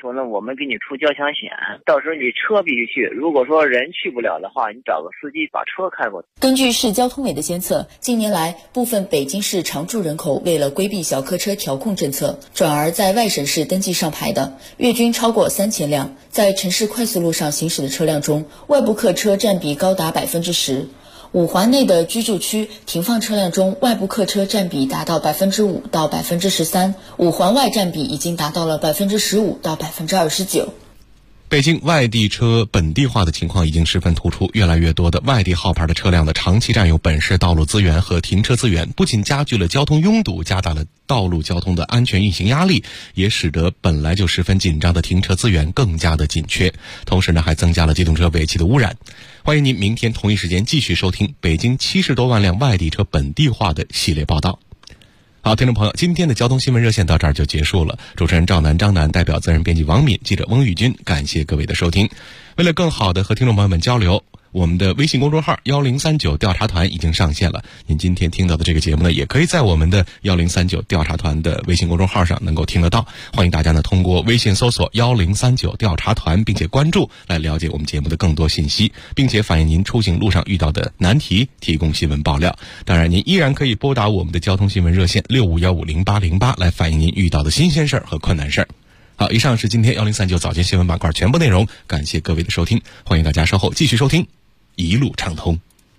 求呢，我们给你出交强险，到时候你车必须去，如果说人去不了的话，你找个司机把车开过去。 根据市交通委的监测，近年来部分北京市常住人口为了规避小客车调控政策，转而在外省市登记上牌的，月均超过3000辆。在城市快速路上行驶的车辆中，外部客车占比高达10%。五环内的居住区停放车辆中，外部客车占比达到5%到13%，五环外占比已经达到了15%到29%。 北京外地车本地化的情况已经十分突出，越来越多的外地号牌的车辆的长期占有本市道路资源和停车资源，不仅加剧了交通拥堵，加大了道路交通的安全运行压力，也使得本来就十分紧张的停车资源更加的紧缺，同时呢还增加了机动车尾气的污染。欢迎您明天同一时间继续收听北京70多万辆外地车本地化的系列报道。好，听众朋友，今天的交通新闻热线到这儿就结束了。主持人赵楠、张楠，代表责任编辑王敏，记者翁宇军，感谢各位的收听。为了更好的和听众朋友们交流，我们的微信公众号1039调查团已经上线了。您今天听到的这个节目呢，也可以在我们的1039调查团的微信公众号上能够听得到。欢迎大家呢通过微信搜索1039调查团，并且关注，来了解我们节目的更多信息，并且反映您出行路上遇到的难题，提供新闻爆料。当然，您依然可以拨打我们的交通新闻热线65150808来反映您遇到的新鲜事儿和困难事儿。好，以上是今天1039早间新闻板块全部内容，感谢各位的收听，欢迎大家稍后继续收听一路畅通。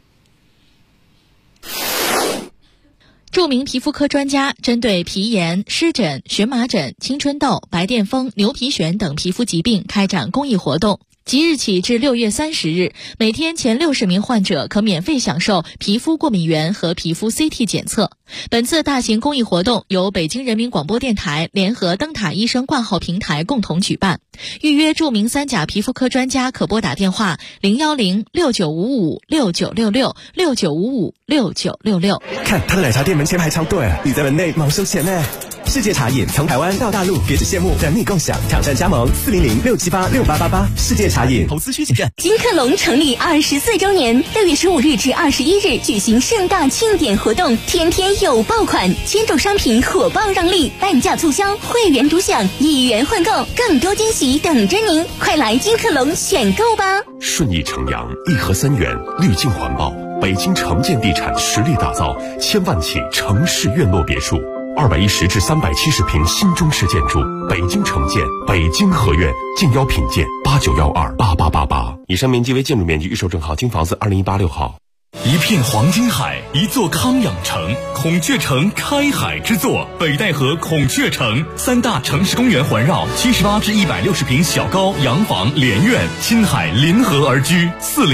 著名皮肤科专家针对皮炎、湿疹、荨麻疹、青春痘、白癜风、牛皮癣等皮肤疾病开展公益活动。即日起至6月30日，每天前60名患者可免费享受皮肤过敏原和皮肤 CT 检测。本次大型公益活动由北京人民广播电台联合灯塔医生挂号平台共同举办。预约著名3甲皮肤科专家可拨打电话010-6955-6966 看他的奶茶店门前排长队，你在门内忙收钱呢。世界茶饮从台湾到大陆，别只羡慕，等你共享，挑战加盟400-678-6888。世界茶饮，投资需谨慎。 金客隆成立24周年，6月15日至21日举行盛大庆典活动，天天有爆款，千种商品火爆让利，半价促销，会员独享，1元换购，更多惊喜等着您，快来金客隆选购吧！ 顺义城阳1盒3元，绿境环保，北京城建地产实力打造1000万起城市院落别墅，210至370平新中式建筑，北京城建，北京合苑，敬邀品鉴89128888。以上面积为建筑面积，预售证号京房子2018-6号。 一片黄金海，一座康养城，孔雀城开海之作，北戴河孔雀城，3大城市公园环绕，78至160平小高洋房连院，亲海临河而居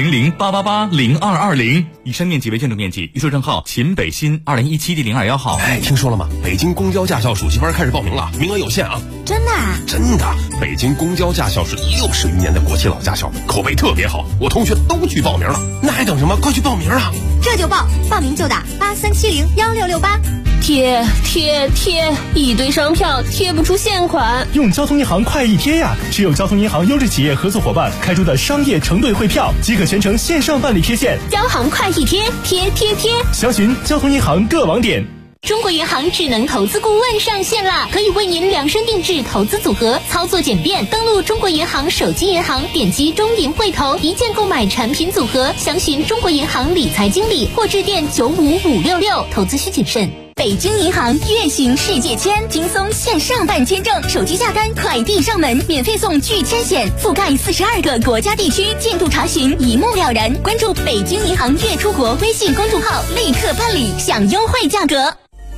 ，400-888-0220。以上面积为建筑面积，预售证号秦北新2017第021号。 听说了吗？北京公交驾校暑期班开始报名了，名额有限啊！ 真的啊？ 真的，北京公交驾校是60余年的国企老驾校，口碑特别好，我同学都去报名了。那还等什么？快去报名啊！ 这就报名就打83701668。贴，一堆商票贴不出现款。 用交通银行快易贴呀，持有交通银行优质企业合作伙伴开出的商业承兑汇票，即可全程线上办理贴现。 交行快易贴，贴。 详询交通银行各网点。 中国银行智能投资顾问上线啦，可以为您量身定制投资组合，操作简便。登录中国银行手机银行，点击中银汇投，一键购买产品组合。详询中国银行理财经理或致电95566。投资需谨慎。北京银行月行世界签，轻松线上办签证，手机下单，快递上门，免费送拒签险，覆盖42个国家地区，进度查询一目了然。关注北京银行月出国微信公众号，立刻办理，享优惠价格。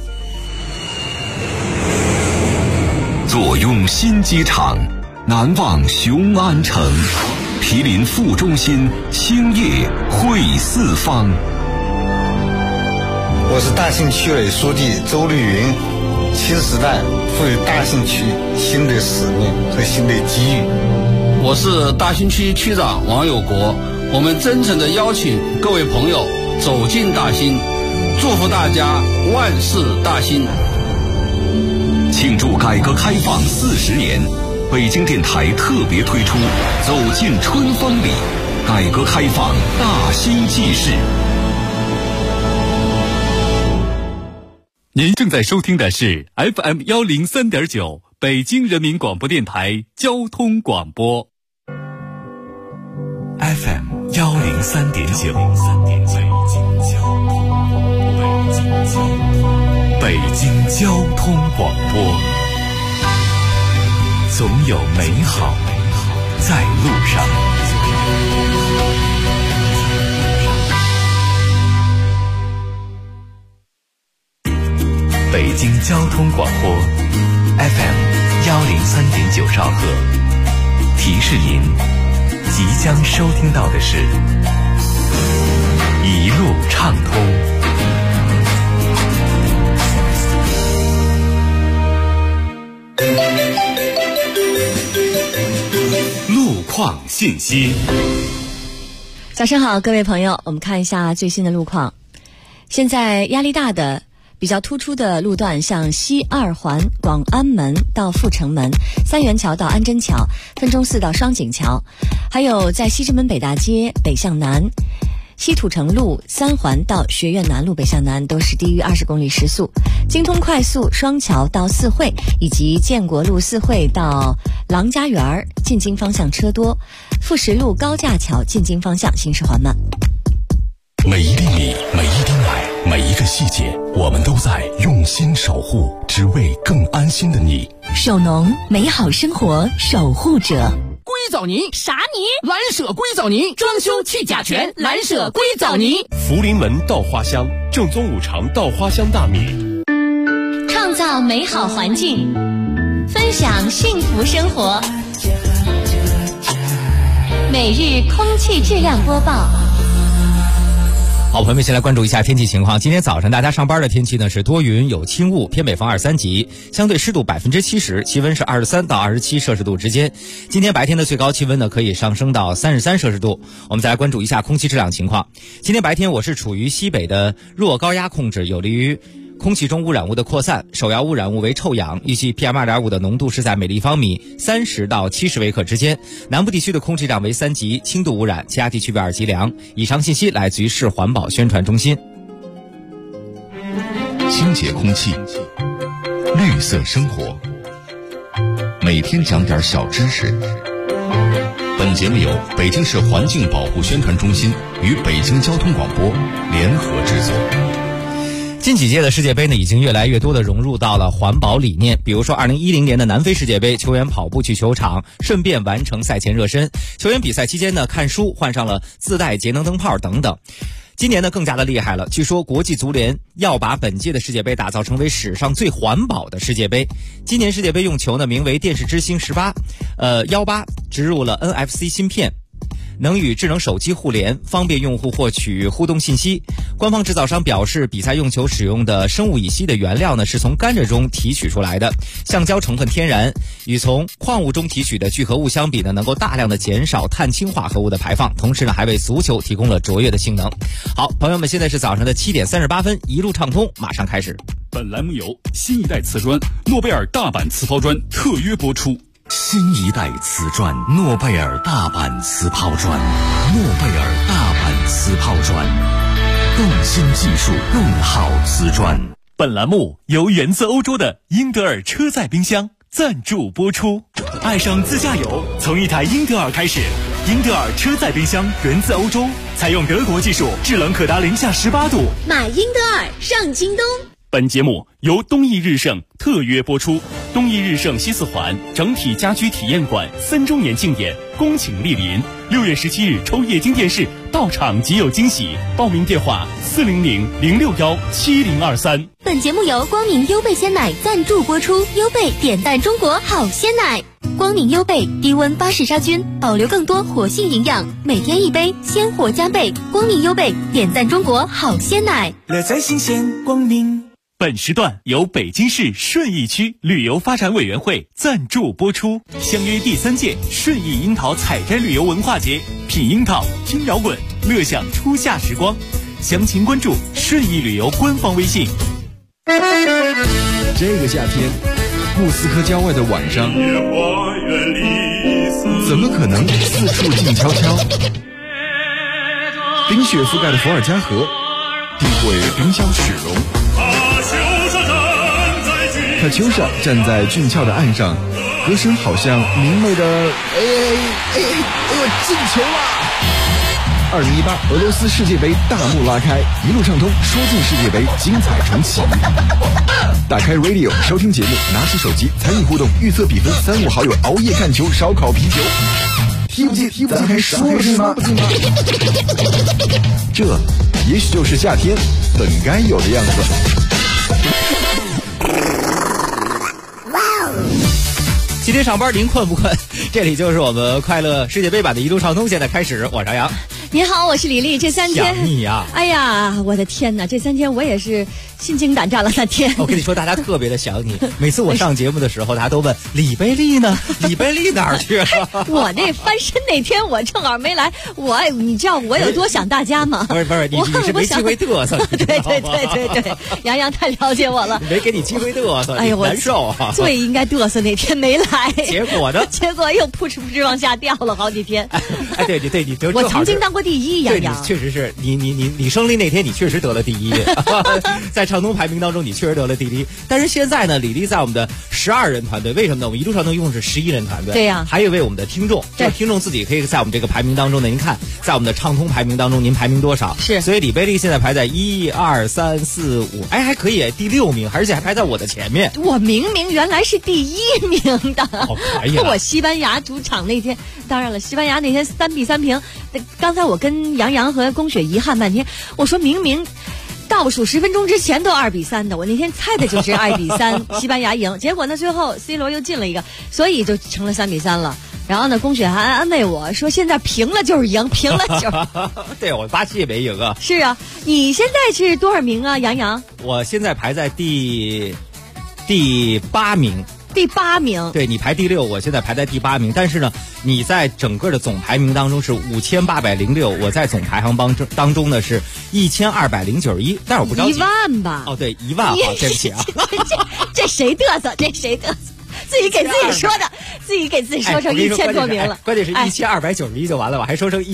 坐拥新机场，难忘雄安城，毗邻副中心，兴业汇四方。 我是大兴区委书记周绿云，新时代赋予大兴区新的使命和新的机遇。 我是大兴区区长王有国，我们真诚地邀请各位朋友走进大兴，祝福大家万事大兴。 庆祝改革开放40年，北京电台特别推出走进春风里，改革开放大兴纪事。 您正在收听的是 FM103.9 北京人民广播电台交通广播 FM 103.9，北京交通广播，总有美好在路上。北京交通广播 FM 103.9兆赫，提示您即将收听到的是一路畅通。路况信息。 早上好，各位朋友，我们看一下最新的路况。现在压力大的比较突出的路段，像西二环广安门到阜成门、三元桥到安贞桥、分钟寺到双井桥，还有在西直门北大街北向南、西土城路三环到学院南路北向南都是低于20公里时速。京通快速双桥到四惠以及建国路四惠到郎家园进京方向车多，富石路高架桥进京方向行驶缓慢。 每一粒米，每一滴奶，每一个细节，我们都在用心守护，只为更安心的你。 首农，美好生活守护者。 硅藻泥啥泥？ 蓝舍硅藻泥，装修去甲醛，蓝舍硅藻泥。 福临门稻花香，正宗五常稻花香大米。 创造美好环境，分享幸福生活。每日空气质量播报。 好，朋友们，先来关注一下天气情况。今天早上大家上班的天气呢是多云有轻雾，偏北风2、3级，相对湿度70%，气温是23到27摄氏度之间。今天白天的最高气温呢可以上升到33摄氏度。我们再来关注一下空气质量情况。今天白天我是处于西北的弱高压控制，有利于空气中污染物的扩散，首要污染物为臭氧，预计 PM2.5 的浓度是在每立方米30到70微克之间。南部地区的空气质量为3级，轻度污染，其他地区为2级良。以上信息来自于市环保宣传中心。 清洁空气，绿色生活，每天讲点小知识。本节目由北京市环境保护宣传中心与北京交通广播联合制作。 近几届的世界杯呢，已经越来越多的融入到了环保理念。比如说2010年的南非世界杯，球员跑步去球场，顺便完成赛前热身；球员比赛期间呢，看书，换上了自带节能灯泡等等。今年呢更加的厉害了，据说国际足联要把本届的世界杯打造成为史上最环保的世界杯。今年世界杯用球呢名为电视之星18，植入了 NFC 芯片，能与智能手机互联，方便用户获取互动信息。官方制造商表示，比赛用球使用的生物乙烯的原料呢是从甘蔗中提取出来的，橡胶成分天然，与从矿物中提取的聚合物相比呢，能够大量的减少碳氢化合物的排放，同时呢还为足球提供了卓越的性能。好，朋友们，现在是早上的7点38分，一路畅通马上开始。 本栏目由新一代瓷砖诺贝尔大阪瓷抛砖特约播出。 新一代瓷砖，诺贝尔大阪瓷抛砖，诺贝尔大阪瓷抛砖，更新技术，更好瓷砖。 本栏目由源自欧洲的英德尔车载冰箱赞助播出。爱上自驾游，从一台英德尔开始。英德尔车载冰箱源自欧洲，采用德国技术，制冷可达零下18度。 买英德尔上京东。 本节目由东义日盛特约播出。东义日盛西四环整体家居体验馆3周年庆典恭请莅临，6月17日抽液晶电视，到场即有惊喜。报名电话400-061-7023。 本节目由光明优贝鲜奶赞助播出。优贝点赞中国好鲜奶，光明优贝低温巴氏杀菌，保留更多活性营养，每天一杯，鲜活加倍。光明优贝点赞中国好鲜奶， 乐在新鲜光明。本时段由北京市顺义区旅游发展委员会赞助播出。相约第3届顺义樱桃采摘旅游文化节，品樱桃，听摇滚，乐享初夏时光。详情关注顺义旅游官方微信。 这个夏天，莫斯科郊外的晚上，怎么可能四处静悄悄？冰雪覆盖的伏尔加河，地会冰消雪融。 他丘上站在俊俏的岸上，歌声好像明媚的进球了！2018俄罗斯世界杯大幕拉开，一路畅通，说进世界杯，精彩重启。打开 Radio 收听节目，拿起手机参与互动，预测比分，3、5好友熬夜看球，烧烤啤酒。踢不进，咱还说不进吗？这也许就是夏天本该有的样子。 今天上班您困不困？这里就是我们快乐世界杯版的一路畅通，现在开始，我是杨洋。 你好，我是李丽。这3天想你呀！ 哎呀，我的天哪！这3天我也是心惊胆战了3天。 我跟你说，大家特别的想你。每次我上节目的时候，大家都问李贝利呢？李贝利哪儿去了？ 我那翻身那天我正好没来，你知道我有多想大家吗？ 不是，你是没机会嘚瑟。 对，杨洋太了解我了， 没给你机会嘚瑟， 哎呀，我难受啊！ 最应该嘚瑟那天没来， 结果呢？ 结果又扑哧往下掉了好几天。 哎，对， 我曾经当过第一，杨洋。 确实是你胜利那天你确实得了第一，在畅通排名当中你确实得了第一。但是现在呢，李丽在我们的12人团队，为什么呢？我们一路畅通用的是11人团队， 对呀， 还有一位我们的听众，这听众自己可以在我们这个排名当中呢，您看在我们的畅通排名当中您排名多少？ 是， 所以李贝利现在排在1、2、3、4、5，哎，还可以第6名，而且还排在我的前面。 我明明原来是第1名的， 可以。 我西班牙主场那天，当然了，西班牙那天3-3平。刚才我跟杨洋和龚雪遗憾半天，我说明明倒数10分钟之前都2-3的，我那天猜的就是2-3西班牙赢，结果呢最后 C 罗又进了一个，所以就成了3-3了。然后呢，龚雪还安慰我说现在平了就是赢，平了就是对，我巴西也没赢啊。 是啊，你现在是多少名啊，杨洋？ 我现在排在第8名。 第8名， 对，你排第6，我现在排在第8名。但是呢，你在整个的总排名当中是5806，我在总排行榜当中呢是1291，但是我不着急。 1万吧？ 哦，对，1万，好，对不起啊。 这谁嘚瑟？这谁嘚瑟？自己给自己说的，自己给自己说成1000多名了。 关键是1291就完了，我还说成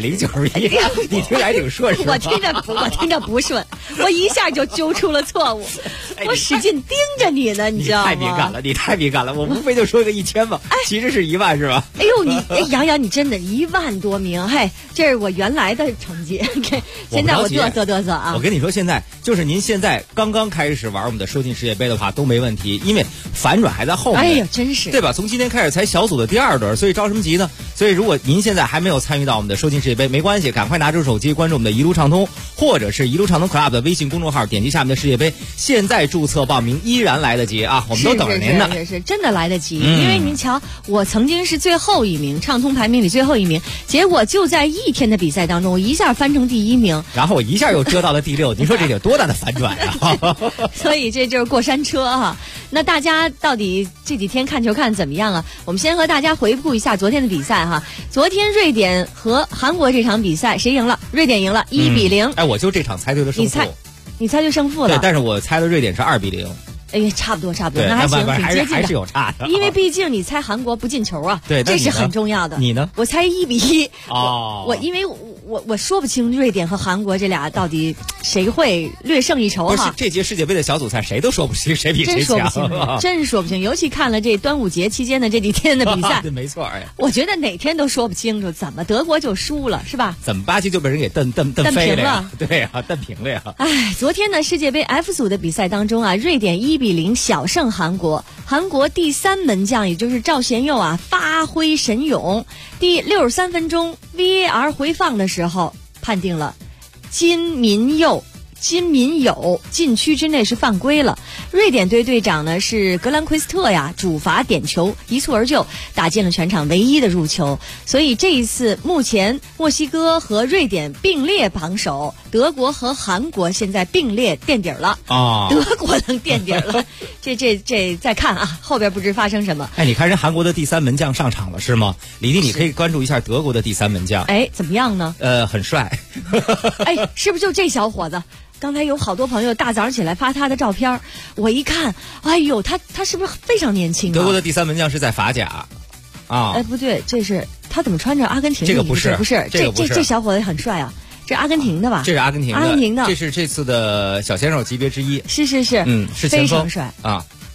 1291，你听着还挺顺是吧？ 我听着不顺，我一下就揪出了错误，我使劲盯着你呢，你知道吗？ 你太敏感了，我无非就说个1000嘛，其实是1万是吧？ 哎呦，杨洋，你真的1万多名，嘿，这是我原来的成绩，现在我嘚瑟啊！ 我跟你说，现在就是您现在刚刚开始玩我们的说进世界杯的话都没问题，因为反转还在后面。 哎呀，真是对吧？从今天开始才小组的第2轮，所以着什么急呢？所以如果您现在还没有参与到我们的说进世界杯，没关系，赶快拿出手机关注我们的一路畅通，或者是一路畅通 Club 的微信公众号，点击下面的世界杯，现在注册报名依然来得及啊！我们都等着您呢。 是真的来得及，因为您瞧，我曾经是最后1名，畅通排名里最后1名，结果就在1天的比赛当中，我一下翻成第1名， 然后我一下又遮到了第6，您说这有多大的反转啊！ 所以这就是过山车啊！那大家到底这几天看球看怎么样啊？我们先和大家回顾一下昨天的比赛哈。昨天瑞典和韩国这场比赛谁赢了？瑞典赢了1-0。 哎，我就这场猜对了胜负。 你猜对胜负了？ 对，但是我猜的瑞典是2-0。 哎呀，差不多，那还行，挺接近的， 还是有差的。 因为毕竟你猜韩国不进球啊， 对， 这是很重要的。 你呢？ 我猜1-1。 哦， 我因为我说不清瑞典和韩国这俩到底谁会略胜一筹哈。 不是这届世界杯的小组赛谁都说不清谁比谁强，真说不清。尤其看了这端午节期间的这几天的比赛， 对，没错哎。 我觉得哪天都说不清楚，怎么德国就输了是吧？ 怎么巴西就被人给蹬飞了呀？对呀，蹬平了呀。 哎，昨天呢世界杯 F 组的比赛当中啊，瑞典1-0小胜韩国。韩国第3门将也就是赵贤佑啊，发挥神勇。第63分钟 VAR 回放的时候，判定了金民友禁区之内是犯规了。瑞典队队长呢是格兰奎斯特呀，主罚点球一蹴而就，打进了全场唯一的入球。所以这一次目前墨西哥和瑞典并列榜首，德国和韩国现在并列垫底了啊！德国能垫底了，这再看啊，后边不知发生什么。 哎，你看人韩国的第3门将上场了是吗？李丽，你可以关注一下德国的第3门将。 哎，怎么样呢？ 很帅。 哎，是不是就这小伙子？刚才有好多朋友大早上起来发他的照片，我一看，哎呦，他是不是非常年轻啊？ 德国的第3门将是在法甲，啊， 哎，不对，这是他怎么穿着阿根廷的衣服？ 这个不是， 这小伙子很帅啊，这阿根廷的吧？ 这是阿根廷的，这是这次的小鲜肉级别之一。 是， 是前锋， 非常帅啊。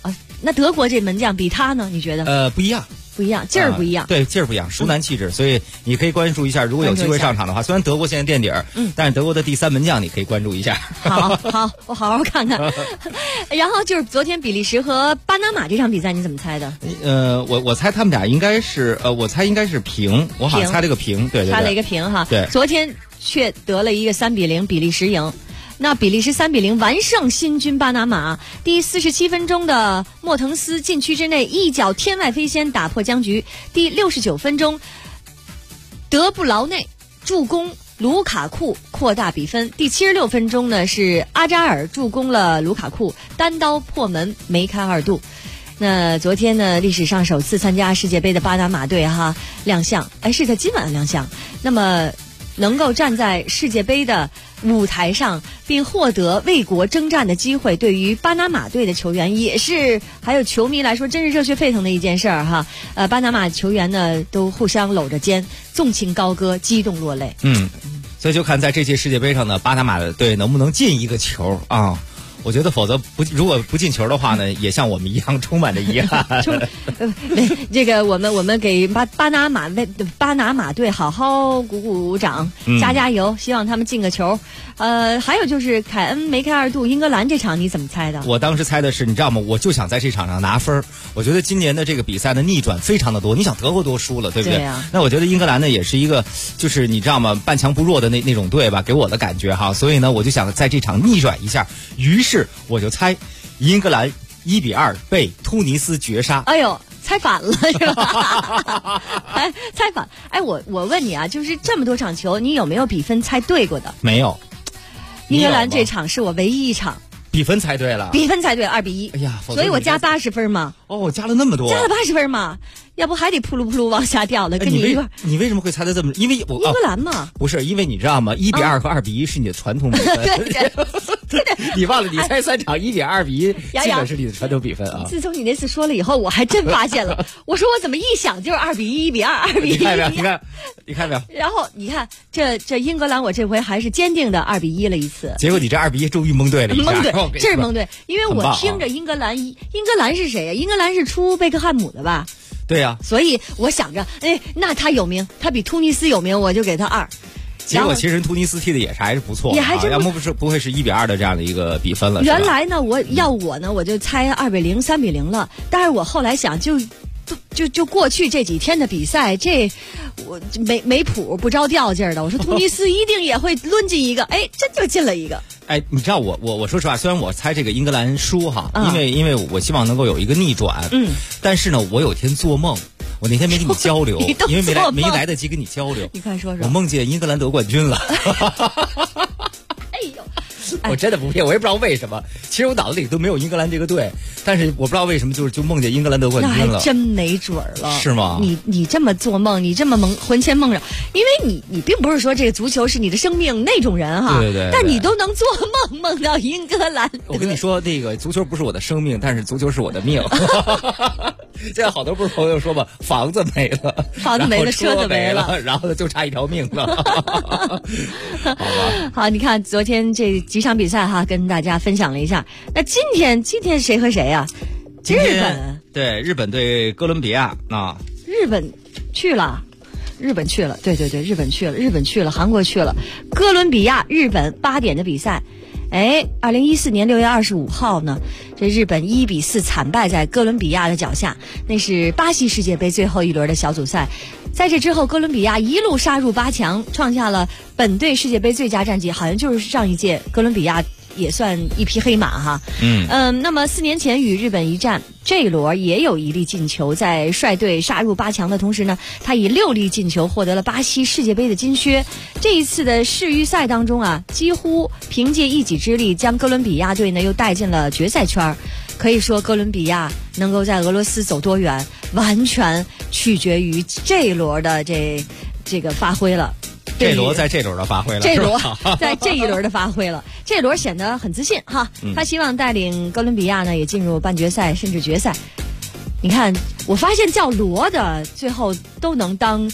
那德国这门将比他呢？你觉得？ 不一样。 不一样，劲儿不一样， 对，劲儿不一样，熟男气质，所以你可以关注一下，如果有机会上场的话，虽然德国现在垫底儿，但是德国的第3门将你可以关注一下。 好，我好好看看。然后就是昨天比利时和巴拿马这场比赛，你怎么猜的？ 我猜他们俩应该是，我猜应该是平，我好像猜了个平，对， 猜了一个平哈。 对， 昨天却得了一个3-0，比利时赢。那比利时3-0完胜新军巴拿马。第47分钟的莫腾斯禁区之内一脚天外飞仙打破僵局。第69分钟，德布劳内助攻卢卡库扩大比分。第76分钟呢是阿扎尔助攻了卢卡库，单刀破门梅开2度。那昨天呢，历史上首次参加世界杯的巴拿马队亮相，是在今晚亮相。那么能够站在世界杯的舞台上并获得为国征战的机会，对于巴拿马队的球员也是还有球迷来说真是热血沸腾的一件事儿哈。巴拿马球员呢都互相搂着肩，纵情高歌，激动落泪。 所以就看在这届世界杯上呢，巴拿马队能不能进一个球啊。我觉得否则如果不进球的话呢，也像我们一样充满着遗憾。 这个我们给巴拿马队好好鼓鼓掌，加油，希望他们进个球。还有就是凯恩梅开2度，英格兰这场你怎么猜的？ 我当时猜的是，你知道吗？我就想在这场上拿分。我觉得今年的这个比赛的逆转非常的多。你想德国多输了，对不对？ 对啊。 那我觉得英格兰呢也是一个，就是你知道吗？半强不弱的那种队吧，给我的感觉哈。所以呢，我就想在这场逆转一下。于是我就猜英格兰1-2被突尼斯绝杀。 哎呦，猜反了是吧？猜反。我问你啊，就是这么多场球，你有没有比分猜对过的？ 没有。 英格兰这场是我唯一一场比分猜对了。 比分猜对2-1。 哎呀， 所以我加80分嘛。 哦，加了那么多。 加了80分嘛。要不还得扑噜扑噜往下掉了，跟你一块。 你为什么会猜得这么？因为我英格兰嘛。 不是，因为你知道吗？1-2和2-1是你的传统比分。 对， 你忘了你猜3场1-2-1，基本是你的传统比分啊。 自从你那次说了以后，我还真发现了。我说我怎么一想就是2-1、1-2、2-1。 你看没有？ 然后你看这英格兰，我这回还是坚定的2-1了一次。 结果你这2-1终于蒙对了一下。 蒙对，这是蒙对，因为我听着英格兰是谁呀？英格兰是出贝克汉姆的吧？ 对呀， 所以我想着，那他有名，他比突尼斯有名，我就给他2。 结果其实突尼斯踢的也还是不错， 也还真要么不会是1-2的这样的一个比分了。 原来呢，我就猜2-0、3-0了，但是我后来想就过去这几天的比赛，这我没谱，不着调劲儿的。我说突尼斯一定也会抡进一个，真就进了一个。 你知道我说实话，虽然我猜这个英格兰输哈，因为我希望能够有一个逆转，但是呢，我有天做梦，我那天没跟你交流，因为没来得及跟你交流。 你快说说， 我梦见英格兰得冠军了。 哎呦！ 我真的不骗，我也不知道为什么。其实我脑子里都没有英格兰这个队，但是我不知道为什么就梦见英格兰得冠军了。 那还真没准了， 是吗？ 你这么做梦，你这么魂牵梦绕，因为你并不是说这个足球是你的生命那种人哈。 对。 但你都能做梦到英格兰。 我跟你说，那个足球不是我的生命，但是足球是我的命。现在好多不是朋友说嘛，房子没了，车子没了，然后就差一条命了。好吧。 好，你看昨天这几场比赛哈，跟大家分享了一下。那今天谁和谁呀？日本。 对，日本对哥伦比亚啊。 日本去了，对，日本去了，韩国去了，哥伦比亚、日本8点的比赛。2014年6月25号呢，这日本1-4惨败在哥伦比亚的脚下，那是巴西世界杯最后一轮的小组赛。在这之后，哥伦比亚一路杀入8强，创下了本队世界杯最佳战绩，好像就是上一届哥伦比亚也算一匹黑马哈。那么4年前与日本一战，这一轮也有1粒进球，在率队杀入8强的同时呢，他以6粒进球获得了巴西世界杯的金靴。这一次的世预赛当中啊，几乎凭借一己之力将哥伦比亚队呢又带进了决赛圈。可以说哥伦比亚能够在俄罗斯走多远，完全取决于这一轮的这个发挥了。 这轮在这轮的发挥了， 这轮在这一轮的发挥了，这轮显得很自信哈。他希望带领哥伦比亚呢也进入半决赛甚至决赛。你看，我发现叫罗的最后都能当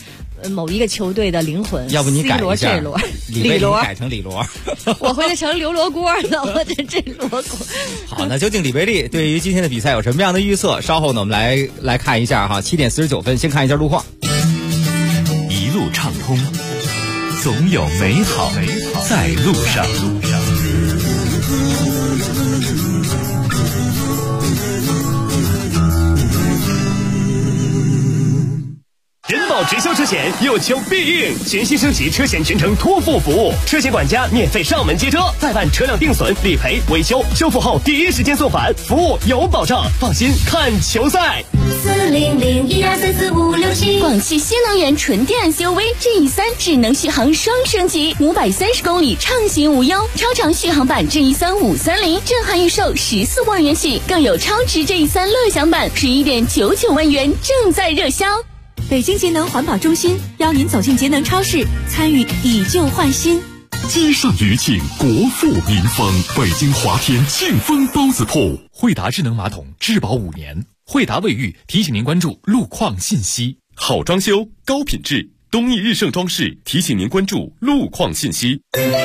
某一个球队的灵魂。 要不你改一下，李罗改成李罗， 我回去成刘罗锅了，我这罗锅。 好，那究竟李贝利对于今天的比赛有什么样的预测？稍后呢，我们来看一下哈，7点49分，先看一下路况。 一路畅通，总有美好在路上。 人保直销车险有求必应，全新升级车险全程托付服务，车险管家免费上门接车，再办车辆定损、理赔、维修，修复后第一时间送返，服务有保障，放心看球赛。 400-1234-567，广汽新能源纯电 SUV GE3 智能续航双升级，530公里畅行无忧，超长续航版 GE3 530震撼预售14万元起，更有超值 GE3 乐享版11.99万元正在热销。 北京节能环保中心邀您走进节能超市，参与以旧换新。 积善余庆，国富民丰。北京华天庆丰包子铺， 惠达智能马桶质保5年。惠达卫浴提醒您关注路况信息。 好装修，高品质，东义日盛装饰提醒您关注路况信息。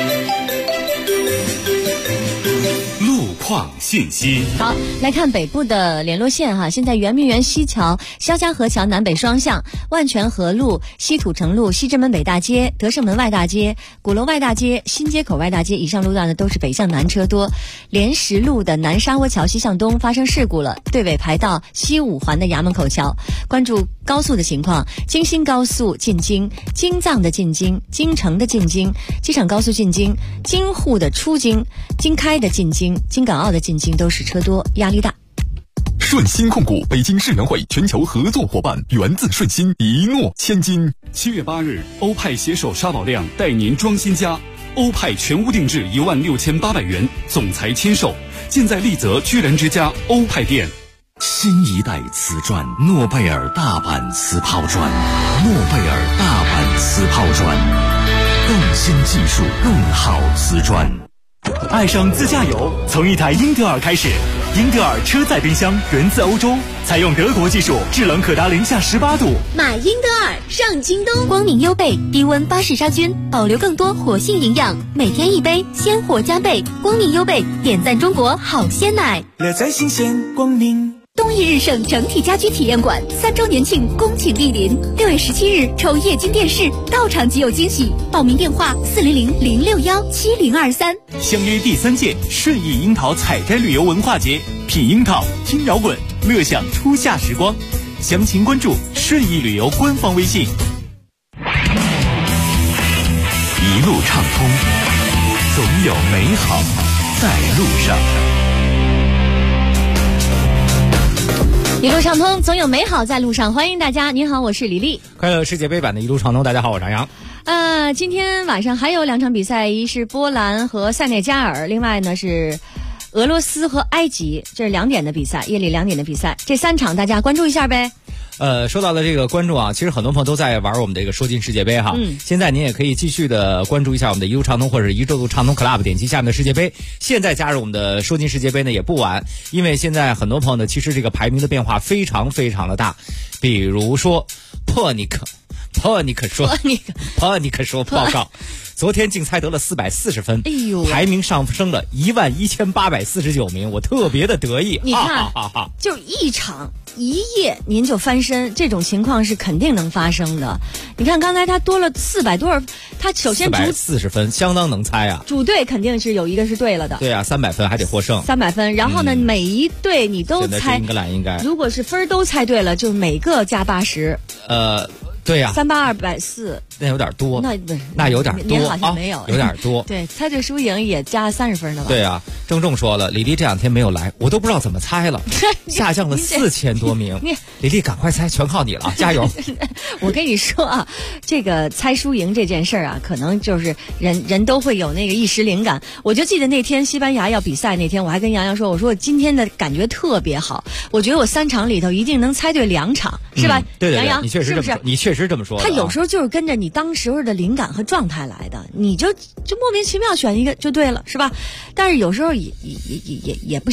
信息。 好，来看北部的联络线哈。现在圆明园西桥、肖家河桥南北双向、万泉河路、西土城路、西直门北大街、德胜门外大街、鼓楼外大街、新街口外大街以上路段呢都是北向南车多。莲石路的南沙窝桥西向东发生事故了，队尾排到西五环的衙门口桥。关注高速的情况，京新高速进京、京藏的进京、京城的进京、机场高速进京、京沪的出京、京开的进京、京港澳的进京都是车多，压力大。 顺鑫控股北京世能会全球合作伙伴，源自顺鑫，一诺千金。 7月8日，欧派携手沙宝亮带您装新家，欧派全屋定制16800元，总裁签售，尽在丽泽居然之家欧派店。 新一代瓷砖，诺贝尔大阪瓷抛砖，诺贝尔大阪瓷抛砖，更新技术，更好瓷砖。 爱上自驾游，从一台英特尔开始。英特尔车载冰箱源自欧洲，采用德国技术，制冷可达零下18度。 买英特尔上京东，光明优贝低温巴氏杀菌，保留更多活性营养，每天一杯，鲜活加倍。光明优贝点赞中国好鲜奶， 乐在新鲜光明。 东义日盛整体家居体验馆3周年庆恭请莅临，6月17日抽液晶电视，到场即有惊喜。报名电话400-061-7023。 相约第3届顺义樱桃采摘旅游文化节，品樱桃，听摇滚，乐享初夏时光。详情关注顺义旅游官方微信。 一路畅通，总有美好在路上。 一路畅通，总有美好在路上。欢迎大家，您好，我是李丽。 快乐世界杯版的一路畅通，大家好，我是张扬。 今天晚上还有2场比赛，一是波兰和塞内加尔，另外呢是俄罗斯和埃及，这是2点的比赛，夜里2点的比赛。这3场大家关注一下呗。 说到了这个关注啊，其实很多朋友都在玩我们这个说进世界杯哈。现在您也可以继续的关注一下我们的一路畅通或者一路畅通 Club， 点击下面的世界杯。现在加入我们的说进世界杯呢也不晚，因为现在很多朋友呢其实这个排名的变化非常非常的大，比如说破尼克说报告。昨天竞猜得了440分， 哎呦， 排名上升了11849名，我特别的得意。 你看，就一场一夜您就翻身，这种情况是肯定能发生的。你看刚才他多了400多少，他首先 440分，相当能猜啊。 主队肯定是有一个是对了的。 对啊，300分还得获胜。 300分，然后呢，每一队你都猜， 英格兰应该， 如果是分都猜对了，就每个加80。 对呀 ，38240， 那有点多，那有点多， 您好像没有， 有点多。 对，猜对输赢也加30分的吧？ 对啊，郑重说了，李丽这2天没有来，我都不知道怎么猜了，下降了4000多名。李丽赶快猜，全靠你了，加油！ 我跟你说啊，这个猜输赢这件事儿啊，可能就是人都会有那个一时灵感。我就记得那天西班牙要比赛那天，我还跟杨洋说，我说我今天的感觉特别好，我觉得我3场里头一定能猜对2场，是吧？ 对， 杨洋， 你确实这么说，你确实这么说。 他有时候就是跟着你当时候的灵感和状态来的，你就莫名其妙选一个就对了，是吧？但是有时候也不行，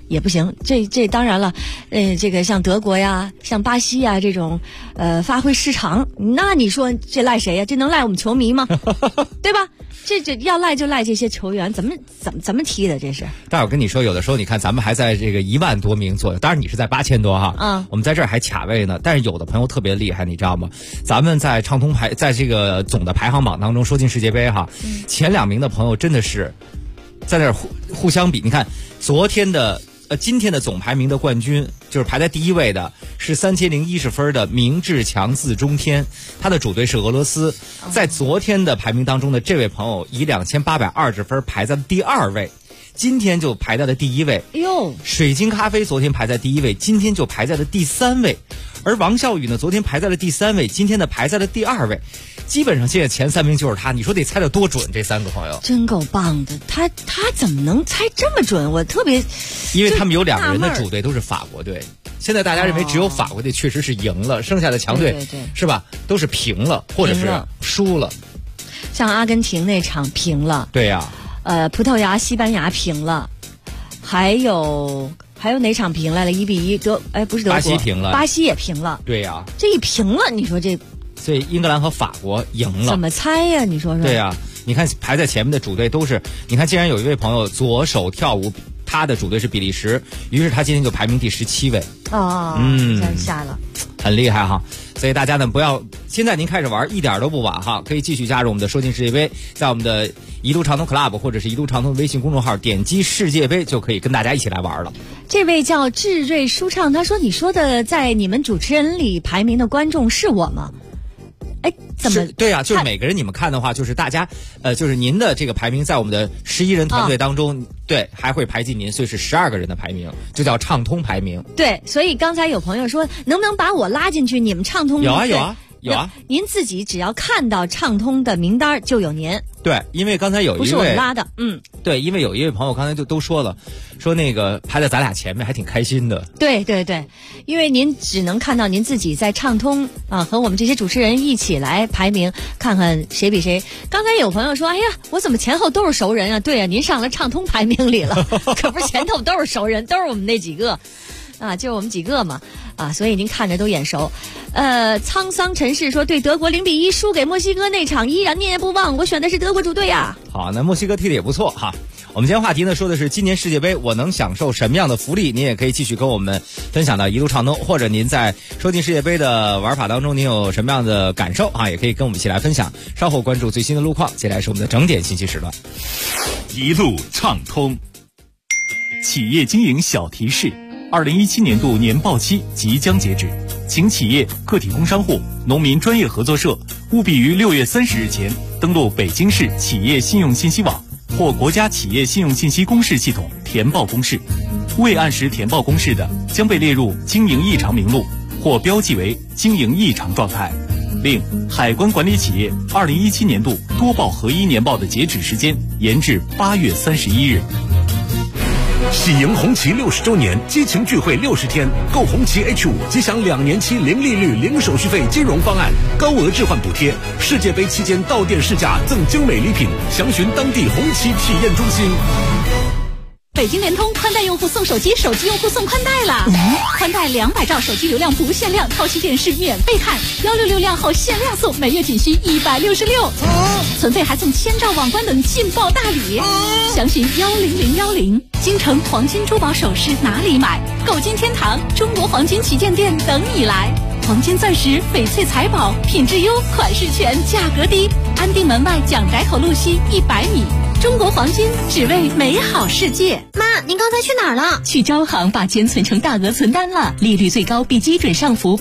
也不行。这当然了，这个像德国呀、像巴西呀这种，发挥失常，那你说这赖谁呀？这能赖我们球迷吗？对吧？这要赖就赖这些球员，怎么踢的？这是。 但是我跟你说，有的时候你看咱们还在这个1万多名左右，当然你是在8000多哈，我们在这儿还卡位呢。但是有的朋友特别厉害，你知道吗？咱们在畅通在这个总的排行榜当中说进世界杯哈，前2名的朋友真的是在那儿互相比。你看今天的总排名的冠军，就是排在第1位的是3010分的明志强自中天，他的主队是俄罗斯。在昨天的排名当中的这位朋友以2820分排在第2位，今天就排在了第1位。水晶咖啡昨天排在第1位，今天就排在了第3位。而王笑宇呢，昨天排在了第3位，今天呢排在了第2位。基本上现在前3名就是他，你说得猜得多准？这3个朋友真够棒的，他怎么能猜这么准？我特别， 因为他们有2个人的主队都是法国队。现在大家认为只有法国队确实是赢了，剩下的强队是吧，都是平了或者是输了。 像阿根廷那场平了， 对呀， 葡萄牙、西班牙平了，还有哪场平来了？1-1不是德国，巴西平了， 巴西也平了。 对呀， 这一平了，你说这， 所以英格兰和法国赢了， 怎么猜呀？你说说。 对呀，你看排在前面的主队都是，你看，既然有一位朋友左手跳舞，他的主队是比利时，于是他今天就排名第17位。下了，很厉害哈。所以大家呢，不要现在您开始玩一点都不晚哈，可以继续加入我们的说进世界杯，在我们的一路畅通 Club 或者是一路畅通微信公众号点击世界杯就可以跟大家一起来玩了。 这位叫智瑞舒畅，他说：“你说的在你们主持人里排名的观众是我吗？”哎，怎么？ 对啊，就是每个人你们看的话，就是大家，就是您的这个排名在我们的11人团队当中，对，还会排进您，所以是12个人的排名，就叫畅通排名。 对，所以刚才有朋友说，能不能把我拉进去？你们畅通有啊， 您自己只要看到畅通的名单就有您。 对，因为刚才有一位不是我们拉的， 对，因为有一位朋友刚才就都说了，说那个排在咱俩前面还挺开心的。 对对对，因为您只能看到您自己在畅通啊，和我们这些主持人一起来排名，看看谁比谁。刚才有朋友说，哎呀，我怎么前后都是熟人啊？对啊，您上了畅通排名里了，可不是前头都是熟人，都是我们那几个。啊，就我们几个嘛，所以您看着都眼熟。沧桑尘世说，对德国0-1输给墨西哥那场依然念念不忘，我选的是德国主队啊。 好，那墨西哥踢得也不错哈。我们今天话题呢说的是今年世界杯我能享受什么样的福利，您也可以继续跟我们分享到一路畅通，或者您在说进世界杯的玩法当中您有什么样的感受啊，也可以跟我们一起来分享。稍后关注最新的路况，接下来是我们的整点信息时段。 一路畅通，企业经营小提示：2017年度年报期即将截止，请企业、个体工商户、农民专业合作社务必于6月30日前登录北京市企业信用信息网或国家企业信用信息公示系统填报公示。未按时填报公示的，将被列入经营异常名录或标记为经营异常状态。另，海关管理企业2017年度多报合一年报的截止时间延至8月31日。 喜迎红旗60周年，激情聚会60天，购红旗 H5 即享2年期零利率、零手续费金融方案，高额置换补贴。世界杯期间到店试驾赠精美礼品，详询当地红旗体验中心。 北京联通宽带用户送手机，手机用户送宽带啦！宽带200兆手机流量不限量，套系电视免费看，166量后限量送，每月仅需166，存费还送1000兆网关等劲爆大礼，详询10010。京城黄金珠宝首饰哪里买？购金天堂中国黄金旗舰店等你来。黄金钻石、翡翠财宝，品质优，款式全，价格低。安定门外蒋宅口路西100米。中国黄金，只为美好世界。 妈，您刚才去哪儿了？ 去招行把钱存成大额存单了，利率最高，比基准上浮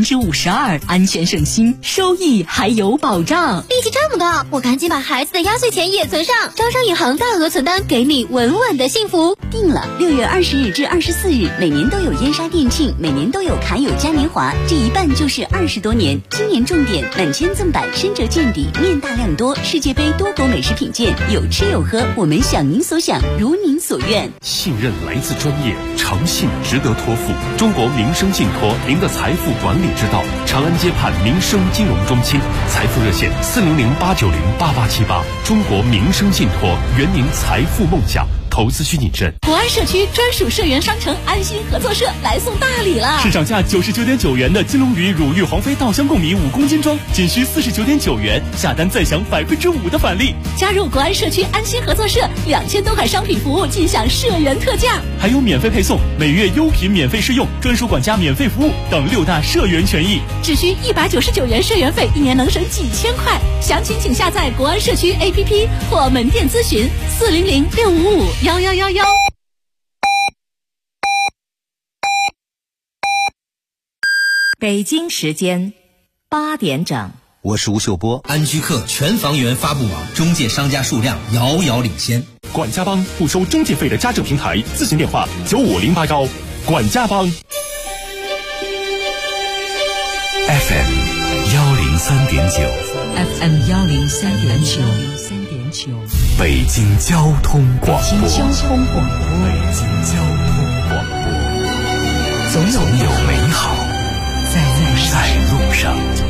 52%，安全省心，收益还有保障。 利息这么高，我赶紧把孩子的压岁钱也存上。招商银行大额存单，给你稳稳的幸福。 定了，6月20日至24日，每年都有燕莎店庆，每年都有卡友嘉年华，这一办就是20多年。今年重点满千赠百，深折见底，面大量多，世界杯多国美食品鉴，有吃有喝，我们想您所想，如您所愿。 信任来自专业，诚信值得托付。中国民生信托，您的财富管理之道。长安街畔民生金融中心，财富热线400-890-8878。中国民生信托，圆您财富梦想。 投资需谨慎。 国安社区专属社员商城安心合作社来送大礼了！ 市场价99.9元的金龙鱼乳玉皇妃稻香贡米5公斤装，仅需49.9元，下单再享5%的返利。 加入国安社区安心合作社，2000多款商品服务尽享社员特价， 还有免费配送、每月优品免费试用、专属管家免费服务等6大社员权益。 只需199元社员费，1年能省几千块。详情请下载国安社区 APP 或门店咨询400-655-1111。 北京时间8点整。 我是吴秀波。安居客全房源发布网中介商家数量遥遥领先。 管家帮不收中介费的家政平台，咨询电话95081。管家帮。 FM 103.9。 FM 103.9。 北京交通广播。 北京交通广播。 总有美好在路上。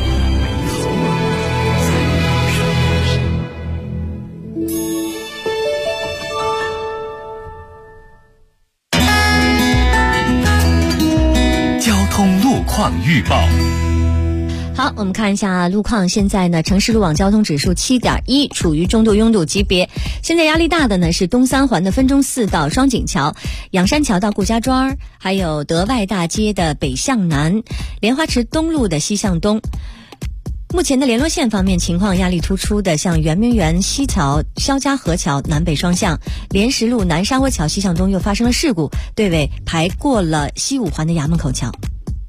交通路况预报。 好，我们看一下路况。现在呢，城市路网交通指数7.1，处于中度拥堵级别。现在压力大的呢是东三环的分钟寺到双井桥、仰山桥到顾家庄，还有德外大街的北向南、莲花池东路的西向东。目前的联络线方面情况压力突出的，像圆明园西桥、肖家河桥南北双向、莲石路南沙窝桥西向东又发生了事故，队尾排过了西五环的衙门口桥。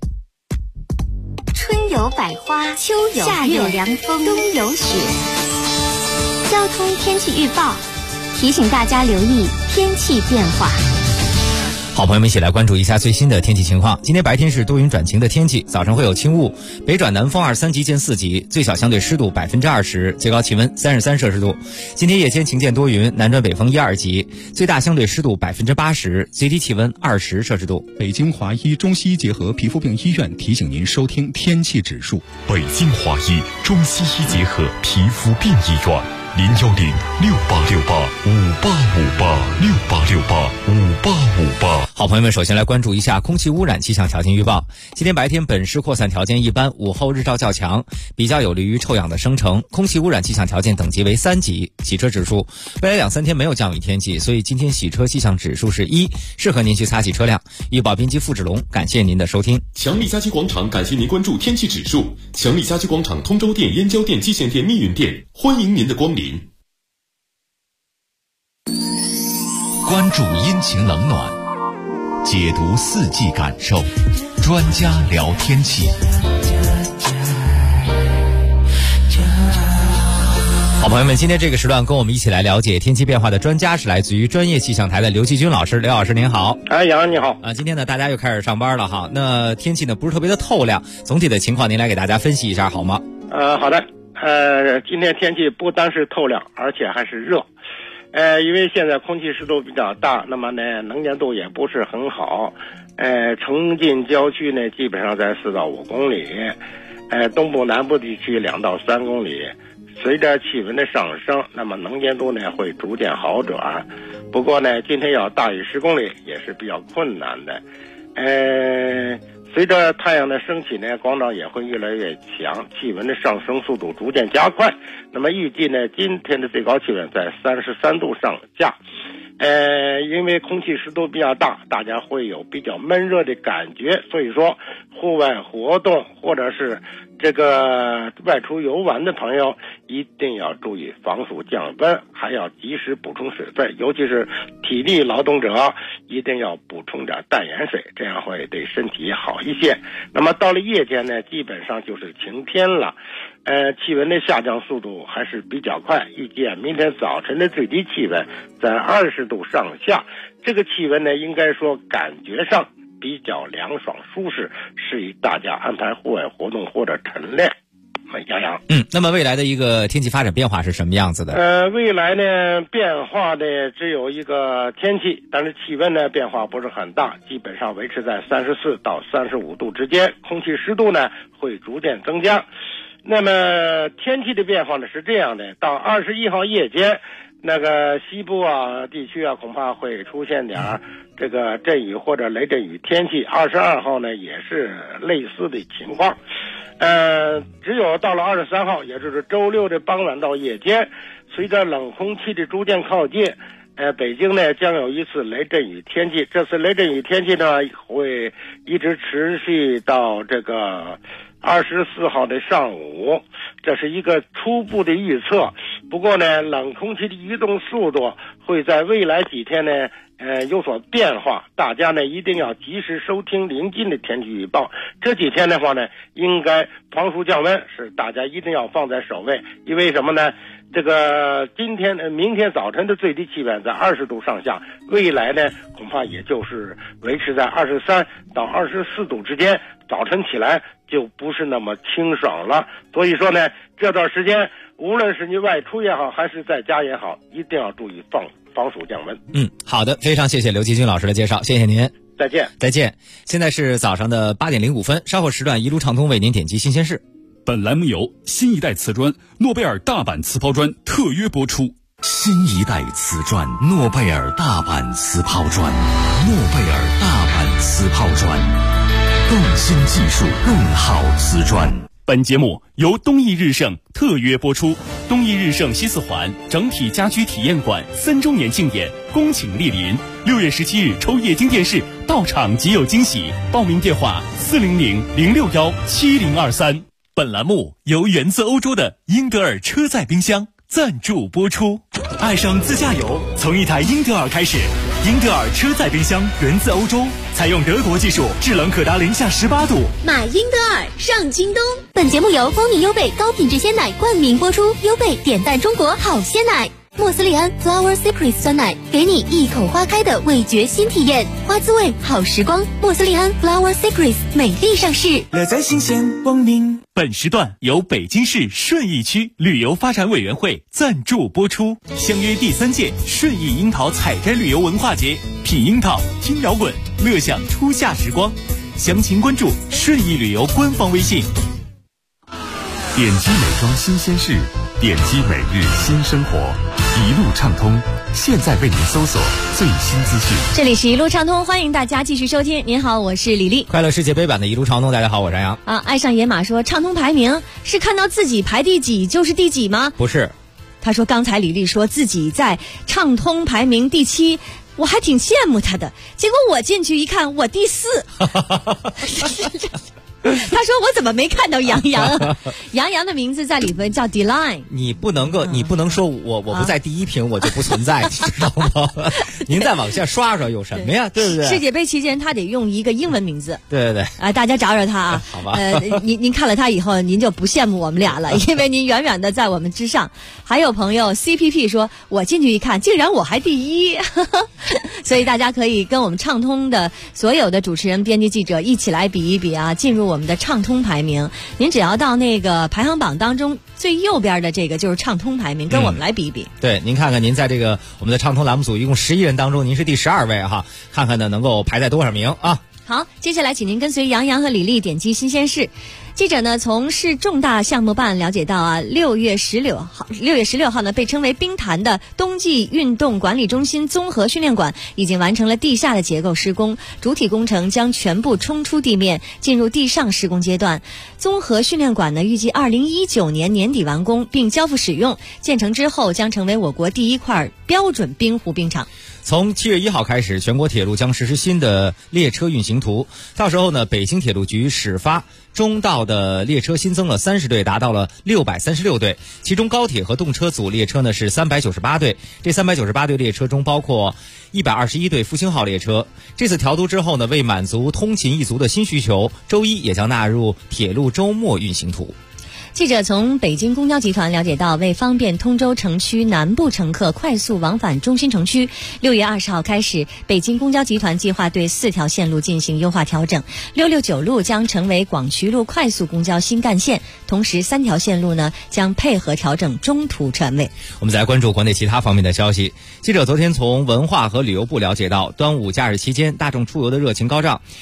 春有百花，秋有夏有凉风，冬有雪。交通天气预报提醒大家留意天气变化。 好，朋友们一起来关注一下最新的天气情况。今天白天是多云转晴的天气，早上会有轻雾，北转南风2、3级见4级，最小相对湿度20%，最高气温33摄氏度。今天夜间晴间多云，南转北风1、2级，最大相对湿度80%，最低气温20摄氏度。 北京华医中西医结合皮肤病医院提醒您收听天气指数。 北京华医中西医结合皮肤病医院，010-6868-5858，6868-5858。 好，朋友们，首先来关注一下空气污染气象条件预报。今天白天本市扩散条件一般，午后日照较强，比较有利于臭氧的生成，空气污染气象条件等级为3级。洗车指数，未来2、3天没有降雨天气，所以今天洗车气象指数是1，适合您去擦洗车辆。预报编辑付志龙，感谢您的收听。 强力家居广场感谢您关注天气指数。强力家居广场通州店、燕郊店、蓟县店、密云店，欢迎您的光临。 关注阴晴冷暖，解读四季感受，专家聊天气。 好，朋友们，今天这个时段跟我们一起来了解天气变化的专家是来自于专业气象台的刘继军老师。刘老师您好。 杨你好。 今天呢大家又开始上班了哈，那天气呢不是特别的透亮，总体的情况您来给大家分析一下好吗？ 好的。今天天气不单是透亮，而且还是热。因为现在空气湿度比较大，那么呢能见度也不是很好。城近郊区呢基本上在4到5公里，东部南部地区2到3公里。随着气温的上升，那么能见度呢会逐渐好转。不过呢今天要大于10公里也是比较困难的。随着太阳的升起呢，光照也会越来越强，气温的上升速度逐渐加快。那么预计呢，今天的最高气温在33度上下。因为空气湿度比较大，大家会有比较闷热的感觉，所以说户外活动或者是这个外出游玩的朋友一定要注意防暑降温，还要及时补充水分，尤其是体力劳动者一定要补充点淡盐水，这样会对身体好一些。那么到了夜间呢，基本上就是晴天了。气温的下降速度还是比较快，预计明天早晨的最低气温在20度上下，这个气温呢应该说感觉上比较凉爽舒适，适宜大家安排户外活动或者晨练。杨洋， 那么未来的一个天气发展变化是什么样子的？ 未来呢变化呢只有一个天气，但是气温呢变化不是很大，基本上维持在34到35度之间，空气湿度呢会逐渐增加。 那么天气的变化呢是这样的，到21号夜间，那个西部地区恐怕会出现点这个阵雨或者雷阵雨天气。22号呢也是类似的情况。只有到了23号，也就是周六的傍晚到夜间，随着冷空气的逐渐靠近，北京呢将有一次雷阵雨天气。这次雷阵雨天气呢会一直持续到这个24号的上午，这是一个初步的预测。不过呢，冷空气的移动速度会在未来几天呢有所变化，大家呢一定要及时收听临近的天气预报。这几天的话呢，应该防暑降温是大家一定要放在首位。因为什么呢？这个明天早晨的最低气温在20度上下，未来呢恐怕也就是维持在23到24度之间，早晨起来就不是那么清爽了。所以说呢，这段时间无论是你外出也好，还是在家也好，一定要注意防暑降温。 好的，非常谢谢刘吉军老师的介绍，谢谢您。 再见。 再见。现在是早上的8点05分，稍后时段一路畅通为您点击新鲜事。 本栏目由新一代瓷砖诺贝尔大阪瓷抛砖特约播出。 新一代瓷砖诺贝尔大阪瓷抛砖，诺贝尔大阪瓷抛砖，更新技术，更好瓷砖。 本节目由东义日盛特约播出。东义日盛西四环整体家居体验馆3周年庆典恭请莅临，6月17日抽液晶电视，到场即有惊喜。报名电话400-061-7023。本栏目由源自欧洲的英德尔车载冰箱赞助播出。爱上自驾游，从一台英德尔开始。英德尔车载冰箱源自欧洲，采用德国技术，制冷可达零下18度。 买英德尔上京东。本节目由蜂蜜优贝高品质鲜奶冠名播出，优贝点赞中国好鲜奶。莫斯利安 Flower Secret 酸奶，给你一口花开的味觉新体验，花滋味好时光。莫斯利安 Flower Secret 美丽上市， 乐在新鲜光明。本时段由北京市顺义区旅游发展委员会赞助播出。相约第3届顺义樱桃采摘旅游文化节，品樱桃，听摇滚，乐享初夏时光。详情关注顺义旅游官方微信。 点击美妆新鲜事，点击每日新生活，一路畅通。现在为您搜索最新资讯。 这里是一路畅通，欢迎大家继续收听。您好，我是李丽。 快乐世界杯版的一路畅通，大家好，我是杨爱上野马说，畅通排名是看到自己排第几就是第几吗？ 不是， 他说刚才李丽说自己在畅通排名第7，我还挺羡慕他的，结果我进去一看，我第4。他说我怎么没看到杨洋？杨洋的名字在里边叫 D-Line。 你不能说我不在第一屏我就不存在，知道吗？您再往下刷刷有什么呀？对不对？ 世界杯期间他得用一个英文名字。 对对对。 大家找找他啊。 好吧。 您看了他以后，您就不羡慕我们俩了，因为您远远的在我们之上。还有朋友 CPP 说，我进去一看，竟然我还第1。所以大家可以跟我们畅通的所有的主持人、编辑、记者一起来比一比啊，进入我们的畅通排名。您只要到那个排行榜当中最右边的这个就是畅通排名，跟我们来比一比。 对，您看看您在这个我们的畅通栏目组一共11人当中，您是第12位哈，看看呢能够排在多少名啊？ 好，接下来请您跟随杨洋和李丽点击新鲜事。记者呢从市重大项目办了解到啊，6月16号呢被称为冰坛的冬季运动管理中心综合训练馆已经完成了地下的结构施工，主体工程将全部冲出地面，进入地上施工阶段。综合训练馆呢预计2019年年底完工并交付使用，建成之后将成为我国第1块标准冰壶冰场。 从7月1号开始，全国铁路将实施新的列车运行图。到时候呢，北京铁路局始发中道的列车新增了30对，达到了636对。其中高铁和动车组列车呢是398对。这398对列车中包括121对复兴号列车。这次调度之后呢，为满足通勤一族的新需求，周一也将纳入铁路周末运行图。 记者从北京公交集团了解到，为方便通州城区南部乘客快速往返中心城区，6月20号开始，北京公交集团计划对4条线路进行优化调整。669路将成为广渠路快速公交新干线，同时3条线路呢将配合调整中途站位。 我们再来关注国内其他方面的消息。记者昨天从文化和旅游部了解到，端午假日期间大众出游的热情高涨。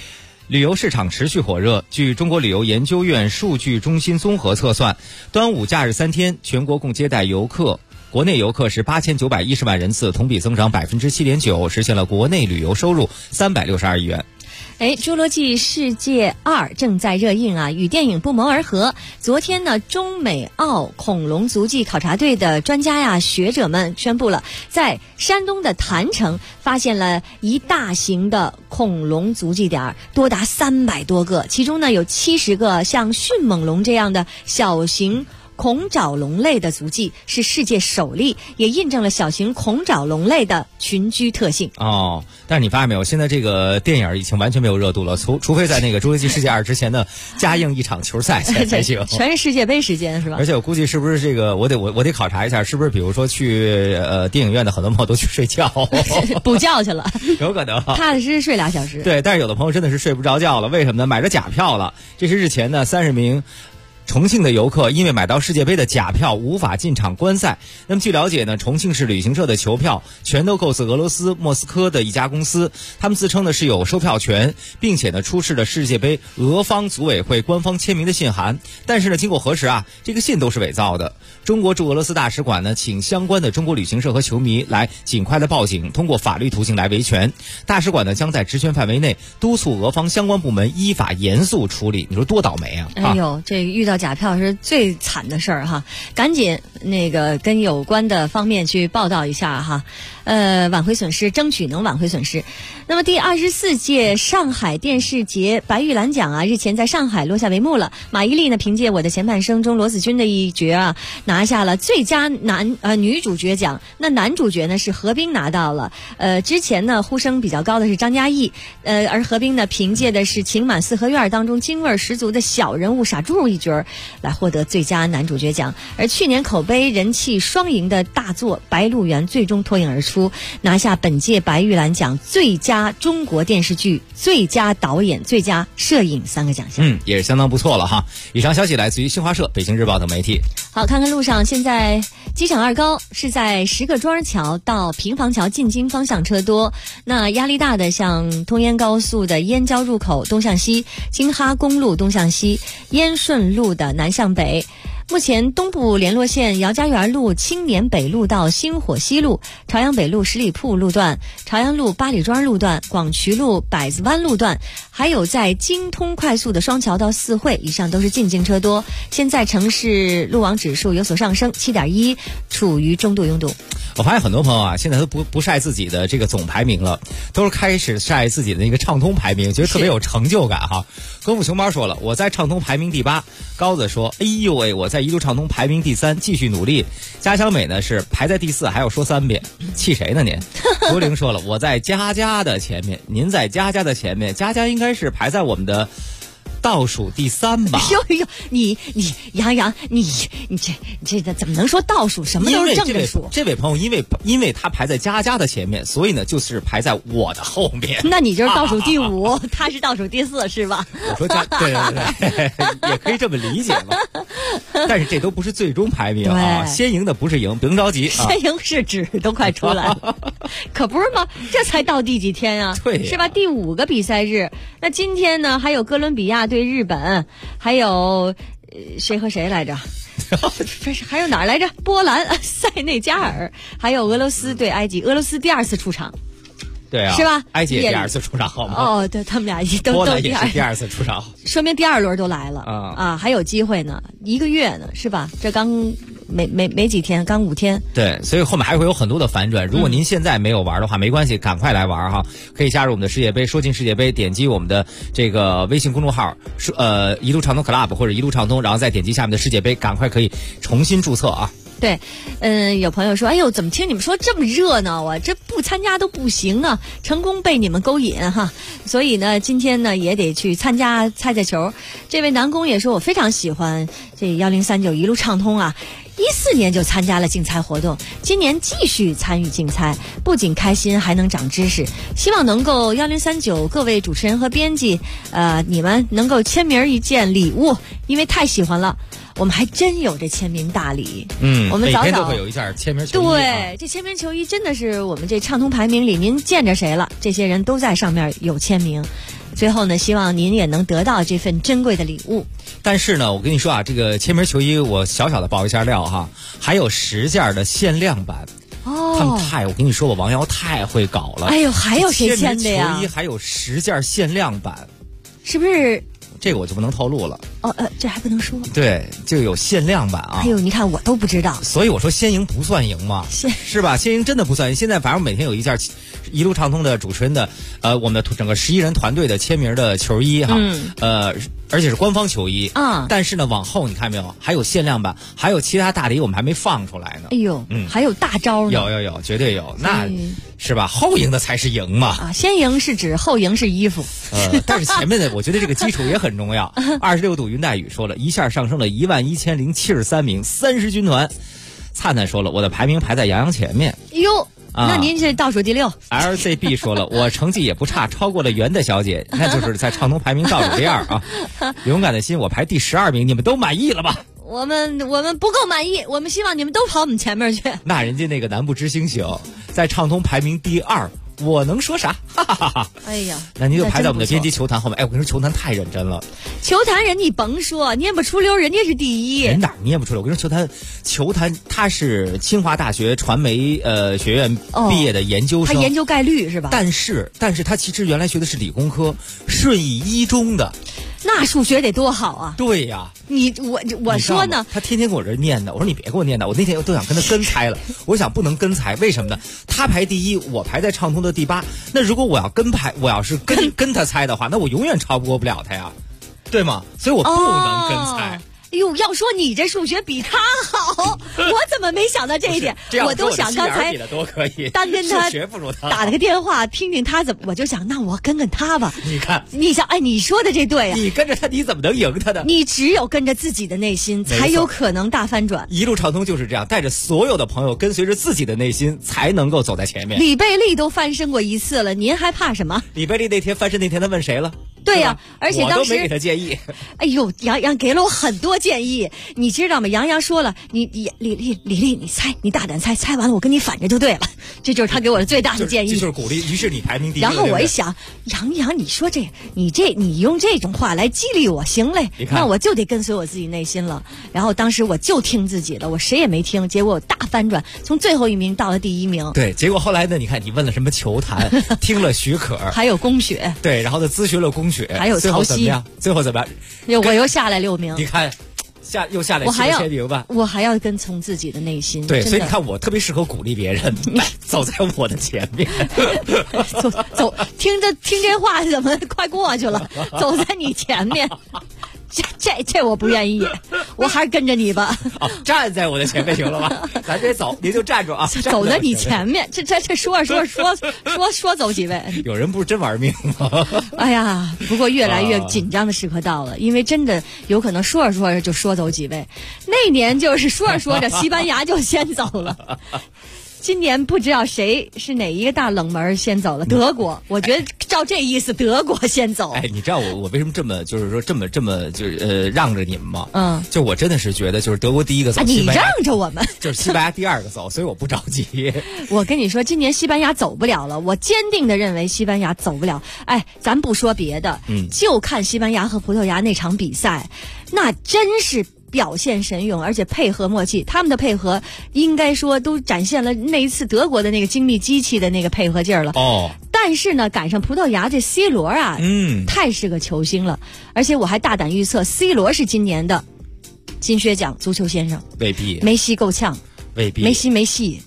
旅游市场持续火热。据中国旅游研究院数据中心综合测算，端午假日3天，全国共接待游客，国内游客是8910万人次，同比增长7.9%，实现了国内旅游收入362亿元。 侏罗纪世界2正在热映啊，与电影不谋而合。昨天呢，中美澳恐龙足迹考察队的专家呀、学者们宣布了，在山东的郯城发现了一大型的恐龙足迹点，多达300多个，其中呢有70个像迅猛龙这样的小型恐爪龙类的足迹，是世界首例，也印证了小型恐爪龙类的群居特性。 但是你发现没有，现在这个电影已经完全没有热度了，除非在那个《侏罗纪世界2》之前呢加映一场球赛才行。 全是世界杯时间是吧？ 而且我估计是不是这个，我得考察一下，是不是比如说去电影院的很多朋友都去睡觉补觉去了， 有可能踏踏实实睡2小时。 对，但是有的朋友真的是睡不着觉了，为什么呢？买着假票了。这是日前呢30名重庆的游客因为买到世界杯的假票无法进场观赛。那么据了解呢，重庆市旅行社的球票全都购自俄罗斯莫斯科的一家公司，他们自称呢是有售票权，并且呢出示了世界杯俄方组委会官方签名的信函。但是呢经过核实啊，这个信都是伪造的。中国驻俄罗斯大使馆呢请相关的中国旅行社和球迷来尽快的报警，通过法律途径来维权。大使馆呢将在职权范围内督促俄方相关部门依法严肃处理。你说多倒霉啊！ 哎呦，这遇到假票是最惨的事儿哈，赶紧那个跟有关的方面去报道一下哈，挽回损失，争取能挽回损失。那么第24届上海电视节白玉兰奖啊，日前在上海落下帷幕了。马伊琍呢凭借《我的前半生》中罗子君的一角啊，拿下了最佳女主角奖。那男主角呢是何冰拿到了，之前呢呼声比较高的是张嘉译，而何冰呢凭借的是《情满四合院》当中京味十足的小人物傻猪一角来获得最佳男主角奖。而去年口碑人气双赢的大作《白鹿原》最终脱颖而出，拿下本届白玉兰奖最佳中国电视剧、最佳导演、最佳摄影3个奖项。 也是相当不错了哈。以上消息来自于新华社、北京日报等媒体。 好，看看路上，现在机场2高是在10个庄桥到平房桥进京方向车多，那压力大的像通燕高速的燕郊入口东向西、京哈公路东向西、燕顺路的南向北。目前东部联络线姚家园路青年北路到星火西路、朝阳北路十里铺路段、朝阳路八里庄路段、广渠路百子湾路段，还有在京通快速的双桥到四惠，以上都是进京车多。现在城市路网指数有所上升，7.1，处于中度拥堵。 我发现很多朋友啊，现在都不晒自己的这个总排名了，都是开始晒自己的那个畅通排名，觉得特别有成就感哈。功夫熊猫说了，我在畅通排名第8。高子说，哎呦喂，我在一路畅通排名第3，继续努力。家乡美呢是排在第4，还要说3遍，气谁呢您？柏林说了，我在佳佳的前面，您在佳佳的前面，佳佳应该是排在我们的倒数第3吧？ 呦，你杨洋，你这怎么能说倒数？什么都是正着数。 这位朋友因为他排在佳佳的前面，所以呢就是排在我的后面。 那你就是倒数第5，他是倒数第4是吧？ 我说对，也可以这么理解嘛。但是这都不是最终排名啊，先赢的不是赢，甭着急。 先赢是指都快出来了，可不是吗？这才到第几天啊？ 对， 是吧？第5个比赛日。那今天呢，还有哥伦比亚对日本，还有谁和谁来着？还有哪儿来着？波兰、塞内加尔，还有俄罗斯对埃及。俄罗斯第2次出场。 对啊， 是吧？ 埃及也第2次出场好吗？ 哦，对，他们俩都波兰也是第2次出场， 说明第2轮都来了啊，还有机会呢，1个月呢，是吧？这刚没几天，刚5天。 对，所以后面还会有很多的反转。如果您现在没有玩的话，没关系，赶快来玩哈！可以加入我们的世界杯，说进世界杯，点击我们的这个微信公众号，一路畅通 Club 或者一路畅通，然后再点击下面的世界杯，赶快可以重新注册啊！ 对，有朋友说，哎呦，怎么听你们说这么热闹啊？这不参加都不行啊！成功被你们勾引哈，所以呢，今天呢也得去参加猜猜球。这位南宫也说，我非常喜欢这1039一路畅通啊。14年就参加了竞猜活动，今年继续参与竞猜，不仅开心还能长知识。希望能够1039各位主持人和编辑，你们能够签名一件礼物，因为太喜欢了。我们还真有这签名大礼，我们早每天都会有一件签名球衣。 对，这签名球衣真的是我们这畅通排名里您见着谁了，这些人都在上面有签名。 最后呢，希望您也能得到这份珍贵的礼物。 但是呢，我跟你说啊，这个签名球衣我小小的爆一下料哈，还有10件的限量版。 哦， 他们我跟你说，我王瑶太会搞了。 哎呦，还有谁签的呀？ 球衣还有10件限量版， 是不是？ 这个我就不能透露了。 哦，这还不能说。 对，就有限量版啊。 哎呦，你看我都不知道。 所以我说先赢不算赢嘛，是吧？先赢真的不算赢。现在反正每天有一件一路畅通的主持人的我们的整个11人团队的签名的球衣哈，而且是官方球衣啊。但是呢，往后你看没有，还有限量版，还有其他大礼我们还没放出来呢。 哎呦，还有大招呢。 有，绝对有。那是吧？后赢的才是赢嘛。 啊，先赢是指后赢是衣服。 但是前面的我觉得这个基础也很重要。26度云带雨说了一下上升了11073名，30军团。灿灿说了，我的排名排在杨洋前面。 哟。那您这倒数第6。 LCB 说了，我成绩也不差，超过了袁的小姐，那就是在畅通排名倒数第2啊。勇敢的心，我排第12名，你们都满意了吧？ 我们不够满意，我们希望你们都跑我们前面去。 那人家那个南部知星宿在畅通排名第2。我能说啥？哈哈哈哈！ 哎呀， 那您就排在我们的编辑球坛后面。哎，我跟你说，球坛太认真了。 球坛人你甭说，念不出溜，人家是第1。 人哪念不出来？我跟你说，球坛他是清华大学传媒学院毕业的研究生， 他研究概率是吧？ 但是他其实原来学的是理工科，顺义一中的。 那数学得多好啊！ 对呀， 我说呢， 他天天跟我这念叨，我说你别给我念叨，我那天都想跟他跟猜了，我想不能跟猜，为什么呢？他排第1，我排在畅通的第8，那如果我要是跟他猜的话，那我永远超过不了他呀，对吗？所以我不能跟猜。 哎呦，要说你这数学比他好，我怎么没想到这一点？我都想刚才单跟他打了个电话，听听他怎么，我就想，那我跟他吧。 你看， 你想，哎，你说的这对啊， 你跟着他，你怎么能赢他呢？ 你只有跟着自己的内心，才有可能大翻转。 一路畅通就是这样，带着所有的朋友，跟随着自己的内心，才能够走在前面。 李贝利都翻身过1次了，您还怕什么？ 李贝利那天翻身那天，他问谁了？ 对呀，而且当时我都没给他建议。 哎呦，杨洋给了我很多建议，你知道吗？杨洋说了，李丽，你猜，你大胆猜，猜完了我跟你反着就对了，这就是他给我的最大的建议。 这就是鼓励，于是你排名第1。 然后我一想，杨洋，你说你用这种话来激励我，行嘞，那我就得跟随我自己内心了。然后当时我就听自己的，我谁也没听，结果我大翻转，从最后1名到了第1名。 对，结果后来呢？你看你问了什么球坛，听了许可， 还有龚雪， 对，然后呢咨询了龚雪， 还有曹曦， 最后怎么样？ 我又下来6名。 你看，又下来7名吧。 我还要跟从自己的内心。 对，所以你看，我特别适合鼓励别人，走在我的前面。 走，听这话怎么快过去了？走在你前面。这我不愿意，我还是跟着你吧。 站在我的前面行了吧？咱别走，您就站住啊！ 走在你前面，这说走几位？ 有人不是真玩命吗？ 哎呀，不过越来越紧张的时刻到了，因为真的有可能说着就说走几位。那年就是说着西班牙就先走了。今年不知道谁是哪一个大冷门先走了，德国。我觉得照这意思，德国先走。 哎，你知道我为什么这么就是让着你们吗？就我真的是觉得就是德国第1个走， 你让着我们， 就是西班牙第2个走，所以我不着急。 我跟你说，今年西班牙走不了了，我坚定的认为西班牙走不了。哎，咱不说别的，就看西班牙和葡萄牙那场比赛，那真是表现神勇，而且配合默契，他们的配合应该说都展现了那一次德国的那个精密机器的那个配合劲儿了。但是呢，赶上葡萄牙这 C 罗啊，太是个球星了，而且我还大胆预测 C 罗是今年的金靴奖足球先生。 未必。 梅西够呛。 未必。 梅西没戏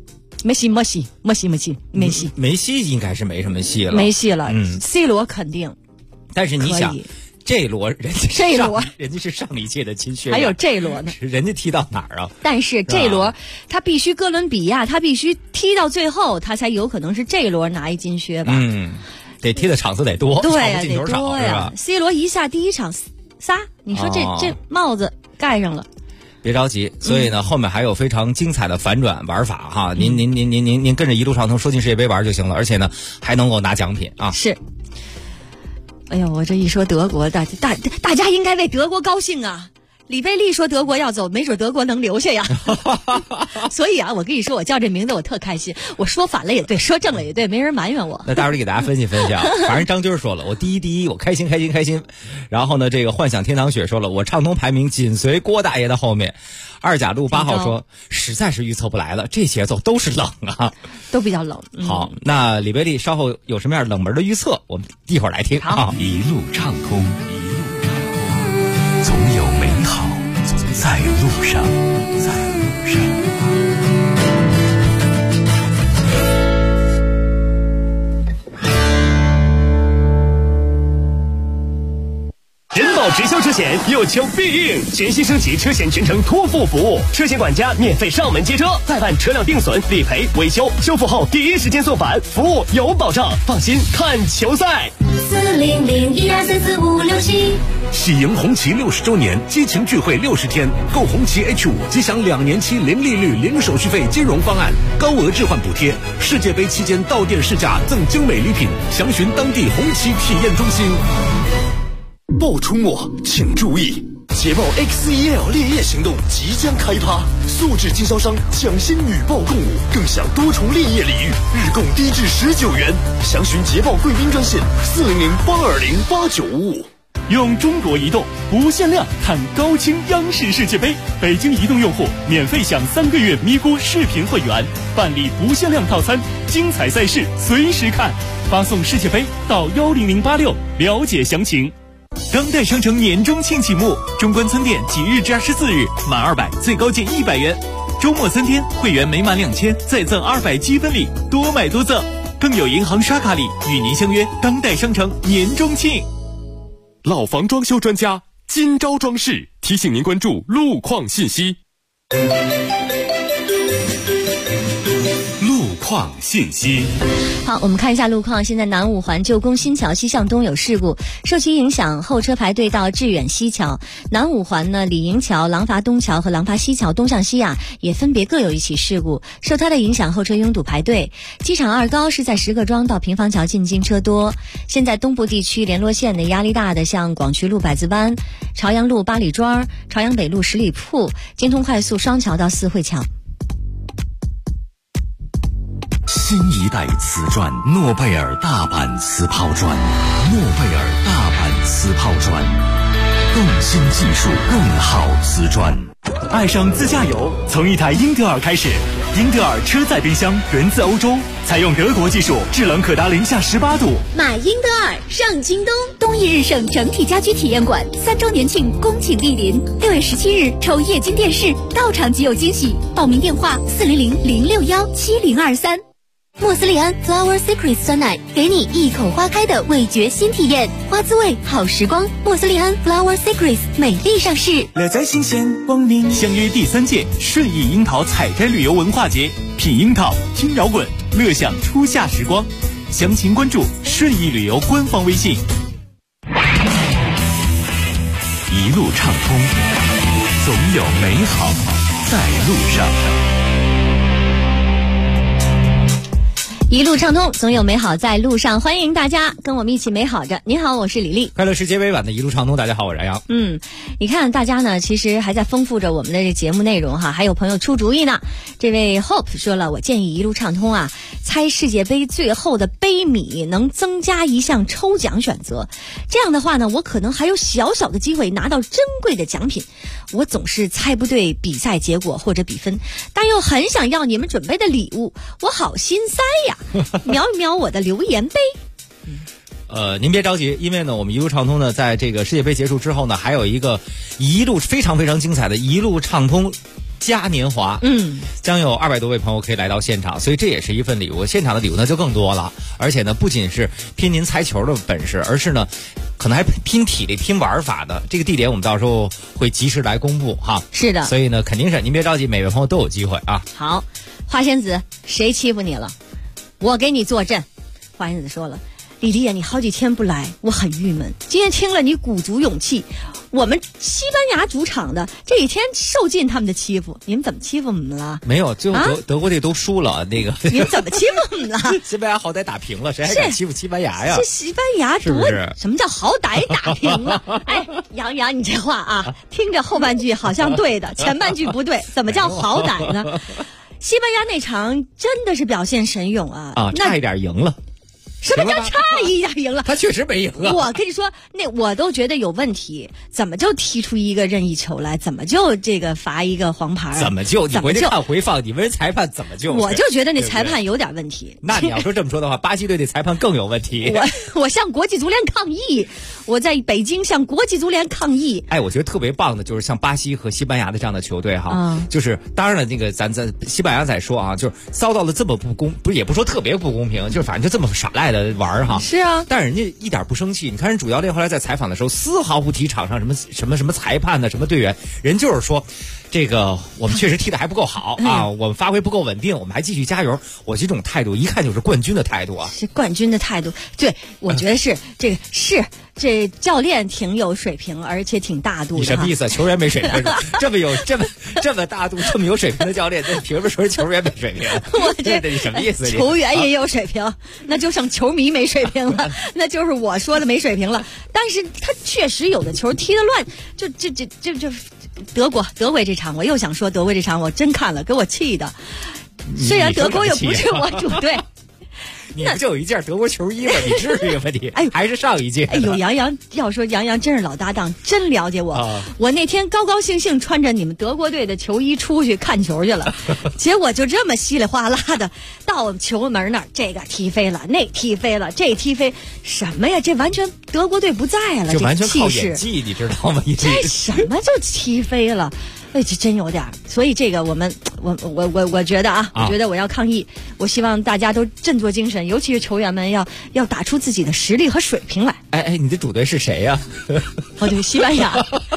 应该是没什么戏了。 没戏了。C 罗肯定。 但是你想。这罗人家是上一届的金靴奖， 还有这罗呢， 人家踢到哪儿啊？ 但是这罗他必须哥伦比亚，他必须踢到最后，他才有可能是这罗拿一金靴吧？ 得踢的场次得多， 对呀， 得多呀。C 罗一下第1场仨，你说这帽子盖上了。 别着急，所以呢，后面还有非常精彩的反转玩法哈。您跟着一路畅通说进世界杯玩就行了，而且呢还能够拿奖品啊。 是。哎呦，我这一说德国，大家应该为德国高兴啊！ 里贝利说德国要走，没准德国能留下呀。所以啊，我跟你说，我叫这名字我特开心，我说反了也对，说正了也对，没人埋怨我。 那待会儿给大家分析分析啊。反正张军说了，我第一，我开心。然后呢，这个幻想天堂雪说了，我畅通排名紧随郭大爷的后面。二甲路8号说，实在是预测不来了，这节奏都是冷啊， 都比较冷。 好，那李贝利稍后有什么样冷门的预测，我们一会儿来听。 好， 一路畅通，总有美好在路上。 人保直销车险有求必应，全新升级车险全程托付服务，车险管家免费上门接车，再办车辆定损、理赔、维修，修复后第一时间送返，服务有保障，放心看球赛。 400123456 喜迎红旗60周年激情聚会60天，购红旗 H5 即享2年期零利率、零手续费金融方案，高额置换补贴，世界杯期间到店试驾赠精美礼品，详询当地红旗体验中心。 报出没请注意，捷豹 XEL 烈焰行动即将开趴，素质经销商抢先与报共舞，更享多重烈焰礼遇，日供低至19元。详询捷豹贵宾专线400-820-8955。 用中国移动不限量看高清央视世界杯，北京移动用户免费享3个月咪咕视频会员，办理不限量套餐，精彩赛事随时看，发送世界杯到10086了解详情。当代商城年中庆启幕，中关村店即日至24日满200最高减100元，周末3天会员每满2000再赠200积分礼，多买多赠，更有银行刷卡礼，与您相约当代商城年中庆。 老房装修专家今朝装饰提醒您关注路况信息。路况信息。 好，我们看一下路况。现在南五环旧宫新桥西向东有事故，受其影响，后车排队到致远西桥。南五环呢，李营桥、廊坊东桥和廊坊西桥东向西啊，也分别各有一起事故，受它的影响，后车拥堵排队。机场二高是在石各庄到平房桥进京车多。现在东部地区联络线的压力大的，像广渠路百子湾、朝阳路八里庄、朝阳北路十里铺、京通快速双桥到四惠桥。 新一代瓷砖，诺贝尔大阪瓷抛砖，诺贝尔大阪瓷抛砖，更新技术，更好瓷砖。 爱上自驾游，从一台英德尔开始。英德尔车载冰箱源自欧洲，采用德国技术，制冷可达零下18度。 买英德尔上京东，东义日盛整体家居体验馆3周年庆恭请莅临，6月17日抽液晶电视，到场即有惊喜。报名电话400-061-7023。 莫斯利安 Flower Secrets 酸奶，给你一口花开的味觉新体验，花滋味好时光。莫斯利安 Flower Secrets 美丽上市， 乐在新鲜光明。相约第3届顺义樱桃采摘旅游文化节，品樱桃，听摇滚，乐享初夏时光。详情关注顺义旅游官方微信。 一路畅通，总有美好在路上。 一路畅通，总有美好在路上。欢迎大家跟我们一起美好着。您好，我是李丽。 快乐世界杯版的一路畅通，大家好，我是杨洋。 你看大家呢，其实还在丰富着我们的这节目内容哈，还有朋友出主意呢。这位 Hope 说了，我建议一路畅通啊，猜世界杯最后的杯米能增加一项抽奖选择，这样的话呢，我可能还有小小的机会拿到珍贵的奖品。我总是猜不对比赛结果或者比分，但又很想要你们准备的礼物，我好心塞呀！瞄一瞄我的留言杯。 您别着急，因为呢，我们一路畅通呢，在这个世界杯结束之后呢，还有一个一路非常非常精彩的一路畅通嘉年华，将有200多位朋友可以来到现场，所以这也是一份礼物。现场的礼物呢就更多了，而且呢，不仅是拼您猜球的本事，而是呢，可能还拼体力、拼玩法的。这个地点我们到时候会及时来公布哈。 是的， 所以呢，肯定是您别着急，每位朋友都有机会啊。 好，花仙子，谁欺负你了？我给你坐镇。花仙子说了， 李丽呀，你好几天不来，我很郁闷。今天听了你鼓足勇气，我们西班牙主场的这几天受尽他们的欺负，你们怎么欺负我们了？ 没有，最后德国队都输了。那个你们怎么欺负我们了？ 西班牙好歹打平了，谁还敢欺负西班牙呀？ 这西班牙是不是？ 什么叫好歹打平了？哎，杨洋，你这话啊，听着后半句好像对的，前半句不对，怎么叫好歹呢？西班牙那场真的是表现神勇啊！ 差一点赢了。 什么叫差一点赢了？ 他确实没赢啊！ 我跟你说，那我都觉得有问题，怎么就踢出一个任意球来？怎么就这个罚一个黄牌？ 怎么就你回去看回放？你问裁判怎么就？ 我就觉得那裁判有点问题。 那你要说这么说的话，巴西队的裁判更有问题。 我向国际足联抗议，我在北京向国际足联抗议。 哎，我觉得特别棒的就是像巴西和西班牙的这样的球队哈，就是当然了，那个咱西班牙再说啊，就是遭到了这么不是也不说特别不公平，就是反正就这么耍赖的玩哈。 是啊， 但是人家一点不生气。你看人主教练后来在采访的时候，丝毫不提场上什么裁判呢，什么队员，人就是说，这个我们确实踢得还不够好啊，我们发挥不够稳定，我们还继续加油。我这种态度一看就是冠军的态度啊， 是冠军的态度。对，我觉得是这个是。这教练挺有水平，而且挺大度的。 你什么意思？球员没水平？这么大度、这么有水平的教练，这凭什么说球员没水平？ 我这你什么意思？ 球员也有水平，那就剩球迷没水平了，那就是我说的没水平了。但是他确实有的球踢得乱，就德国这场，我又想说德国这场，我真看了，给我气的。虽然德国又不是我主队。 你不就有一件德国球衣吗？你至于吗你？哎，还是上一届。 哎呦，杨洋要说杨洋真是老搭档，真了解我。我那天高高兴兴穿着你们德国队的球衣出去看球去了，结果就这么稀里哗啦的到球门那儿，这个踢飞了，那踢飞了，这踢飞什么呀？这完全德国队不在了， 就完全靠演技，你知道吗？ 这什么就踢飞了？哎，这真有点。所以这个我觉得啊，我觉得我要抗议。我希望大家都振作精神，尤其是球员们要打出自己的实力和水平来。 哎，你的主队是谁呀？ 哦，对，西班牙。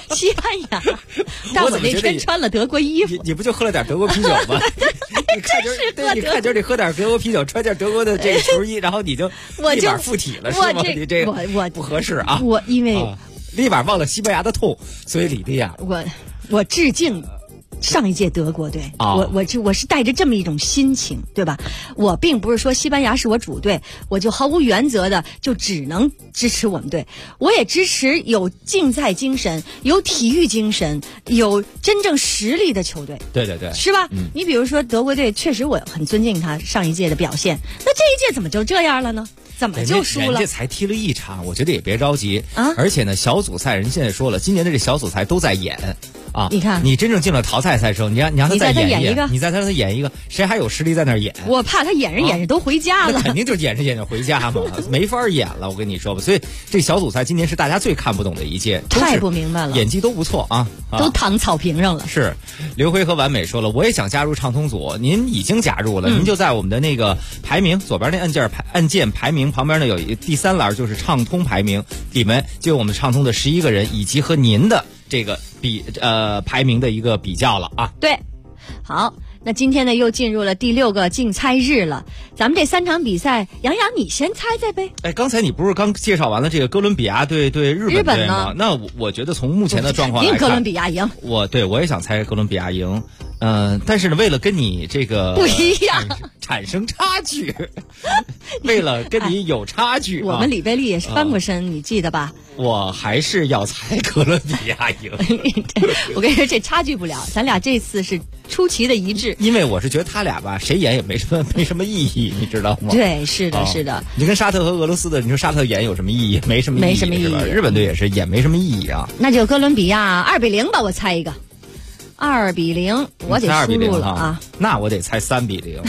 但我那天穿了德国衣服， 你不就喝了点德国啤酒吗？你看球，你喝点德国啤酒，穿件德国的这个球衣，然后你就立马附体了，是吗？你这个我不合适啊！ 我因为立马忘了西班牙的痛，所以李丽呀， 我致敬上一届德国队，我是带着这么一种心情，对吧？我并不是说西班牙是我主队，我就毫无原则的就只能支持我们队，我也支持有竞赛精神、有体育精神、有真正实力的球队。 对对对， 是吧？你比如说德国队，确实我很尊敬他上一届的表现，那这一届怎么就这样了呢？怎么就输了？ 人家才踢了一场，我觉得也别着急啊。而且呢，小组赛人现在说了，今年的这小组赛都在演啊。 你看， 你真正进了淘汰赛的时候，你让他再演一个， 你再让他演一个，谁还有实力在那儿演？ 我怕他演着都回家了。 那肯定就演着回家嘛，没法演了。我跟你说吧，所以这小组赛今年是大家最看不懂的一届， 太不明白了。 演技都不错啊， 都躺草坪上了。 是，刘辉和完美说了，我也想加入畅通组，您已经加入了，您就在我们的那个排名左边那按键排名旁边呢有一第3栏就是畅通排名，里面就有我们畅通的11个人以及和您的这个排名的一个比较了啊。 对，好，那今天呢又进入了第6个竞猜日了。咱们这3场比赛，杨洋你先猜猜呗。 哎，刚才你不是刚介绍完了这个哥伦比亚对日本队吗？那我觉得从目前的状况来看， 哥伦比亚赢。 我也想猜哥伦比亚赢。但是呢，为了跟你这个不一样产生差距，为了跟你有差距， 我们李贝利也是翻过身，你记得吧？ 我还是要猜哥伦比亚赢。 我跟你说，这差距不了，咱俩这次是出奇的一致。 因为我是觉得他俩吧，谁演也没什么意义，你知道吗？ 对，是的，是的。 你跟沙特和俄罗斯的，你说沙特演有什么意义？没什么意义，是吧？日本队也是演没什么意义啊。 那就哥伦比亚2-0吧，我猜一个。2-0，我得输入了啊！ 那我得猜3-0。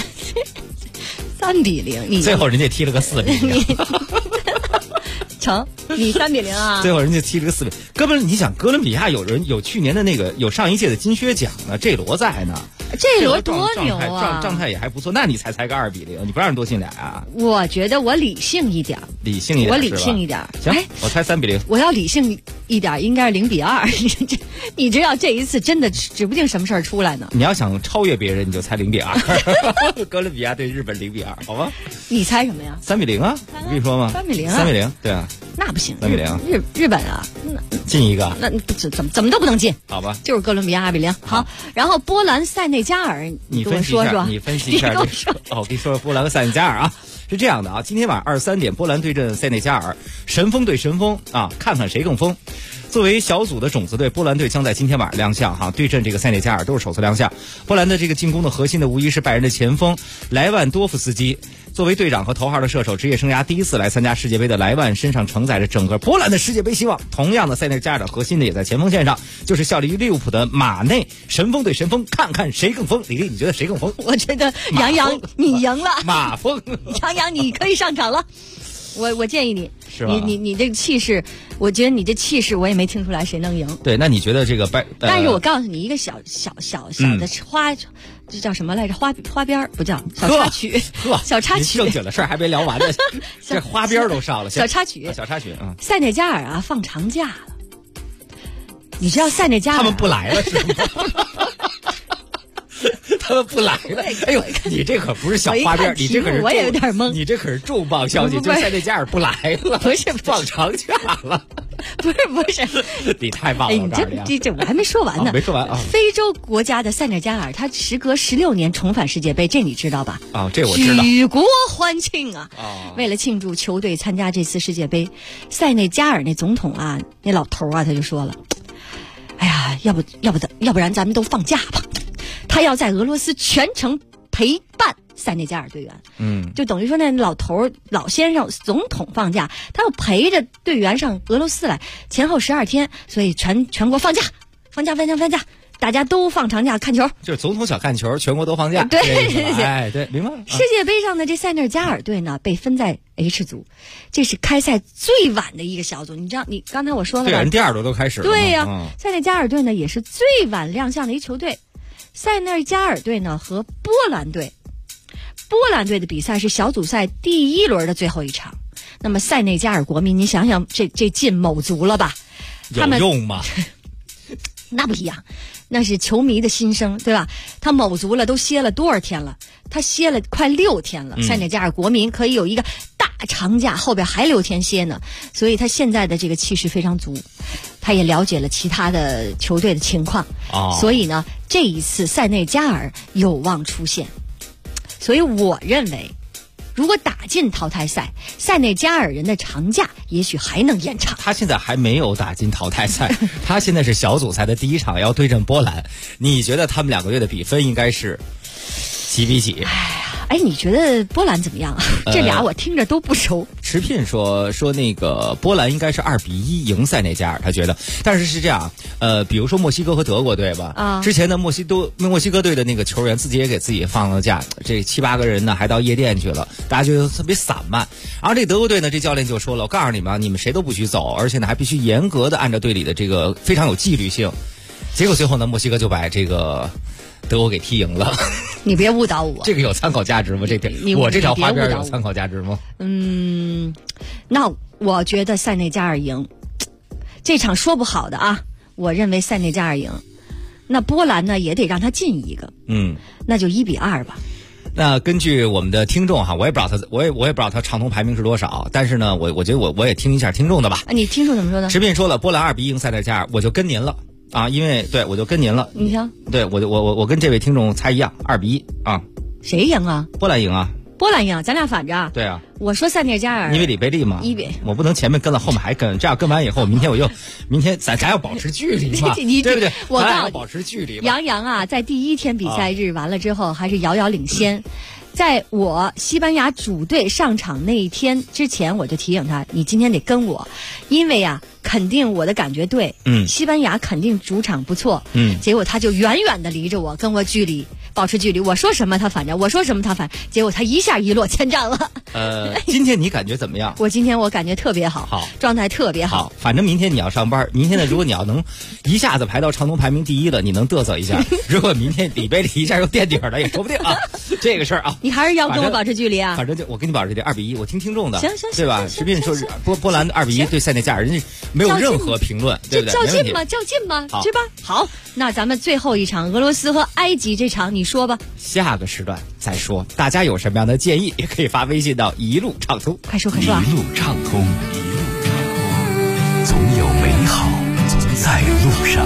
3-0，你最后人家踢了个4-0。 成，你3-0啊！ 最后人家踢了个4-0。你想哥伦比亚有去年的那个有上一届的金靴奖呢，这罗在呢。 这轮多牛啊！ 状态也还不错。那你才个2-0，你不让人多进俩啊？ 我觉得我理性一点，我理性一点。 行，我猜3-0。 我要理性一点，应该是0-2。你知道这一次真的指不定什么事儿出来呢。 你要想超越别人，你就猜0-2。哥伦比亚对日本0-2，好吗？ 你猜什么呀 ？3-0啊！我跟你说嘛 ，3-0。 3-0，对啊。 那不行 ，3-0。 日本啊， 进一个， 那怎么都不能进。 好吧， 就是哥伦比亚2-0。好，然后波兰塞内加尔， 你跟我说说。 你分析一下。我跟你说波兰和塞内加尔啊，是这样的啊，今天晚上23点，波兰对阵塞内加尔，神锋对神锋啊，看看谁更疯。作为小组的种子队，波兰队将在今天晚上亮相哈，对阵这个塞内加尔都是首次亮相。波兰的这个进攻的核心的无疑是拜仁的前锋莱万多夫斯基。作为队长和头号的射手，职业生涯第一次来参加世界杯的莱万身上承载着整个波兰的世界杯希望。同样的，塞内加尔的核心的也在前锋线上，就是效力于利物浦的马内。神锋对神锋，看看谁更疯。李丽，你觉得谁更疯？ 我觉得杨洋你赢了。 马锋， 杨洋你可以上场了。我建议你， 是吧？ 你这个气势，我觉得你这气势我也没听出来谁能赢。 对，那你觉得这个但是我告诉你一个小的花，这叫什么来着？花边不叫小插曲，小插曲。 正经的事儿还没聊完呢，这花边都上了。 小插曲， 啊！ 塞内加尔啊，放长假了。你知道塞内加尔他们不来了是吗？他们不来了，哎呦，你这可不是小花边，你这可是我也有点懵， 你这可是重磅消息，就是塞内加尔不来了， 不是放长假了， 不是， 你太棒了， 这我还没说完呢， 没说完啊。 非洲国家的塞内加尔，他时隔16年重返世界杯，这你知道吧？ 啊，这我知道。 举国欢庆啊！为了庆祝球队参加这次世界杯，塞内加尔那总统啊，那老头啊，他就说了：“哎呀，要不然咱们都放假吧。”他要在俄罗斯全程陪伴塞内加尔队员，就等于说那老先生总统放假，他要陪着队员上俄罗斯来，前后12天，所以全国放假，大家都放长假看球， 就是总统想看球，全国都放假。 对， 哎，对，明白。 世界杯上的这塞内加尔队呢，被分在 H 组，这是开赛最晚的一个小组。你知道，你刚才我说了吧？ 对，人第2轮都开始了。 对呀，塞内加尔队呢也是最晚亮相的一球队。塞内加尔队呢和波兰队的比赛是小组赛第1轮的最后一场。那么塞内加尔国民，你想想这劲卯足了吧？ 有用吗？ 那不一样，那是球迷的心声，对吧？他卯足了，都歇了多少天了？他歇了快6天了。塞内加尔国民可以有一个大长假，后边还6天歇呢，所以他现在的这个气势非常足。他也了解了其他的球队的情况，所以呢，这一次塞内加尔有望出现。所以我认为，如果打进淘汰赛，塞内加尔人的长假也许还能延长。 他现在还没有打进淘汰赛，他现在是小组赛的第1场要对阵波兰。你觉得他们2个队的比分应该是几比几？ 哎，你觉得波兰怎么样啊？这俩我听着都不熟。 池聘说那个波兰应该是2-1赢塞内加尔，他觉得。但是这样，比如说墨西哥和德国队吧，之前的墨西哥队的那个球员自己也给自己放了假，这7-8个人呢还到夜店去了，大家觉得特别散漫。然后这德国队呢，这教练就说了，我告诉你们，你们谁都不许走，而且呢还必须严格的按照队里的这个非常有纪律性。结果最后呢，墨西哥就把这个德国给踢赢了。 你别误导我， 这个有参考价值吗？我这条花边有参考价值吗？ 那我觉得塞内加尔赢，这场说不好的啊，我认为塞内加尔赢。那波兰呢也得让他进一个，那就1-2吧。 那根据我们的听众哈，我也不知道他长通排名是多少，但是呢，我觉得我也听一下听众的吧。 你听众怎么说的？ 石斌说了，波兰2-1赢塞内加尔，我就跟您了。因为对我就跟您了， 你听， 对我跟这位听众猜一样，2-1啊。 谁赢啊？ 波兰赢啊。 波兰赢，咱俩反着。 对啊。 我说塞内加尔， 因为里贝利嘛。我不能前面跟了，后面还跟，这样跟完以后，明天咱要保持距离嘛，对不对？ 我告诉你， 保持距离。 杨洋啊，在第1天比赛日完了之后，还是遥遥领先。在我西班牙主队上场那一天之前，我就提醒他，你今天得跟我，因为啊，肯定我的感觉对，西班牙肯定主场不错，结果他就远远的离着我，跟我距离保持距离，我说什么他反着，我说什么他反，结果他一下一落千丈了。 今天你感觉怎么样？ 我今天我感觉特别好，状态特别好。 反正明天你要上班，明天呢，如果你要能一下子排到长通排名第1了，你能嘚瑟一下；如果明天里贝里一下又垫底了，也说不定啊。这个事儿啊， 你还是要跟我保持距离啊。 反正就我跟你保持距离2-1，我听听众的， 行， 对吧？随便说是波兰2-1对塞内加尔，人家没有任何评论，对不对？ 较劲嘛，是吧？好，那咱们最后一场俄罗斯和埃及这场，你说吧。 下个时段再说，大家有什么样的建议，也可以发微信到一路畅通。 快说啊！ 一路畅通，总有美好在路上。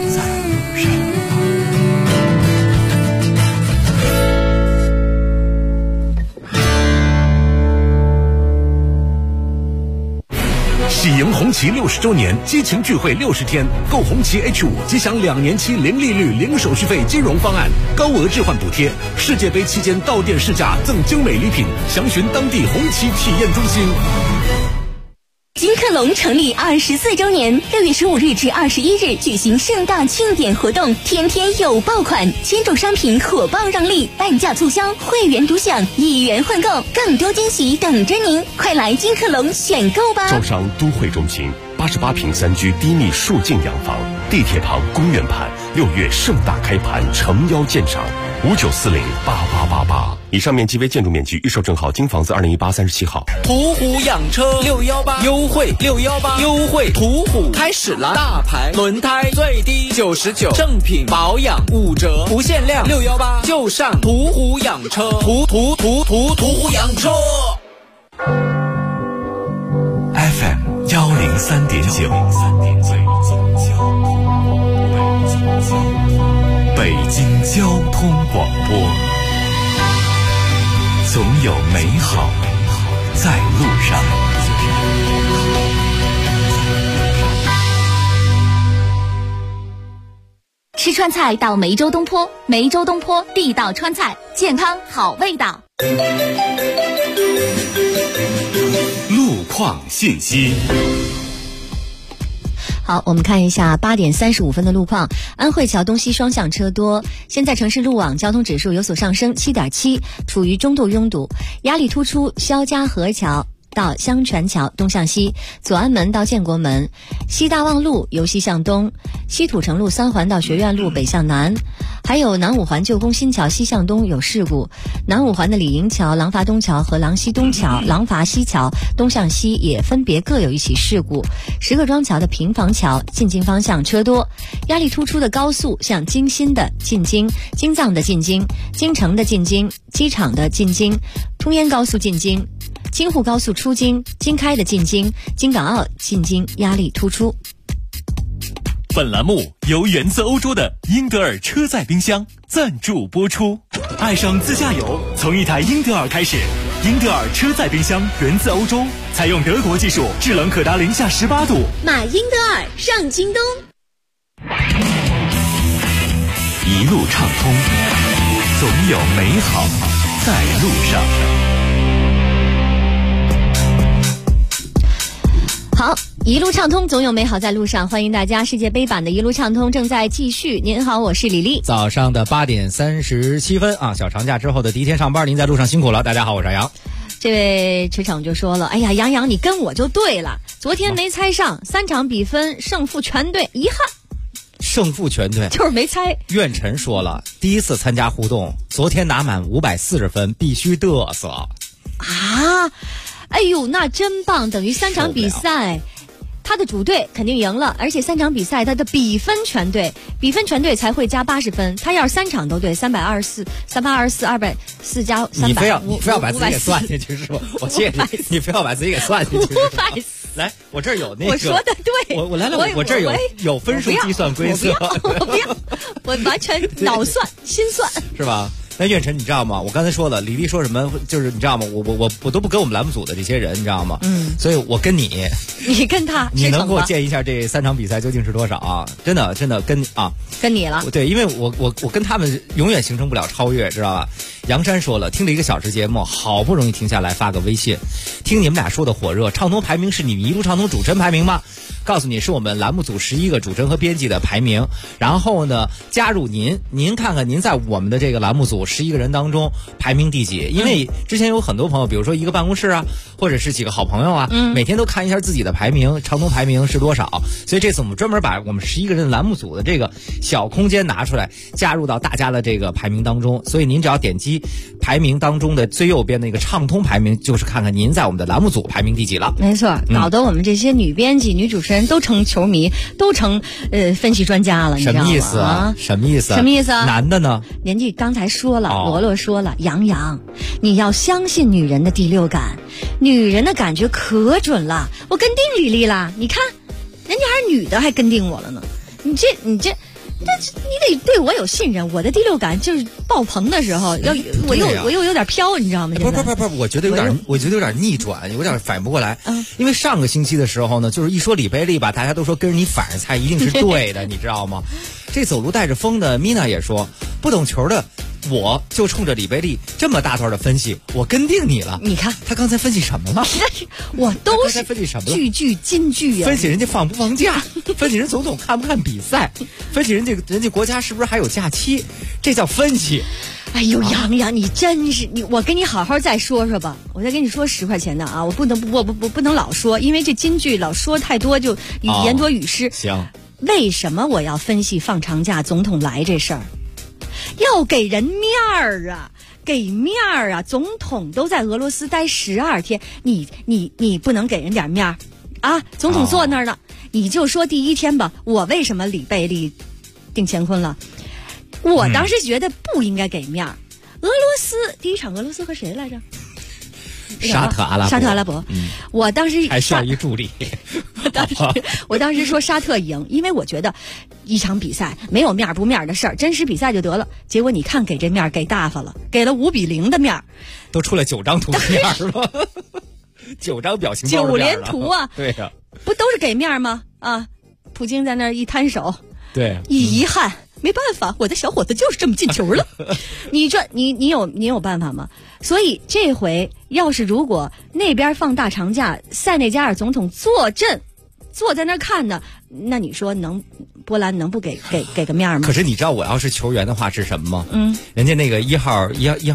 喜迎红旗60周年激情聚会60天，购红旗 H5 即享2年期零利率、零手续费金融方案，高额置换补贴。世界杯期间到店试驾赠精美礼品，详询当地红旗体验中心。 金客隆成立24周年，6月15日至21日举行盛大庆典活动，天天有爆款，千种商品火爆让利，半价促销，会员独享，1元换购，更多惊喜等着您！快来金客隆选购吧！ 招商都会中心88平3居低密数境洋房，地铁旁公园畔，6月盛大开盘，诚邀鉴赏，59408888。以上面积为建筑面积，预售证号京房子2018-37号。 途虎养车618优惠，618优惠，途虎开始了，大牌轮胎最低99，正品保养5折，不限量，618就上途虎养车，途虎养车。 FM 103.9，北京交通广播，总有美好在路上。 吃川菜到梅州东坡，梅州东坡地道川菜，健康好味道。 路况信息。 好，我们看一下8点35分的路况。安慧桥东西双向车多，现在城市路网交通指数有所上升7.7，处于中度拥堵，压力突出肖家河桥到香泉桥东向西，左安门到建国门，西大望路由西向东，西土城路3环到学院路北向南，还有南五环旧宫新桥西向东有事故，南五环的李营桥、廊筏东桥和廊西东桥、廊筏西桥东向西也分别各有一起事故。石各庄桥的平房桥进京方向车多，压力突出的高速向京新的进京、京藏的进京、京城的进京、机场的进京、通燕高速进京、京沪高速出京、京开的进京、京港澳进京压力突出。 本栏目由源自欧洲的英德尔车载冰箱赞助播出。爱上自驾游，从一台英德尔开始。英德尔车载冰箱源自欧洲，采用德国技术，制冷可达零下18度。 买英德尔上京东。 一路畅通，总有美好在路上。 好，一路畅通，总有美好在路上。欢迎大家，世界杯版的一路畅通正在继续。您好，我是李丽。 早上的8点37分啊，小长假之后的第一天上班，您在路上辛苦了。大家好，我是杨洋。 这位车长就说了，哎呀，杨洋你跟我就对了，昨天没猜上，3场比分胜负全对，遗憾。 胜负全对， 就是没猜。 苑晨说了，第一次参加互动，昨天拿满540分，必须嘚瑟啊！哎呦，那真棒，等于3场比赛他的主队肯定赢了，而且3场比赛他的比分全对，比分全对才会加80分。他要是3场都对，324、240加300， 你非要把自己给算进去是吧？我谢谢你，你非要把自己给算进去。 540。 来，我这儿有那个， 我说的对， 我来，我这儿有分数计算规则， 我不要，我完全脑算心算， 是吧？那苑晨，你知道吗？我刚才说了，李丽说什么，就是你知道吗？我都不跟我们栏目组的这些人，你知道吗？所以我跟你跟他， 你能给我建议一下这3场比赛究竟是多少啊？真的跟你了。 对，因为我跟他们永远形成不了超越，知道吧？ 杨山说了，听了1个小时节目，好不容易停下来发个微信，听你们俩说的火热。畅通排名是你们一路畅通主持人排名吗？告诉你是我们栏目组11个主持人和编辑的排名。然后呢，加入您看看您在我们的这个栏目组11个人当中排名第几？因为之前有很多朋友，比如说一个办公室啊，或者是几个好朋友啊，每天都看一下自己的排名，畅通排名是多少。所以这次我们专门把我们11个人的栏目组的这个小空间拿出来，加入到大家的这个排名当中。所以您只要点击排名当中的最右边那个畅通排名，就是看看您在我们的栏目组排名第几了。 没错，搞得我们这些女编辑、女主持人都成球迷，都成分析专家了，你知道吗？ 什么意思啊？什么意思？ 什么意思啊？ 男的呢？ 人家刚才说了，罗罗说了，杨，你要相信女人的第六感，女人的感觉可准了。我跟定李丽啦，你看，人家还是女的，还跟定我了呢。你这。但是你得对我有信任，我的第六感就是爆棚的时候，我又有点飘，你知道吗？ 不，我觉得有点逆转，有点反应不过来。因为上个星期的时候呢，就是一说李贝利吧，大家都说跟着你反着猜一定是对的，你知道吗？这走路带着风的米娜也说，不懂球的我就冲着李贝利这么大段的分析，我跟定你了。 你看他刚才分析什么了？ 我都是分析什么？ 句金句呀！ 分析人家放不放假，分析人总统看不看比赛，分析人家国家是不是还有假期，这叫分析。 哎呦，杨，你真是我跟你好好再说说吧，我再跟你说10块钱的啊，我不能老说，因为这金句老说太多就言多语失。 行， 为什么我要分析放长假总统来这事儿？要给人面儿啊，给面儿啊！总统都在俄罗斯待12天，你不能给人点面儿啊？总统坐那儿呢，你就说第一天吧。我为什么李贝利定乾坤了？我当时觉得不应该给面儿。俄罗斯第一场俄罗斯和谁来着？ 沙特阿拉伯。我当时还需要一助理。 我当时说沙特赢，因为我觉得一场比赛没有面不面的事儿，真实比赛就得了。结果你看给这面给大发了，给了5-0的面， 都出来9张图片了，9张表情包 9连图啊！ 对呀， 不都是给面吗？啊，普京在那儿一摊手， 对， 一遗憾。没办法，我的小伙子就是这么进球了。你有办法吗？所以这回如果那边放大长假，塞内加尔总统坐在那儿看呢，那你说波兰能不给个面吗？ 可是你知道我要是球员的话是什么吗？人家那个1号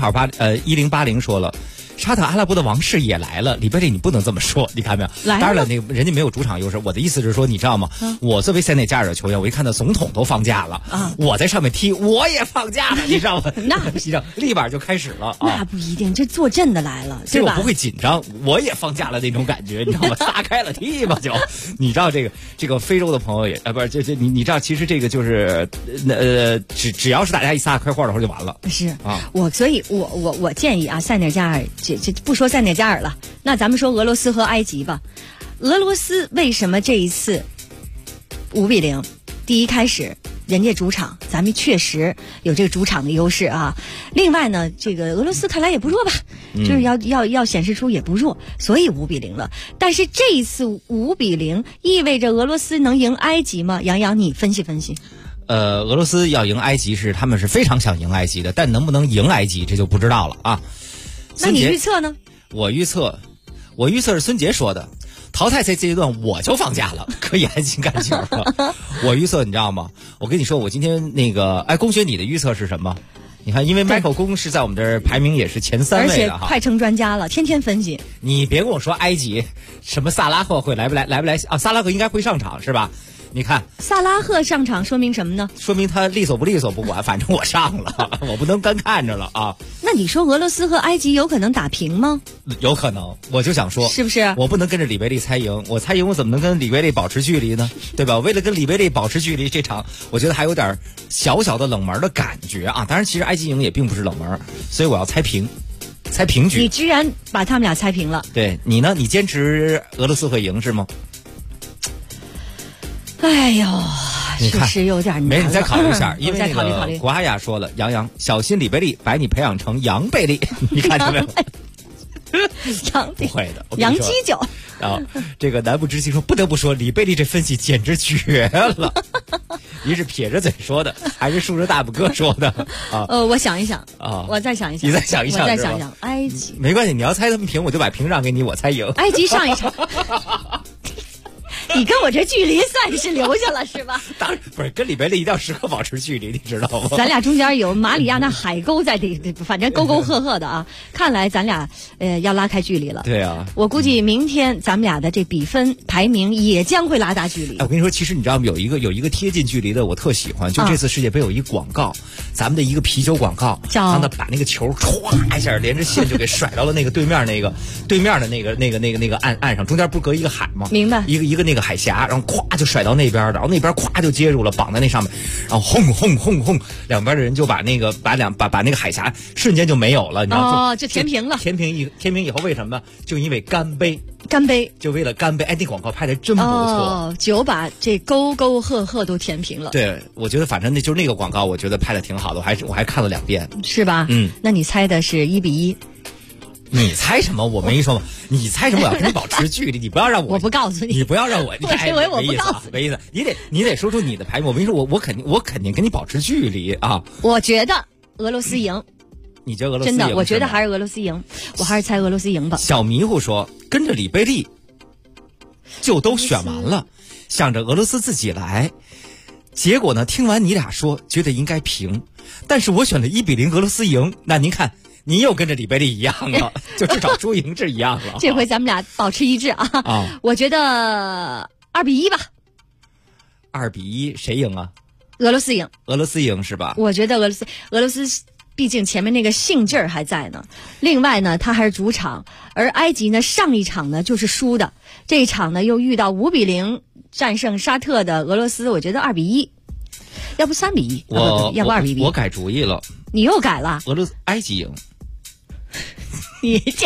1080说了。沙特阿拉伯的王室也来了，李贝利你不能这么说，你看没有？当然了，人家没有主场优势。我的意思是说，你知道吗？我作为塞内加尔的球员，我一看到总统都放假了，我在上面踢，我也放假了，你知道吗？ 那不行，立马就开始了。 那不一定，这坐镇的来了，对吧？ 我不会紧张，我也放假了那种感觉，你知道吗？撒开了踢嘛，就你知道这个非洲的朋友也不是这你知道，其实这个就是只要是大家一撒开花的话就完了。 是啊，所以我建议啊，塞内加尔这不说塞内加尔了，那咱们说俄罗斯和埃及吧。俄罗斯为什么这一次5-0？第一开始人家主场，咱们确实有这个主场的优势啊。另外呢，这个俄罗斯看来也不弱吧，就是要显示出也不弱，所以5-0了。但是这一次5-0意味着俄罗斯能赢埃及吗？杨，你分析分析。 俄罗斯要赢埃及他们是非常想赢埃及的，但能不能赢埃及这就不知道了啊。 那你预测呢？ 我预测是孙杰说的，淘汰赛阶段我就放假了，可以安心看球了。我预测你知道吗？我跟你说，我今天龚学你的预测是什么？你看，因为 Michael 龚是在我们这儿排名也是前3位的， 而且快成专家了，天天分析。 你别跟我说埃及什么萨拉赫会来不来啊？萨拉赫应该会上场是吧？你看萨拉赫上场说明什么呢？ 说明他利索不利索不管，反正我上了，我不能干看着了啊。 那你说俄罗斯和埃及有可能打平吗？ 有可能，我就想说， 是不是？ 我不能跟着李贝利猜赢，我猜赢我怎么能跟李贝利保持距离呢？对吧？为了跟李贝利保持距离，这场我觉得还有点小小的冷门的感觉啊。当然，其实埃及赢也并不是冷门，所以我要猜平局。 你居然把他们俩猜平了？ 对，你呢？你坚持俄罗斯会赢是吗？ 哎呦，确实有点难。 没，你再考虑一下，因为那个瓜雅说了，杨小心李贝利把你培养成杨贝利，你看见没有？ 不会的， 洋基酒。 啊，这个南部知青说，不得不说，李贝利这分析简直绝了。你是撇着嘴说的，还是竖着大拇哥说的啊？ 我想一想啊， 我再想一想， 你再想一想， 我再想想。埃及没关系，你要猜他们平，我就把平让给你，我猜赢。 埃及上一场。你跟我这距离算是留下了是吧？ 当然不是，跟李贝利一定要时刻保持距离，你知道吗？ 咱俩中间有马里亚纳海沟在这，反正沟沟壑壑的啊。看来咱俩要拉开距离了。 对啊， 我估计明天咱们俩的这比分排名也将会拉大距离。 我跟你说，其实你知道吗？有一个贴近距离的，我特喜欢。就这次世界杯有一广告，咱们的一个啤酒广告，让他把那个球歘一下连着线就给甩到了那个对面的那个岸上，中间不是隔一个海吗？ 明白。 一个那个海峡，然后咵就甩到那边，然后那边咵就接住了，绑在那上面，然后轰轰轰轰，两边的人就把那个把那个海峡瞬间就没有了，你知道吗？ 就填平了。 填平以后为什么？就因为干杯， 就为了干杯。哎，那广告拍的真不错。 酒把这沟沟壑壑都填平了。 对，我觉得反正那个广告，我觉得拍的挺好的，我还看了2遍。 是吧？那你猜的是1-1。 你猜什么？我没说。你猜什么？我要跟你保持距离，你不要让我。 我不告诉你。 你不要让我。 我认为我不告诉你。 没意思。你得说出你的排名。我跟你说，我肯定跟你保持距离啊。 我觉得俄罗斯赢。 你觉得俄罗斯赢？ 真的，我觉得还是俄罗斯赢。我还是猜俄罗斯赢吧。 小迷糊说，跟着李贝利就都选完了，想着俄罗斯自己来。结果呢，听完你俩说，觉得应该平，但是我选了1-0俄罗斯赢。那您看。你又跟着李贝利一样了，就至少输赢是一样了。 这回咱们俩保持一致啊！我觉得2-1吧。 2-1谁赢啊？ 俄罗斯赢。 俄罗斯赢是吧？ 我觉得俄罗斯毕竟前面那个性劲儿还在呢。另外呢，他还是主场，而埃及呢上一场呢就是输的，这一场呢又遇到5-0战胜沙特的俄罗斯，我觉得2-1。要不3-1，要不2-1。 我改主意了。 你又改了？ 埃及赢。 你这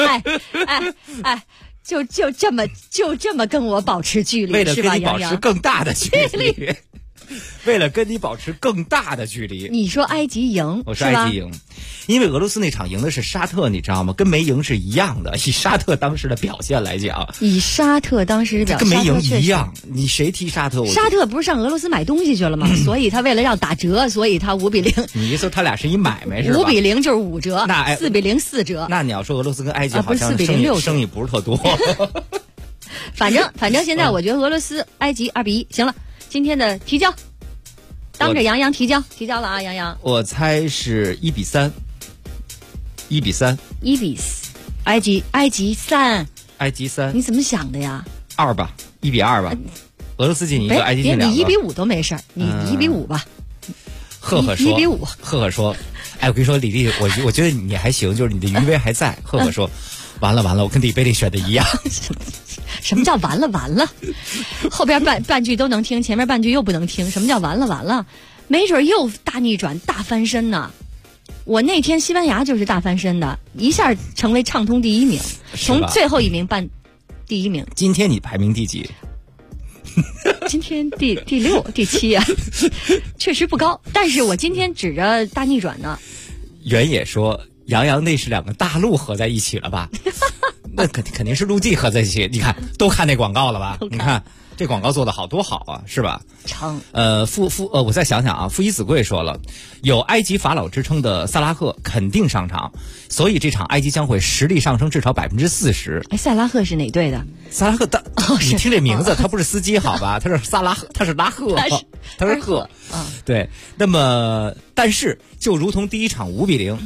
就这么跟我保持距离，是吧？ 为了跟你保持更大的距离，为了跟你保持更大的距离， 你说埃及赢， 我说埃及赢，因为俄罗斯那场赢的是沙特，你知道吗？跟没赢是一样的。以沙特当时的表现来讲， 跟没赢一样。你谁踢沙特？ 沙特不是上俄罗斯买东西去了吗？所以他为了让打折，所以他5-0。 你意思他俩是一买卖是吧 ？5-0就是5折，那4-0 4折。 那你要说俄罗斯跟埃及好像生意不是特多。 反正现在我觉得俄罗斯埃及2-1。行了，今天的提交。当着杨洋提交了啊，杨洋。 我猜是1-3。1-3。 埃及3。 埃及3。 你怎么想的呀 ？2吧，1-2吧。俄罗斯进1个，埃及进2个。 你1-5都没事儿，你1-5吧。 赫赫说 1-5。 赫赫说，哎，我跟你说，李丽，我觉得你还行，就是你的余威还在。赫赫说，完了，我跟李贝利选的一样。 什么叫完了？后边半句都能听，前面半句又不能听。什么叫完了？没准又大逆转、大翻身呢。我那天西班牙就是大翻身的，一下成为畅通第1名，从最后1名办第1名。 今天你排名第几？ 今天第6、第7啊，确实不高。但是我今天指着大逆转呢。 原野说，杨洋那是2个大陆合在一起了吧？那肯定是陆地合在一起。你看，都看那广告了吧？你看这广告做的好多好啊，是吧？ 成。 我再想想啊，父一子贵说了，有埃及法老之称的萨拉赫肯定上场，所以这场埃及将会实力上升至少40%。 哎，萨拉赫是哪队的？ 萨拉赫你听这名字，他不是司机好吧？他是萨拉赫，他是拉赫，他是赫。对。那么，但是就如同第一场5-0，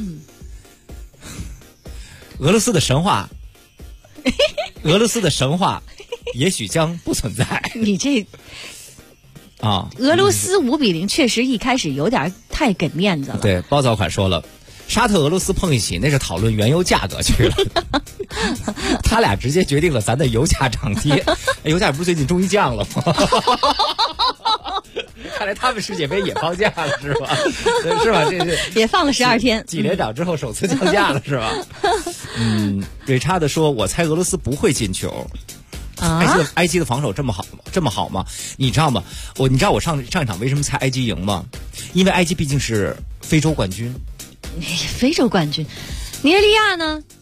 俄罗斯的神话也许将不存在。 你这俄罗斯5-0确实一开始有点太给面子了。 对，包早款说了，沙特俄罗斯碰一起，那是讨论原油价格去了。他俩直接决定了咱的油价涨跌。油价不是最近终于降了吗？看来他们世界杯也放假了，是吧？是吧？这是也放了12天， 几连涨之后首次降价了，是吧？瑞查的说，我猜俄罗斯不会进球。埃及的防守这么好吗？你知道吗？你知道我上一场为什么猜埃及赢吗？因为埃及毕竟是非洲冠军。 非洲冠军，尼日利亚呢？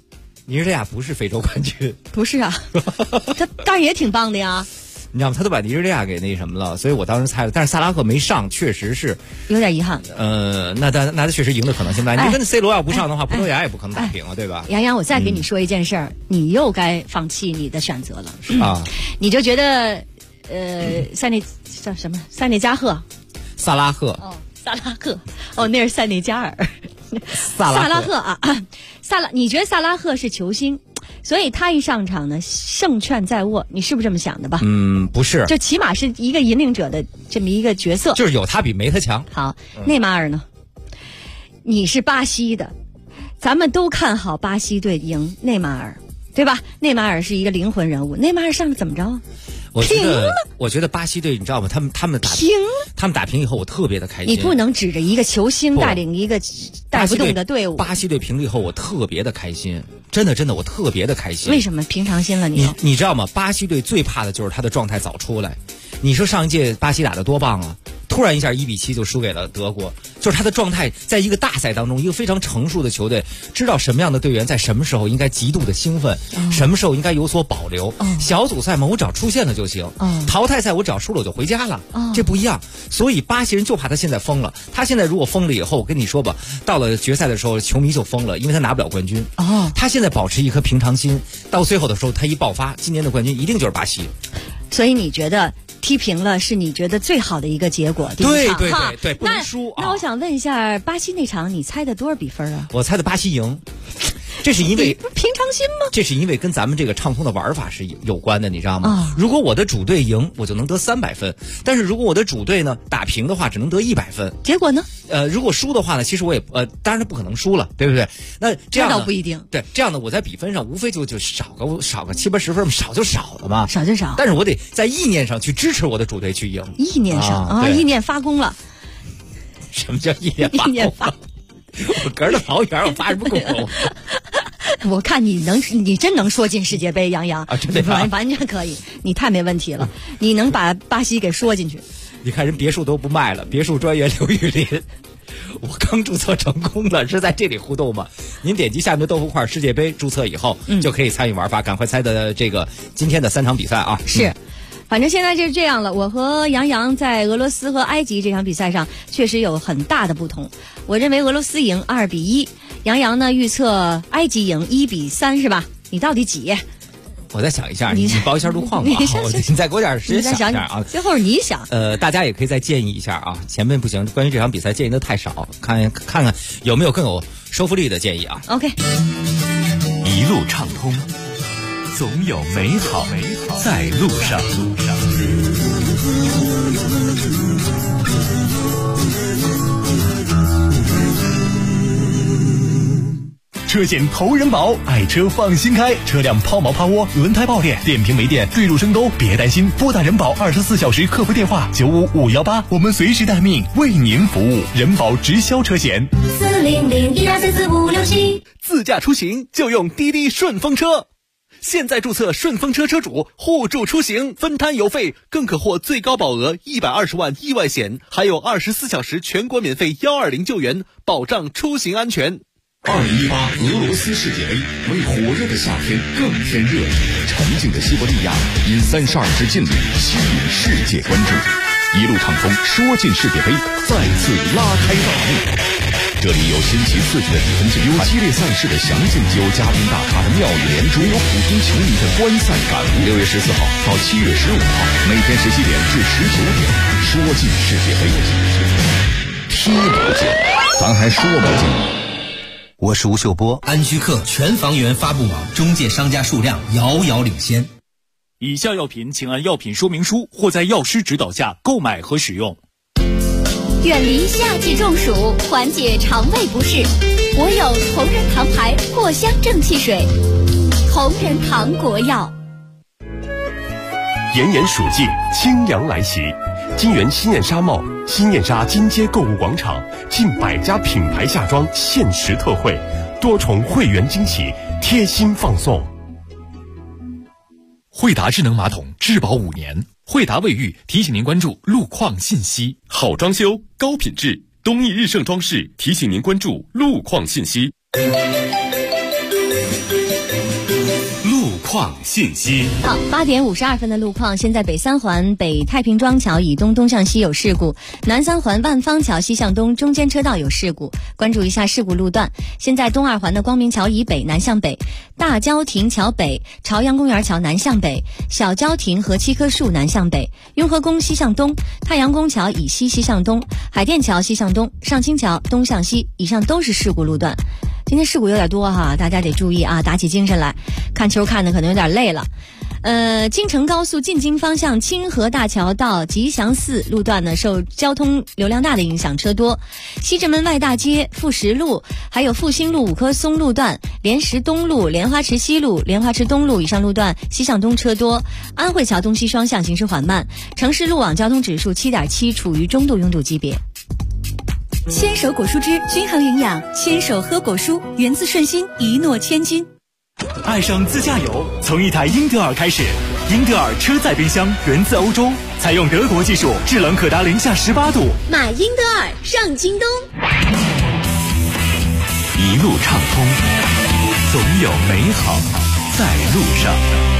尼日利亚不是非洲冠军， 不是啊，但是也挺棒的呀。 你知道吗？他都把尼日利亚给那什么了，所以我当时猜了。但是萨拉赫没上，确实是有点遗憾。 那他确实赢的可能性大。你跟 C 罗要不上的话，葡萄牙也不可能打平了，对吧？ 杨洋，我再给你说一件事儿，你又该放弃你的选择了啊！ 你就觉得塞内加赫、 萨拉赫那是塞内加尔。萨拉赫啊，你觉得萨拉赫是球星，所以他一上场呢，胜券在握，你是不是这么想的吧？ 不是， 就起码是一个引领者的这么一个角色， 就是有他比没他强。 好，内马尔呢？你是巴西的，咱们都看好巴西队赢内马尔，对吧？内马尔是一个灵魂人物，内马尔上怎么着？ 我觉得巴西队，你知道吗？他们打平以后，我特别的开心。 你不能指着一个球星带领一个带不动的队伍。 巴西队平了以后，我特别的开心，真的，我特别的开心。 为什么平常心了你？ 你知道吗？巴西队最怕的就是他的状态早出来。你说上一届巴西打得多棒啊！突然一下1-7就输给了德国，就是他的状态在一个大赛当中，一个非常成熟的球队，知道什么样的队员在什么时候应该极度的兴奋，什么时候应该有所保留。小组赛嘛，我只要出现了就行；淘汰赛我只要输了我就回家了，这不一样。所以巴西人就怕他现在疯了。他现在如果疯了以后，我跟你说吧，到了决赛的时候，球迷就疯了，因为他拿不了冠军。他现在保持一颗平常心，到最后的时候他一爆发，今年的冠军一定就是巴西。 所以你觉得踢平了是你觉得最好的一个结果？ 对，不能输。 那我想问一下，巴西那场你猜的多少比分啊？ 我猜的巴西赢。这是因为平常心吗？ 这是因为跟咱们这个畅通的玩法是有关的，你知道吗？如果我的主队赢，我就能得300分；但是如果我的主队呢打平的话，只能得100分。 结果呢？ 如果输的话呢，其实我也当然不可能输了，对不对？那这样倒不一定。 对，这样呢，我在比分上无非就少个7-80分，少就少了嘛， 少就少。 但是我得在意念上去支持我的主队去赢。 意念上意念发功了。 什么叫意念发功？我隔着老远，我发什么功？ 我看你真能说进世界杯，杨洋真的完全可以，你太没问题了，你能把巴西给说进去。 你看人别墅都不卖了，别墅专员刘玉林，我刚注册成功了，是在这里互动吗？您点击下面的豆腐块世界杯注册以后，就可以参与玩法，赶快猜的这个今天的3场比赛啊！ 是。反正现在就是这样了，我和杨洋在俄罗斯和埃及这场比赛上确实有很大的不同。我认为俄罗斯赢2-1，杨洋呢预测埃及赢1-3，是吧？你到底几？ 我再想一下，你报一下路况吧。你再给我点时间想一下啊。 最后你想， 大家也可以再建议一下啊。前面不行，关于这场比赛建议的太少，看看有没有更有说服力的建议啊。 OK， 一路畅通，总有美好在路上。 车险投人保，爱车放心开，车辆抛锚趴窝、轮胎爆裂、电瓶没电、坠入深沟，别担心，拨打人保24小时客服电话95518，我们随时待命，为您服务。人保直销车险 400-1244567。 自驾出行就用滴滴顺风车，现在注册顺风车车主，互助出行，分摊邮费，更可获最高保额120万意外险，还有24小时全国免费120救援，保障出行安全。 2018俄罗斯世界杯为火热的夏天更添热情，沉静的西伯利亚因32支劲旅吸引世界关注，一路畅通说进世界杯再次拉开大幕。这里有新奇刺激的比分竞，有激烈赛事的详尽，有嘉宾大咖的妙语连珠，有普通球迷的观赛感悟。6月14号到7月15号，每天17点至19点，说进世界杯，踢不进，咱还说不进。 我是吴秀波，安居客全房源发布网中介商家数量遥遥领先。 以下药品请按药品说明书或在药师指导下购买和使用。 远离夏季中暑，缓解肠胃不适，我有同仁堂牌藿香正气水。同仁堂国药。 炎炎暑季，清凉来袭。金源新燕纱帽、新燕纱金街购物广场近100家品牌夏装限时特惠，多重会员惊喜，贴心放送。 惠达智能马桶质保5年，惠达卫浴提醒您关注路况信息。 好装修，高品质，东益日盛装饰提醒您关注路况信息。 况信息。 好，8点52分的路况，现在北三环北太平庄桥以东东向西有事故，南三环万方桥西向东中间车道有事故，关注一下事故路段。现在东二环的光明桥以北南向北，大郊亭桥北、朝阳公园桥南向北，小郊亭和7棵树南向北，雍和宫西向东，太阳宫桥以西西向东，海淀桥西向东，上清桥东向西，以上都是事故路段。今天事故有点多哈，大家得注意啊，打起精神来。看球看的可能有点累了。京承高速进京方向清河大桥到吉祥寺路段呢，受交通流量大的影响，车多。西直门外大街、富石路，还有复兴路、五棵松路段、莲石东路、莲花池西路、莲花池东路以上路段西向东车多。安慧桥东西双向行驶缓慢。城市路网交通指数7.7，处于中度拥堵级别。 牵手果蔬汁均衡营养，牵手喝果蔬，源自顺心，一诺千金。 爱上自驾游，从一台英德尔开始。英德尔车载冰箱源自欧洲，采用德国技术，制冷可达零下18度。 买英德尔上京东。 一路畅通，总有美好在路上。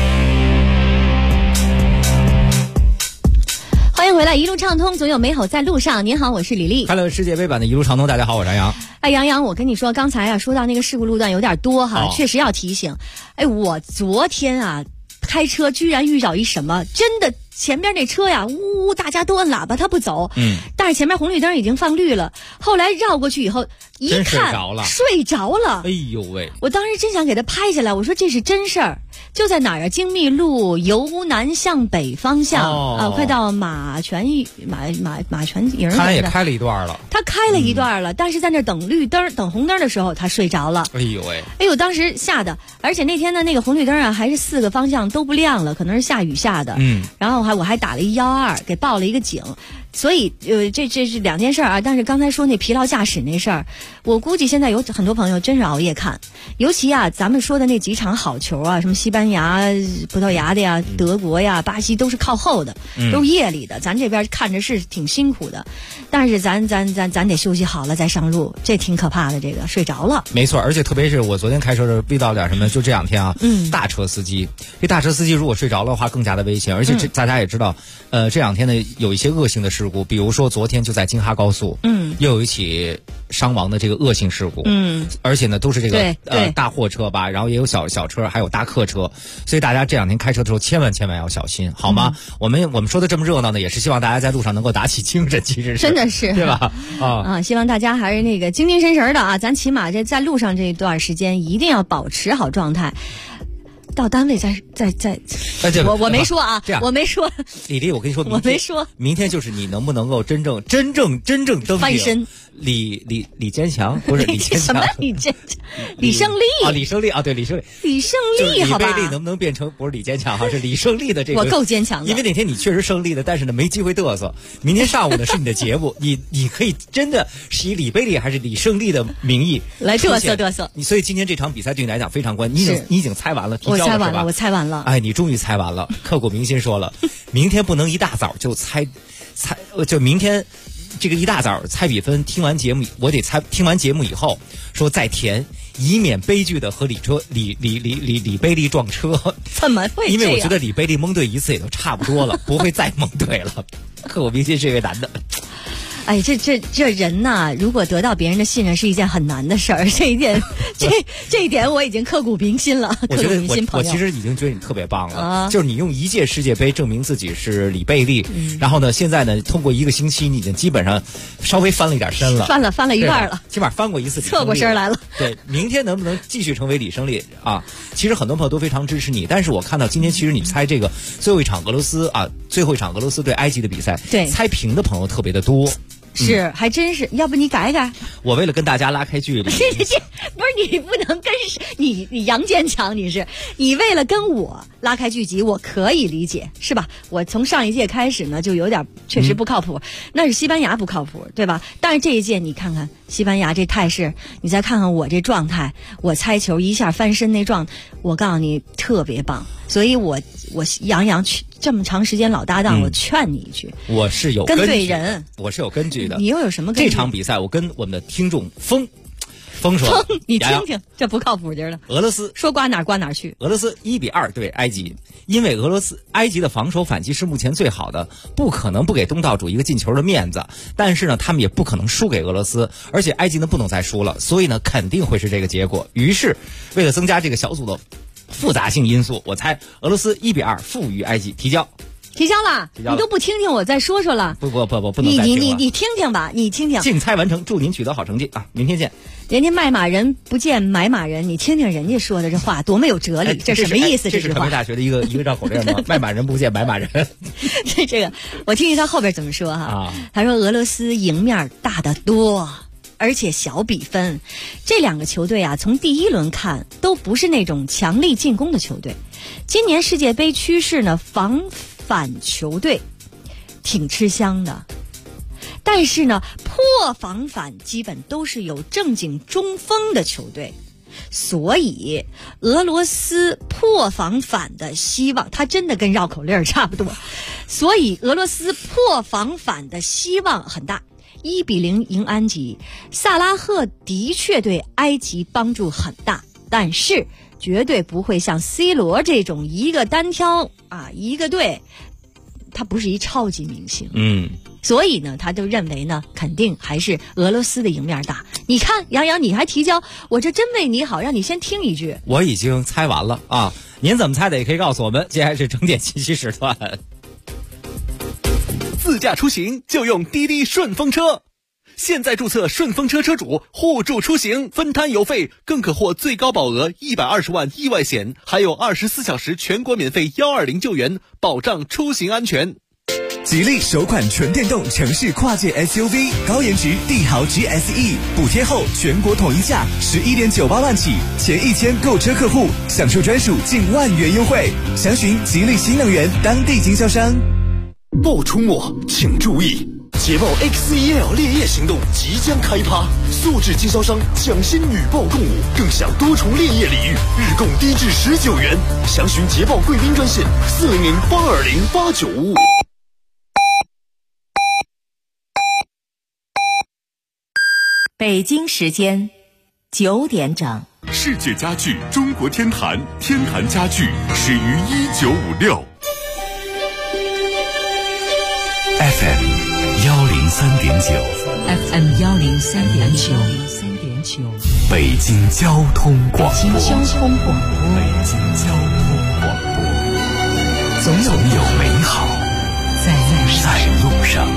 欢迎回来，一路畅通，总有美好在路上。您好，我是李丽。 快乐世界杯版的一路畅通，大家好，我是杨洋。 哎，杨洋，我跟你说，刚才啊说到那个事故路段有点多哈，确实要提醒。哎，我昨天啊开车居然遇到一什么，真的前边那车呀，呜，大家都摁喇叭，他不走。但是前面红绿灯已经放绿了，后来绕过去以后一看睡着了。 哎呦喂！ 我当时真想给他拍下来，我说这是真事儿。就在哪儿啊？京密路由南向北方向快到马泉营， 看来也开了一段了。 他开了一段了，但是在那等绿灯、等红灯的时候，他睡着了。 哎呦喂！ 哎呦，当时吓的，而且那天的那个红绿灯啊，还是4个方向都不亮了，可能是下雨下的。然后我还打了一112，给报了一个警。所以这是2件事啊。但是刚才说那疲劳驾驶那事儿，我估计现在有很多朋友真是熬夜看，尤其啊咱们说的那几场好球啊，什么西班牙、葡萄牙的呀、德国呀、巴西，都是靠后的，都是夜里的，咱这边看着是挺辛苦的，但是咱得休息好了再上路，这挺可怕的，这个睡着了。 没错，而且特别是我昨天开车的时候遇到点什么，就这2天啊，大车司机，这大车司机如果睡着了的话更加的危险，而且大家也知道，这2天呢有一些恶性的事故，比如说昨天就在京哈高速，又有一起伤亡的这个恶性事故，而且呢都是这个大货车吧，然后也有小车，还有大客车，所以大家这2天开车的时候千万要小心，好吗？我们说的这么热闹呢，也是希望大家在路上能够打起精神，其实是真的是对吧？ 希望大家还是那个精精神神的啊，咱起码这在路上这段时间一定要保持好状态。到单位再，我没说啊，我没说。 李丽，我跟你说， 我没说。 明天就是你能不能够真正登顶翻身。 李坚强不是李坚强， 什么李坚强？李胜利啊，李胜利啊，对，李胜利，好吧？李贝利能不能变成不是李坚强哈，是李胜利的这个？ 我够坚强的， 因为那天你确实胜利了，但是呢没机会嘚瑟。明天上午呢是你的节目，你可以真的是以李贝利还是李胜利的名义来嘚瑟。 所以今天这场比赛对你来讲非常关键，你已经猜完了，提交了是吧？ 我猜完了。 哎，你终于猜完了。刻骨铭心说了，明天不能一大早就猜，就明天。这个一大早猜比分，听完节目我得猜，听完节目以后说再填，以免悲剧的和李贝利撞车。 怎么会？ 因为我觉得李贝利蒙对一次也都差不多了，不会再蒙对了。刻骨铭心是一位男的。 哎，这人呐，如果得到别人的信任是一件很难的事儿，这一点我已经刻骨铭心了。 我觉得我其实已经觉得你特别棒了，就是你用一届世界杯证明自己是李贝利，然后呢，现在呢，通过1个星期，你已经基本上稍微翻了一点身了， 翻了一半了， 起码翻过一次， 侧过身来了。 对，明天能不能继续成为李胜利啊？其实很多朋友都非常支持你，但是我看到今天其实你猜这个最后一场俄罗斯对埃及的比赛， 对， 猜平的朋友特别的多。 是，还真是，要不你改改？ 我为了跟大家拉开距离， 不是你不能跟你杨坚强，你为了跟我拉开距离，我可以理解，是吧？我从上一届开始呢，就有点确实不靠谱，那是西班牙不靠谱，对吧？但是这一届你看看西班牙这态势，你再看看我这状态，我猜球一下翻身那我告诉你特别棒，所以我杨去这么长时间老搭档，我劝你一句， 我是有跟对人， 我是有根据的。 你又有什么根据？ 这场比赛我跟我们的听众风说风，你听听，这不靠谱劲儿了。 俄罗斯说刮哪儿刮哪儿去。 俄罗斯1-2对埃及，因为埃及的防守反击是目前最好的，不可能不给东道主一个进球的面子。但是呢，他们也不可能输给俄罗斯，而且埃及呢不能再输了，所以呢肯定会是这个结果。于是，为了增加这个小组的复杂性因素，我猜俄罗斯1-2负于埃及，提交了， 你都不听听我再说说了。 不能再听了。 你听听吧，你听听。 竞猜完成，祝您取得好成绩啊！明天见。 人家卖马人不见买马人，你听听人家说的这话多么有哲理，这什么意思？ 这是传媒大学的一个绕口令吗？卖马人不见买马人。 这个我听听他后边怎么说哈。他说俄罗斯赢面大得多，而且小比分。这两个球队啊，从第一轮看都不是那种强力进攻的球队。今年世界杯趋势呢，防反球队挺吃香的，但是呢，破防反基本都是有正经中锋的球队，所以俄罗斯破防反的希望，它真的跟绕口令差不多，所以俄罗斯破防反的希望很大。1-0赢埃及，萨拉赫的确对埃及帮助很大，但是绝对不会像 C 罗这种一个单挑一个队，他不是一超级明星。所以呢，他就认为呢，肯定还是俄罗斯的赢面大。你看，杨洋，你还提交，我这真为你好，让你先听一句。 我已经猜完了啊，您怎么猜的也可以告诉我们。接下来是整点信息时段。 自驾出行就用滴滴顺风车，现在注册顺风车车主，互助出行，分摊油费，更可获最高保额120万意外险，还有24小时全国免费120救援，保障出行安全。 吉利首款纯电动城市跨界 SUV 高颜值帝豪 GSE， 补贴后全国统一价11.98万起，前1000购车客户享受专属近万元优惠。详询吉利新能源当地经销商。 报出没请注意，捷豹 X1L 烈焰行动即将开趴，素质经销商抢先女报共舞，更享多重烈焰礼遇，日供低至19元。详询捷豹贵宾专线400-820-8955。 北京时间9点整。 世界家具中国天坛，天坛家具始于1956。 FM 103.9 FM 103.9， 北京交通广播。总有美好在路上。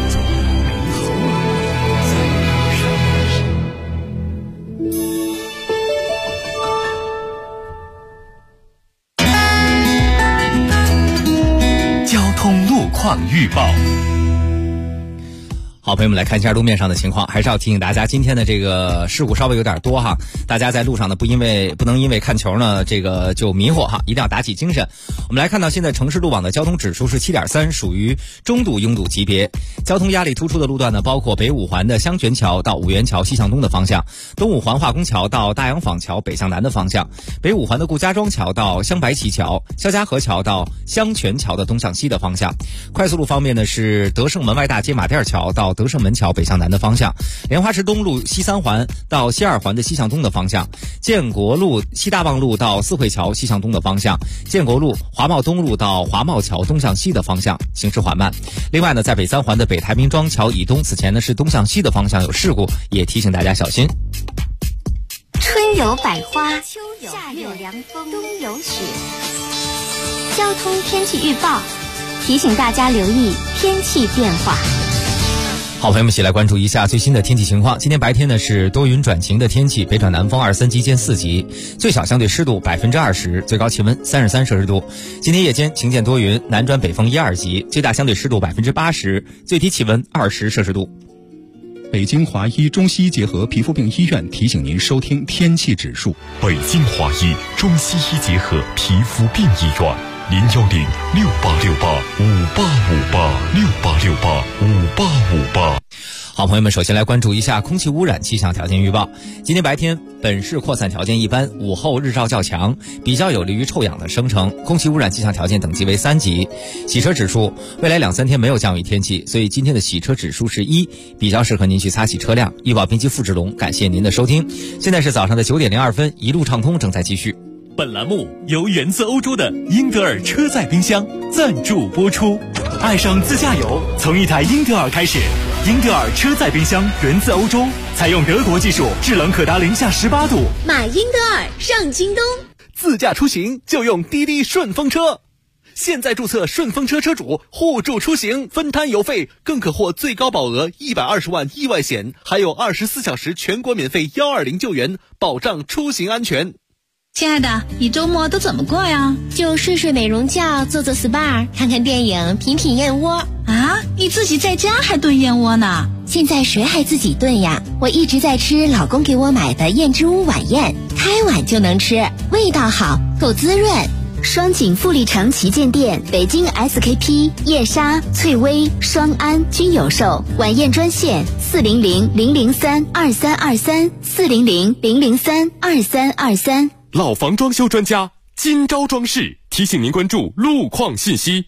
交通路况预报。 好，朋友们来看一下路面上的情况，还是要提醒大家，今天的这个事故稍微有点多哈，大家在路上呢不能因为看球呢这个就迷糊哈，一定要打起精神。我们来看到现在城市路网的交通指数是7.3，属于中度拥堵级别。交通压力突出的路段呢，包括北五环的香泉桥到五元桥西向东的方向，东五环化工桥到大洋坊桥北向南的方向，北五环的顾家庄桥到香白旗桥、肖家河桥到香泉桥的东向西的方向。快速路方面呢，是德胜门外大街马甸桥到德胜门桥北向南的方向，莲花池东路西三环到西二环的西向东的方向，建国路西大望路到四惠桥西向东的方向，建国路华贸东路到华贸桥东向西的方向行驶缓慢。另外呢，在北三环的北太平庄桥以东，此前呢是东向西的方向有事故，也提醒大家小心。 春有百花，夏有凉风，冬有雪。交通天气预报提醒大家留意天气变化。 好，朋友们一起来关注一下最新的天气情况。今天白天呢是多云转晴的天气，北转南风2、3级见4级，最小相对湿度20%，最高气温33摄氏度。今天夜间晴间多云，南转北风1、2级，最大相对湿度80%，最低气温20摄氏度。 北京华医中西医结合皮肤病医院提醒您收听天气指数。 北京华医中西医结合皮肤病医院 0106868586858 好朋友们，首先来关注一下空气污染气象条件预报。今天白天本市扩散条件一般，午后日照较强，比较有利于臭氧的生成，空气污染气象条件等级为3级。洗车指数，未来2-3天没有降雨天气，所以今天的洗车指数是1，比较适合您去擦洗车辆。医保编辑付志龙，感谢您的收听。现在是早上的9点02分，一路畅通正在继续。 本栏目由源自欧洲的英德尔车载冰箱赞助播出。爱上自驾游，从一台英德尔开始。英德尔车载冰箱源自欧洲，采用德国技术，制冷可达-18度。 买英德尔上京东。 自驾出行就用滴滴顺风车。现在注册顺风车车主，互助出行，分摊油费，更可获最高保额120万意外险，还有24小时全国免费120救援，保障出行安全。 亲爱的，你周末都怎么过呀？ 就睡睡美容觉，做做 SPA， 看看电影，品品燕窝。 啊，你自己在家还炖燕窝呢？ 现在谁还自己炖呀？我一直在吃老公给我买的燕之屋晚宴，开碗就能吃，味道好，够滋润。 双井富力城旗舰店、北京 SKP、叶莎、翠微、双安均有售。晚宴专线400-003-2323，400-003-2323。 老房装修专家金招装饰提醒您关注路况信息。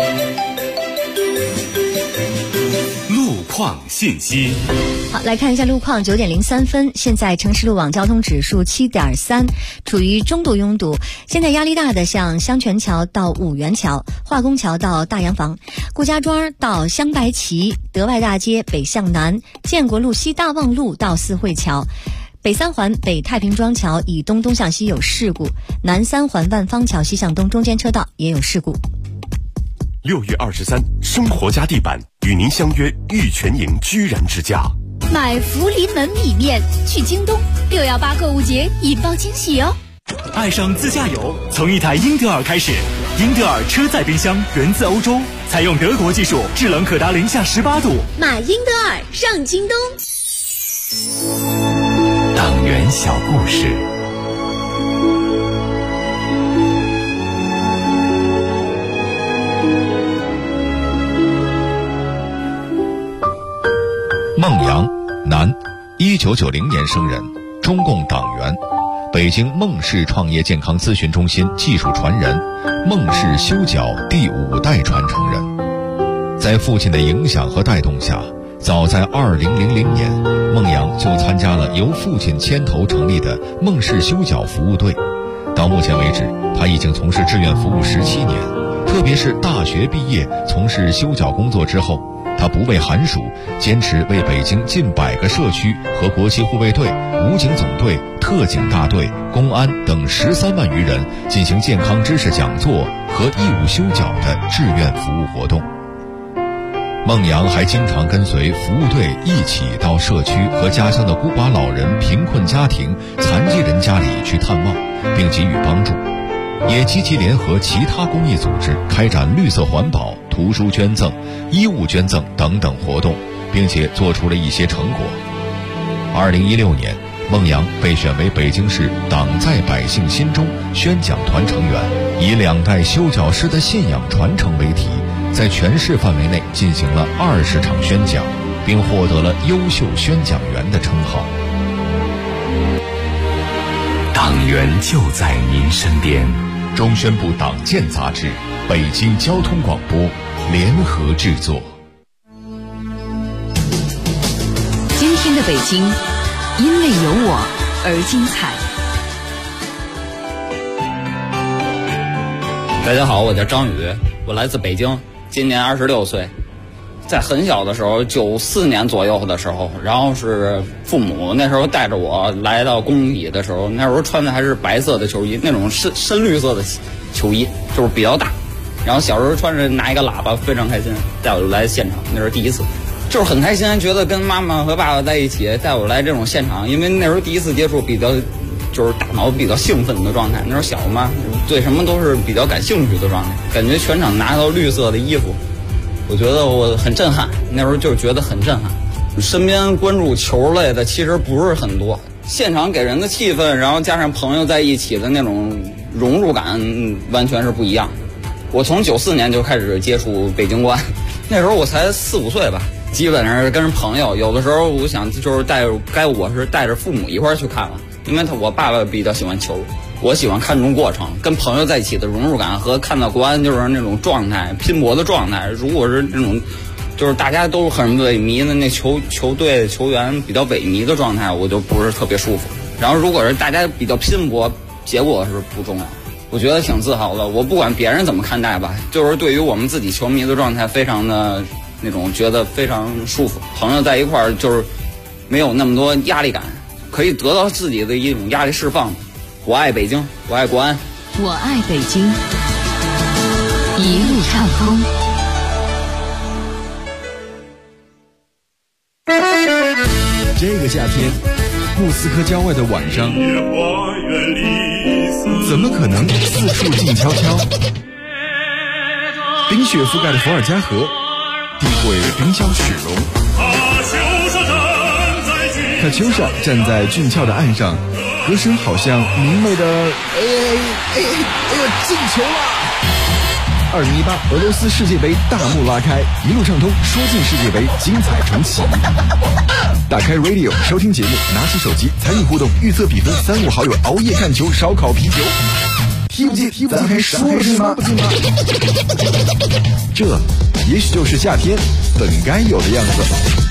路况信息。 好，来看一下路况。9点03分，现在城市路网交通指数7.3，处于中度拥堵。现在压力大的像香泉桥到五元桥、化工桥到大洋房、顾家庄到香白旗、德外大街北向南、建国路西大望路到四惠桥。北三环北太平庄桥以东东向西有事故，南三环万方桥西向东中间车道也有事故。 6月23，生活家地板与您相约玉泉营居然之家。 买福临门米面去京东，618购物节引爆惊喜哦！ 爱上自驾游，从一台英德尔开始。英德尔车载冰箱源自欧洲，采用德国技术，制冷可达-18度。 买英德尔上京东。 党员小故事。 孟阳，男，1990年生人，中共党员，北京孟氏创业健康咨询中心技术传人，孟氏修脚第5代传承人。在父亲的影响和带动下，早在2000年，孟阳就参加了由父亲牵头成立的孟氏修脚服务队。到目前为止，他已经从事志愿服务17年，特别是大学毕业从事修脚工作之后，他不畏寒暑，坚持为北京近100个社区和国旗护卫队、武警总队、特警大队、公安等13万余人进行健康知识讲座和义务修脚的志愿服务活动。孟阳还经常跟随服务队一起到社区和家乡的孤寡老人、贫困家庭、残疾人家里去探望，并给予帮助，也积极联合其他公益组织开展绿色环保、图书捐赠、衣物捐赠等等活动，并且做出了一些成果。2016年，孟阳被选为北京市党在百姓心中宣讲团成员，以2代修脚师的信仰传承为题，在全市范围内进行了20场宣讲，并获得了优秀宣讲员的称号。 党员就在您身边。 中宣部党建杂志、北京交通广播联合制作。 今天的北京，因为有我而精彩。 大家好，我叫张宇，我来自北京，今年26岁。在很小的时候，94年左右的时候，然后是父母那时候带着我来到工体的时候，那时候穿的还是白色的球衣，那种深绿色的球衣，就是比较大。然后小时候穿着拿一个喇叭，非常开心，带我来现场，那是第一次，就是很开心，觉得跟妈妈和爸爸在一起，带我来这种现场，因为那时候第一次接触，比较就是大脑比较兴奋的状态，那时候小嘛，对什么都是比较感兴趣的状态，感觉全场拿到绿色的衣服。我觉得我很震撼，那时候就觉得很震撼。身边关注球类的其实不是很多，现场给人的气氛，然后加上朋友在一起的那种融入感，完全是不一样。 我从94年就开始接触北京观，那时候我才4、5岁吧，基本上是跟着朋友，有的时候我想就是我是带着父母一块儿去看了，因为我爸爸比较喜欢球，我喜欢看重过程，跟朋友在一起的融入感和看到国安就是那种状态，拼搏的状态。如果是那种就是大家都很萎靡的那球队球员比较萎靡的状态，我就不是特别舒服。然后如果是大家比较拼搏，结果是不重要。我觉得挺自豪的，我不管别人怎么看待吧，就是对于我们自己球迷的状态非常的那种觉得非常舒服，朋友在一块儿就是没有那么多压力感，可以得到自己的一种压力释放。我爱北京，我爱国安， 我爱北京，一路畅通。 这个夏天，莫斯科郊外的晚上，怎么可能四处静悄悄？冰雪覆盖的伏尔加河，地会冰消雪融。卡秋莎站在俊俏的岸上，歌声好像明媚的进球了！2018俄罗斯世界杯大幕拉开，一路畅通，说进世界杯，精彩重启。打开 Radio 收听节目，拿起手机参与互动，预测比分，3、5好友熬夜看球，烧烤啤酒。踢不进，咱还说不进吗？这也许就是夏天本该有的样子。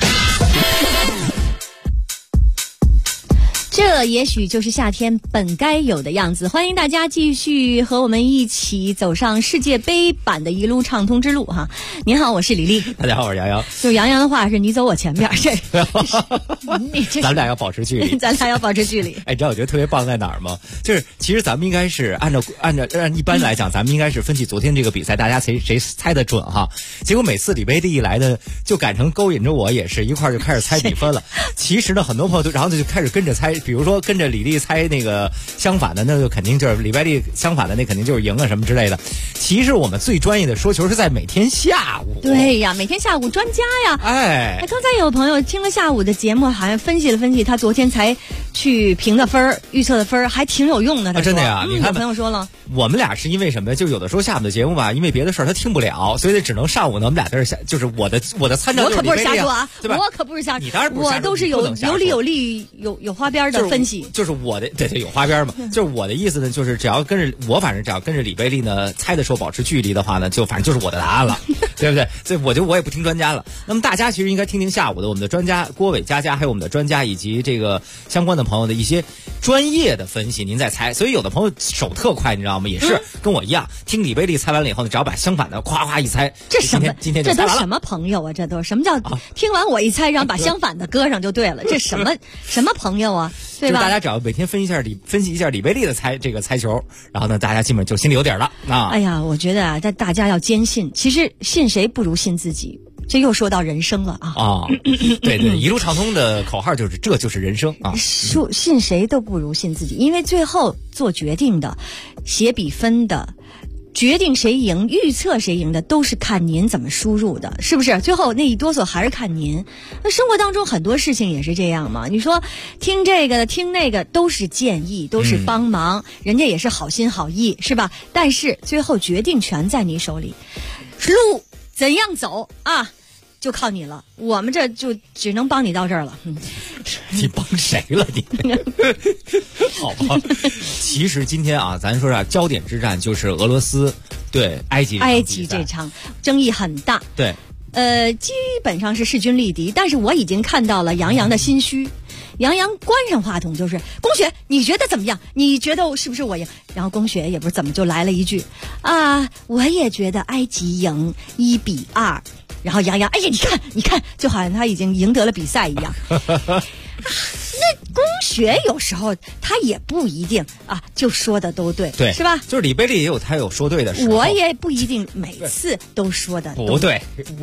这也许就是夏天本该有的样子。欢迎大家继续和我们一起走上世界杯版的一路畅通之路哈。您好，我是李丽。 大家好，我是杨洋。 就杨洋的话是你走我前边， 咱们俩要保持距离， 咱俩要保持距离。 哎，你知道我觉得特别棒在哪儿吗？就是其实咱们应该是按一般来讲，咱们应该是分析昨天这个比赛，大家谁猜得准哈。结果每次李贝利一来的，就改成勾引着我，也是一块儿就开始猜比分了。其实呢，很多朋友然后就开始跟着猜。比如说跟着李丽猜那个相反的，那就肯定就是李白丽相反的，那肯定就是赢了什么之类的。其实我们最专业的说球是在每天下午。 对呀，每天下午专家呀。 哎， 刚才有朋友听了下午的节目，好像分析了分析他昨天才去评的分，预测的分还挺有用的。 真的呀，你看有朋友说了， 我们俩是因为什么？就有的时候下午的节目吧，因为别的事儿他听不了，所以只能上午呢。我们俩在这就是我的参照。 我可不是瞎说啊， 对吧？ 我可不是瞎说， 你当然不是瞎说， 我都是有理有利有花边的分析。 就是我的对有花边嘛，就是我的意思呢，就是只要跟着李贝利呢猜的时候保持距离的话呢，就反正就是我的答案了，对不对？所以我也不听专家了。那么大家其实应该听下午的我们的专家郭伟佳还有我们的专家以及这个相关的朋友的一些专业的分析，您再猜。所以有的朋友手特快，你知道吗？也是跟我一样，听李贝利猜完了以后呢，只要把相反的夸夸一猜， 这什么？ 今天就猜完了。 这都什么朋友啊？这都什么叫听完我一猜，然后把相反的搁上就对了？这什么朋友啊？对吧？ 就是大家只要每天分析一下李贝利的猜球，然后呢，大家基本就心里有底了啊。 哎呀，我觉得啊，大家要坚信，其实信谁不如信自己。这又说到人生了啊！ 啊，对，一路畅通的口号就是这就是人生啊！ 信谁都不如信自己，因为最后做决定的、写比分的、决定谁赢、预测谁赢的，都是看您怎么输入的，是不是？最后那一哆嗦还是看您。那生活当中很多事情也是这样嘛。你说听这个的、听那个都是建议，都是帮忙，人家也是好心好意，是吧？但是最后决定权在你手里，路怎样走啊？就靠你了，我们这就只能帮你到这儿了。 你帮谁了你？好吧，其实今天啊，咱说焦点之战就是俄罗斯对埃及这场争议很大。 对， 基本上是势均力敌，但是我已经看到了杨洋的心虚。杨洋关上话筒就是龚雪，你觉得怎么样？你觉得是不是我赢？然后龚雪也不知怎么就来了一句啊，我也觉得埃及赢1-2。然后杨洋，哎呀，你看，就好像他已经赢得了比赛一样。那龚雪有时候他也不一定啊，就说的都对， 对， 是吧？ 就是李贝利也有他有说对的时候， 我也不一定每次都说的不对。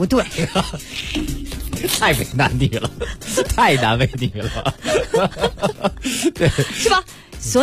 太为难你了，太难为你了， 对，是吧？所以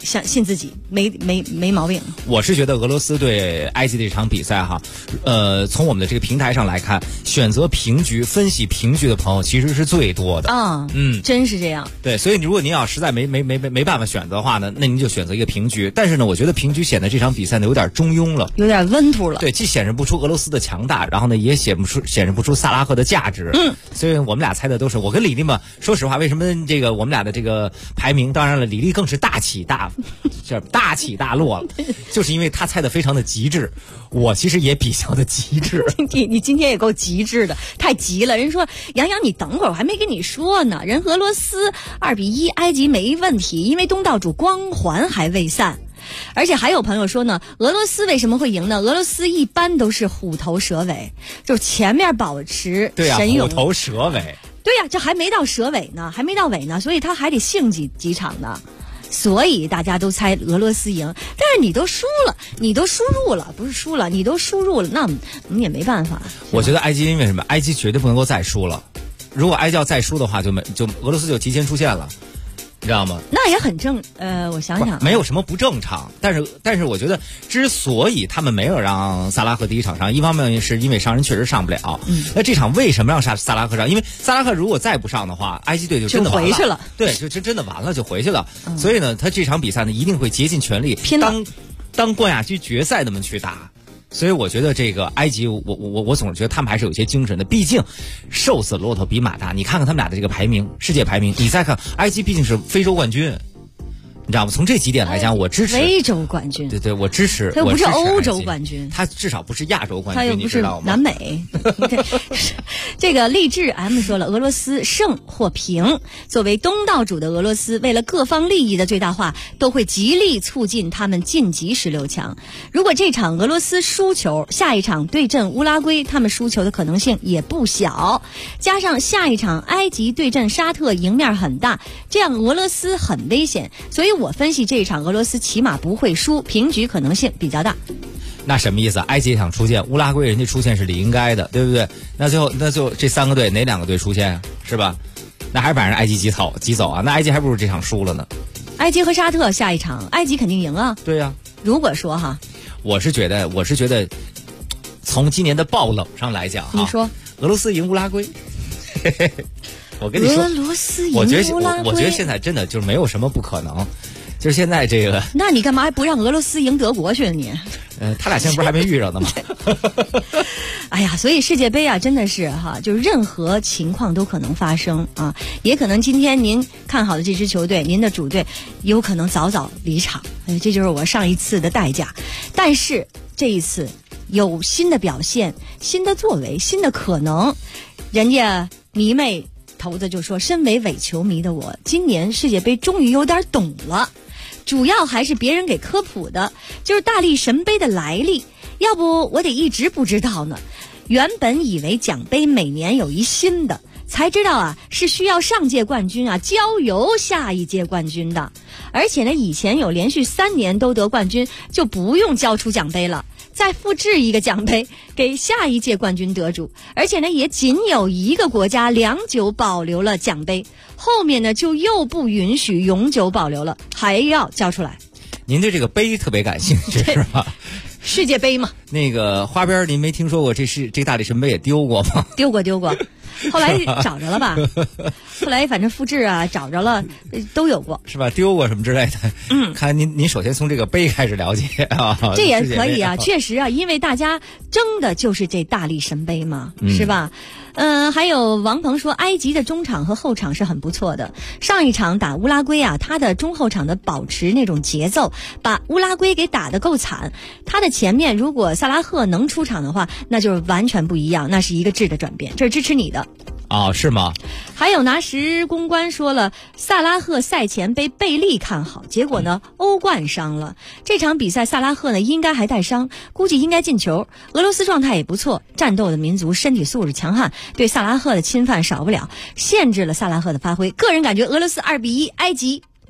信自己，没毛病。 我是觉得俄罗斯对埃及的这场比赛哈，从我们的这个平台上来看，选择平局、分析平局的朋友其实是最多的啊。真是这样。 对，所以如果您要实在没办法选择的话呢，那您就选择一个平局。但是呢，我觉得平局显得这场比赛呢有点中庸了， 有点温度了。 对，既显示不出俄罗斯的强大，然后呢也显示不出萨拉赫的价值。所以我们俩猜的都是我跟李丽嘛。说实话，为什么这个我们俩的这个排名，当然了，李丽更是大起大落了，就是因为他猜的非常的极致，我其实也比较的极致。 你今天也够极致的，太急了。人说杨洋，你等会儿，我还没跟你说呢。人俄罗斯2-1埃及没问题，因为东道主光环还未散。而且还有朋友说呢，俄罗斯为什么会赢呢？俄罗斯一般都是虎头蛇尾，就是前面保持神勇， 虎头蛇尾。 对呀，这还没到蛇尾呢，所以他还得胜几场呢。所以大家都猜俄罗斯赢，但是你都输了，你都输入了，不是输了，你都输入了，那我们也没办法。 我觉得埃及因为什么？埃及绝对不能够再输了。如果埃及要再输的话，就俄罗斯就提前出现了。你知道吗？ 那也很我想想， 没有什么不正常。但是我觉得，之所以他们没有让萨拉赫第一场上，一方面是因为伤人确实上不了。那这场为什么让萨拉赫上？因为萨拉赫如果再不上的话，埃及队就真的完了， 回去了。 对，就真的完了，就回去了。所以呢，他这场比赛呢，一定会竭尽全力当冠亚军决赛那么去打。所以我觉得这个埃及，我总是觉得他们还是有些精神的。毕竟瘦死骆驼比马大，你看看他们俩的这个排名，世界排名，你再看埃及毕竟是非洲冠军，你知道吗？从这几点来讲，我支持非洲冠军。 对，我支持。 他又不是欧洲冠军， 他至少不是亚洲冠军， 他又不是南美。这个励志 M 说了，俄罗斯胜或平。作为东道主的俄罗斯，为了各方利益的最大化，都会极力促进他们晋级16强。如果这场俄罗斯输球，下一场对阵乌拉圭，他们输球的可能性也不小。加上下一场埃及对阵沙特，赢面很大，这样俄罗斯很危险。所以我分析这一场俄罗斯起码不会输，平局可能性比较大。 那什么意思？埃及场出现，乌拉圭人家出现是理应该的，对不对？那最后这3个队哪2个队出现是吧？那还是把人埃及挤走啊？那埃及还不如这场输了呢。 埃及和沙特下一场，埃及肯定赢啊。 对呀。 如果说哈， 我是觉得，从今年的爆冷上来讲， 你说俄罗斯赢乌拉圭。我跟你说， 俄罗斯赢乌拉圭， 我觉得现在真的就是没有什么不可能。就是现在这个， 那你干嘛还不让俄罗斯赢德国去呢？你， 他俩现在不是还没遇上呢吗？ 哎呀，所以世界杯啊，真的是哈，就是任何情况都可能发生啊，也可能今天您看好的这支球队，您的主队有可能早离场，这就是我上一次的代价。但是这一次有新的表现、新的作为、新的可能，人家迷妹头子就说，身为伪球迷的我，今年世界杯终于有点懂了。主要还是别人给科普的，就是大力神杯的来历，要不我得一直不知道呢。原本以为奖杯每年有一新的，才知道啊是需要上届冠军啊交由下一届冠军的。而且呢，以前有连续3年都得冠军，就不用交出奖杯了，再复制一个奖杯给下一届冠军得主。而且呢，也仅有一个国家良久保留了奖杯，后面呢就又不允许永久保留了，还要交出来。 您对这个杯特别感兴趣是吧？ 世界杯嘛。 那个花边您没听说过这大力神杯也丢过吗？ 丢过。后来找着了吧？后来反正复制啊找着了，都有过是吧？丢过什么之类的。看您首先从这个杯开始了解啊， 这也可以啊。确实啊，因为大家争的就是这大力神杯嘛，是吧？还有王鹏说，埃及的中场和后场是很不错的。上一场打乌拉圭啊，他的中后场的保持那种节奏，把乌拉圭给打得够惨。他的前面如果萨拉赫能出场的话，那就是完全不一样，那是一个质的转变。这是支持你的。 哦，是吗？ 还有拿10公关说了，萨拉赫赛前被贝利看好，结果呢欧冠伤了。这场比赛萨拉赫呢应该还带伤，估计应该进球。俄罗斯状态也不错，战斗的民族，身体素质强悍，对萨拉赫的侵犯少不了，限制了萨拉赫的发挥。个人感觉俄罗斯2-1埃及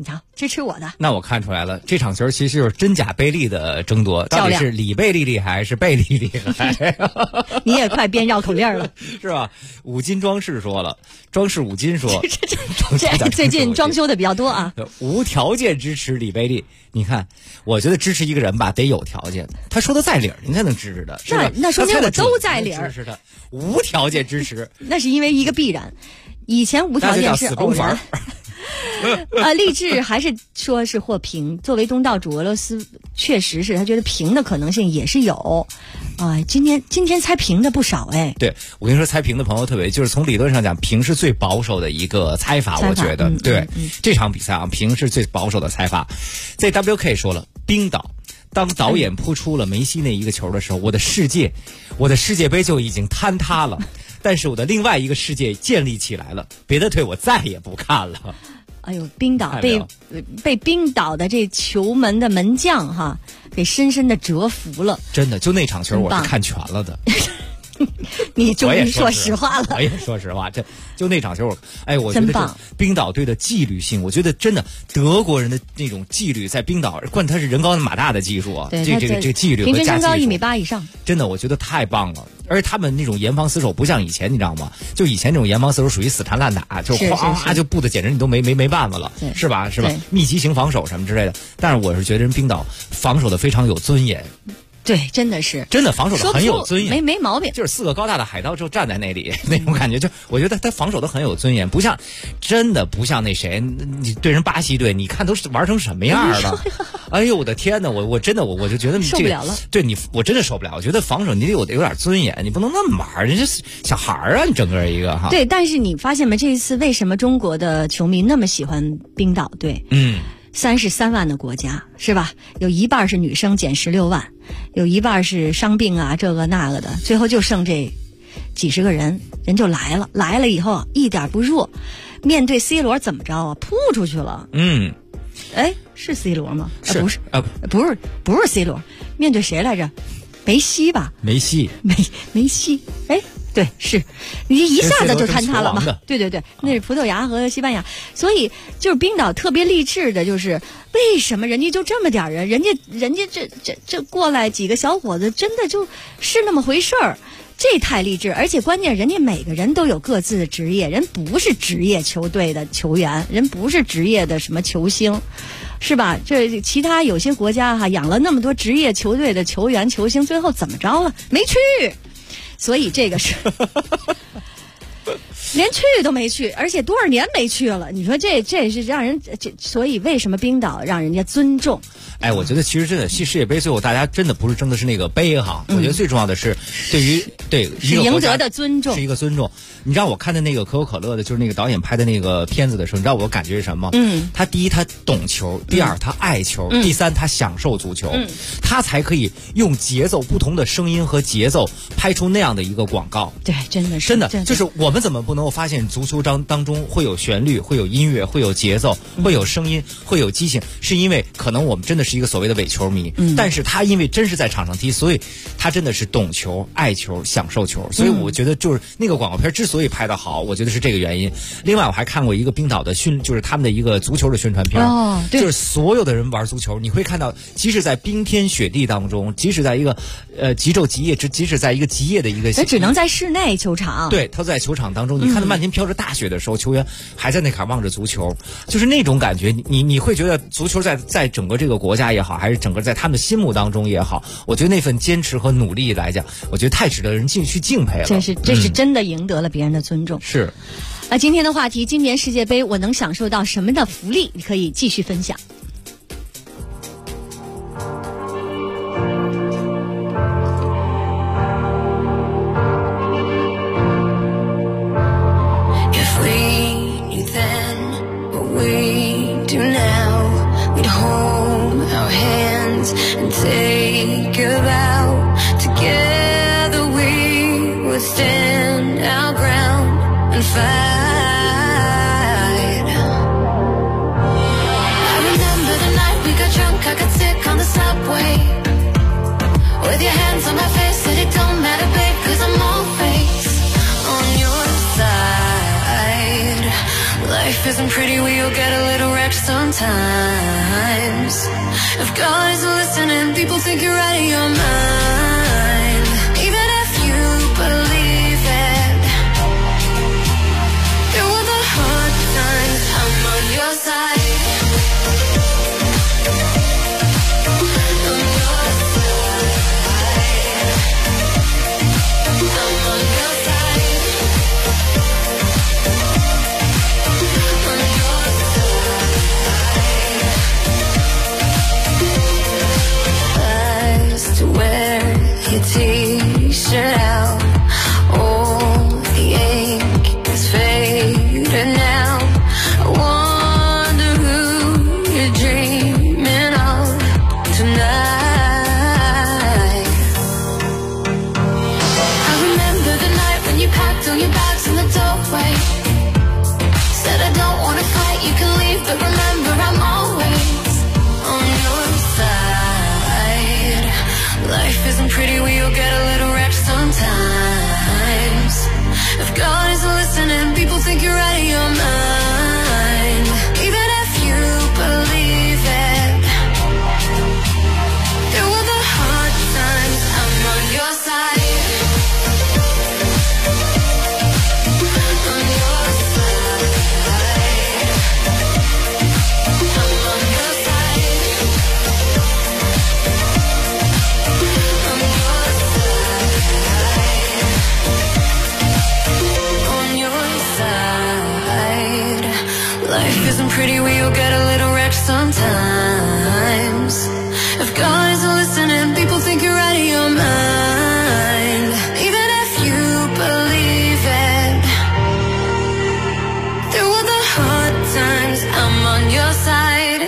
你瞧，支持我的。 那我看出来了，这场球其实就是真假贝利的争夺，到底是里贝利厉害还是贝利厉害？ 你也快编绕口令了， 是吧？五金装饰说了，装饰五金说， 这最近装修的比较多啊。 无条件支持里贝利。你看，我觉得支持一个人吧，得有条件，他说的在理儿，你才能支持他，是吧？ 那说明我都在理儿， 支持他，无条件支持。 那是因为一个必然，以前无条件是偶然。励志还是说是或平。作为东道主，俄罗斯确实是他觉得平的可能性也是有。今天猜平的不少哎。 对，我跟你说，猜平的朋友特别，就是从理论上讲，平是最保守的一个猜法，我觉得。对，这场比赛啊，平是最保守的猜法。ZWK 说了，冰岛。当导演扑出了梅西那一个球的时候，我的世界杯就已经坍塌了。但是我的另外一个世界建立起来了，别的队我再也不看了。 哎呦，冰岛被冰岛的这球门的门将哈给深深的折服了。 真的，就那场球我是看全了的。 你终于说实话了。 我也说实话，就那场球，我觉得这冰岛队的纪律性，我觉得真的德国人的那种纪律，在冰岛，关他是人高马大的技术啊，这纪律和加技术， 平均身高1.8米以上， 真的我觉得太棒了。而且他们那种严防死守不像以前，你知道吗？就以前那种严防死守属于死缠烂打，就哗就布的简直你都没办法了，是吧？密集型防守什么之类的。但是我是觉得人冰岛防守的非常有尊严。 对，真的是， 真的防守的很有尊严， 没毛病。 就是4个高大的海盗就站在那里，那种感觉，就我觉得他防守的很有尊严，真的不像那谁，你对人巴西队，你看都是玩成什么样了？哎呦我的天哪，我真的我就觉得受不了了。 对你，我真的受不了。我觉得防守你得有点尊严，你不能那么玩，人家小孩啊，你整个一个哈。 对，但是你发现没？这一次为什么中国的球迷那么喜欢冰岛队？33万的国家是吧？有一半是女生减16万，有一半是伤病啊这个那个的，最后就剩这几十个人就来了以后一点不弱，面对 C 罗怎么着啊？扑出去了。是 C 罗吗？不是 C 罗，面对谁来着？梅西吧？梅西。对，是你一下子就坍塌了嘛？对，那是葡萄牙和西班牙，所以就是冰岛特别励志的，就是为什么人家就这么点人，人家这过来几个小伙子，真的就是那么回事儿，这太励志，而且关键人家每个人都有各自的职业，人不是职业球队的球员，人不是职业的什么球星。是吧？这其他有些国家养了那么多职业球队的球员球星，最后怎么着了？没去。所以这个是连去都没去，而且多少年没去了？你说这是让人所以为什么冰岛让人家尊重？ 我觉得其实真的世界杯最后大家真的不是争的是那个杯哈，我觉得最重要的是对于一个国家赢得的尊重， 是一个尊重。你知道我看的那个可口可乐的，就是那个导演拍的那个片子的时候，你知道我感觉是什么？他第一他懂球，第二他爱球，第三他享受足球，他才可以用节奏不同的声音和节奏拍出那样的一个广告。 对，真的就是我们怎么不能够发现足球当中会有旋律，会有音乐，会有节奏，会有声音，会有激情，是因为可能我们真的是一个所谓的伪球迷，但是他因为真是在场上踢，所以他真的是懂球、爱球、享受球，所以我觉得就是那个广告片之所以拍得好，我觉得是这个原因。另外我还看过一个冰岛的就是他们的一个足球的宣传片，就是所有的人玩足球，你会看到即使在冰天雪地当中，即使在一个极昼极夜，即使在一个极夜的一个， 他只能在室内球场， 对，他在球场当中，你看到漫天飘着大雪的时候，球员还在那块望着足球，就是那种感觉，你会觉得足球在整个这个国家也好，还是整个在他们心目当中也好，我觉得那份坚持和努力来讲，我觉得太值得人去敬佩了。 这是真的赢得了别人的尊重。 是。 今天的话题，今年世界杯我能享受到什么的福利？你可以继续分享。 Isn't pretty, we'll get a little wrecked. sometimes. If God is listening, people think you're out of your mind. Even if you believe it, there were the hard times, I'm on your side. Your t-shirt out, all the ink is faded now. I wonder who you're dreaming of tonight. I remember the night when you packed all your bags in the doorway. Said I don't wanna fight, you can leave, but remember I'm always on your side. Life isn't pretty, we all get a little wrecked sometimes. If God is listening, people think you're out of your mind. Even if you believe it, there were the hard times, I'm on your side. On your side. I'm on your side. Life isn't pretty, we all get a little wrecked sometimes. If God is listening, people think you're out of your mind. Even if you believe it, there were the hard times, I'm on your side.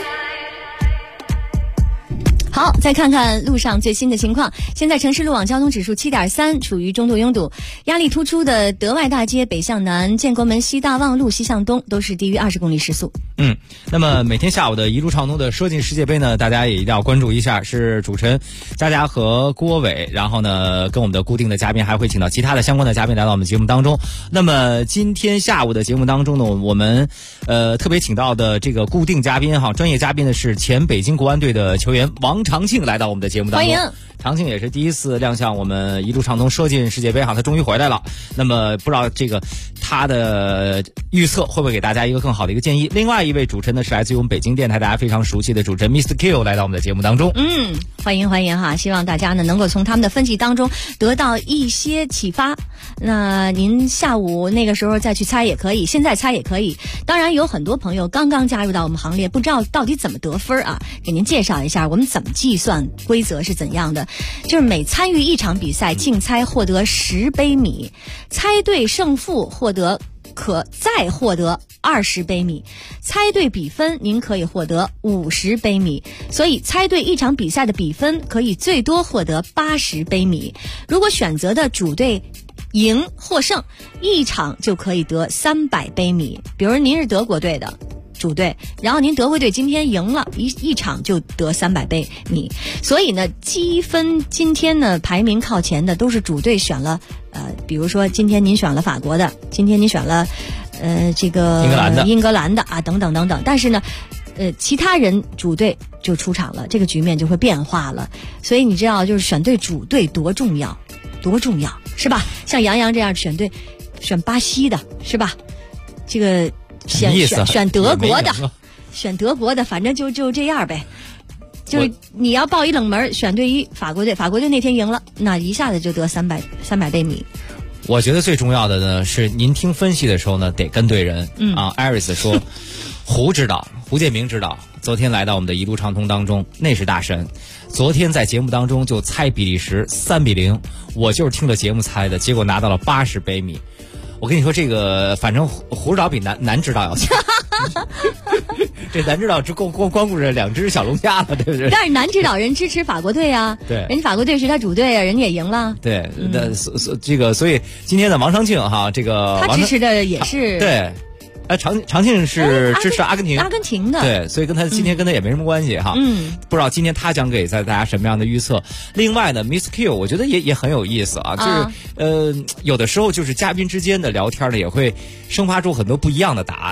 好，再看看路上最新的情况。现在城市路网交通指数 7.3， 处于中度拥堵，压力突出的德外大街北向南、建国门西大望路西向东都是低于20公里时速。 那么每天下午的一路畅通的说进世界杯呢，大家也一定要关注一下，是主持人佳佳和郭伟，然后呢跟我们的固定的嘉宾还会请到其他的相关的嘉宾来到我们节目当中。那么今天下午的节目当中呢，我们特别请到的这个固定嘉宾专业嘉宾呢是前北京国安队的球员王长庆来到我们的节目当中。欢迎长庆，也是第一次亮相我们一路畅通说进世界杯他终于回来了。那么不知道这个他的预测会不会给大家一个更好的一个建议。另外一位主持人呢是来自于我们北京电台大家非常熟悉的主持人 Mr. Q 来到我们的节目当中。 欢迎哈，希望大家呢能够从他们的分析当中得到一些启发。那您下午那个时候再去猜也可以，现在猜也可以。当然有很多朋友刚刚加入到我们行列，不知道到底怎么得分啊，给您介绍一下我们怎么计算，规则是怎样的。就是每参与一场比赛竞猜获得10杯米，猜对胜负可再获得20杯米，猜对比分您可以获得50杯米，所以猜对一场比赛的比分可以最多获得80杯米。如果选择的主队赢获胜，一场就可以得300杯米。比如您是德国队的主队，然后您德国队今天赢了一场就得300杯米。所以呢，积分今天呢排名靠前的都是主队选了比如说今天您选了法国的，今天您选了这个英格兰的啊，等等等等。但是呢其他人主队就出场了，这个局面就会变化了。所以你知道就是选对主队多重要是吧？像杨洋这样选巴西的是吧？这个选德国的，反正就这样呗。就是你要报一冷门，选对于法国队那天赢了，那一下子就得300杯米。 我觉得最重要的呢是您听分析的时候呢得跟对人。艾瑞斯说胡建明指导昨天来到我们的一路畅通当中，那是大神。昨天在节目当中就猜比利时3-0，我就是听着节目猜的，结果拿到了80杯米。我跟你说，这个反正胡指导比南指导要强。这南指导只光顾着2只小龙虾了，对不对？ 但是南指导人支持法国队啊， 对， 人家法国队是他主队啊，人家也赢了。 对，所以今天的王长庆这个他支持的也是对。长庆是支持阿根廷的， 对，所以今天跟他也没什么关系哈。不知道今天他将给大家什么样的预测。另外呢 ，Miss Q 我觉得也很有意思啊，就是有的时候就是嘉宾之间的聊天呢，也会生发出很多不一样的答案。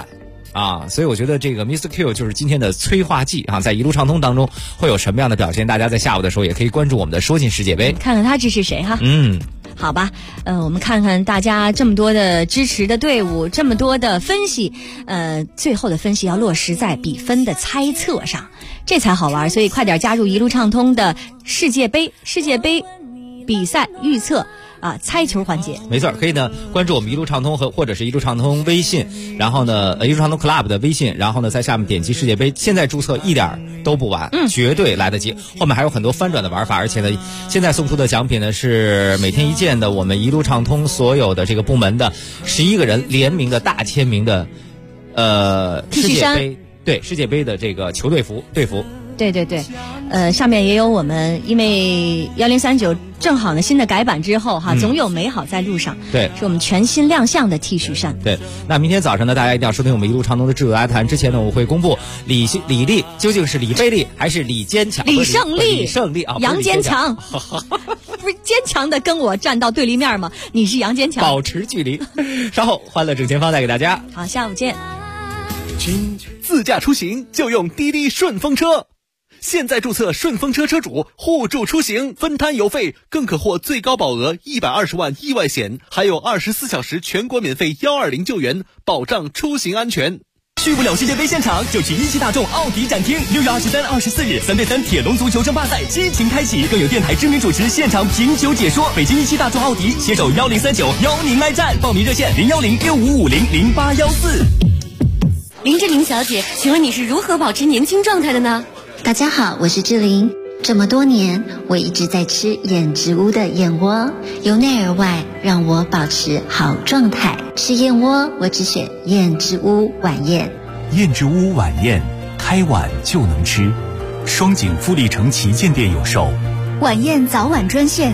啊，所以我觉得这个 Mr. Q 就是今天的催化剂啊，在一路畅通当中会有什么样的表现？大家在下午的时候也可以关注我们的说进世界杯， 看看他支持谁哈。好吧，我们看看大家这么多的支持的队伍，这么多的分析，最后的分析要落实在比分的猜测上，这才好玩。所以快点加入一路畅通的世界杯比赛预测猜球环节。 没错，可以呢关注我们一路畅通或者是一路畅通微信，然后呢一路畅通 Club 的微信，然后呢在下面点击世界杯，现在注册一点都不晚，绝对来得及。后面还有很多翻转的玩法，而且呢现在送出的奖品呢是每天一件的我们一路畅通所有的这个部门的11个人联名的大签名的世界杯，对，世界杯的这个球队服队服。 对，上面也有我们，因为1039正好呢新的改版之后哈，总有美好在路上。 对， 是我们全新亮相的 T 恤衫。 对，那明天早上呢，大家一定要收听我们一路畅通的智友来谈。之前呢，我会公布李丽究竟是李贝利还是李坚强？ 李胜利啊， 杨坚强，不是坚强的跟我站到对立面吗？你是杨坚强， 保持距离。稍后欢乐正前方带给大家。 好，下午见。 自驾出行就用滴滴顺风车。现在注册顺风车车主，互助出行，分摊油费，更可获最高保额120万意外险，还有24小时全国免费120救援，保障出行安全。 去不了世界杯现场，就去一汽大众奥迪展厅。6月23、24日3对3铁笼足球争霸赛激情开启，更有电台知名主持现场评球解说。北京一汽大众奥迪携手1039邀您来战，报名热线01065500814。 林志玲小姐，请问你是如何保持年轻状态的呢？ 大家好，我是志玲。这么多年，我一直在吃燕之屋的燕窝，由内而外让我保持好状态。吃燕窝，我只选燕之屋晚宴。 燕之屋晚宴，开晚就能吃。双井富力城旗舰店有售。 晚宴早晚专线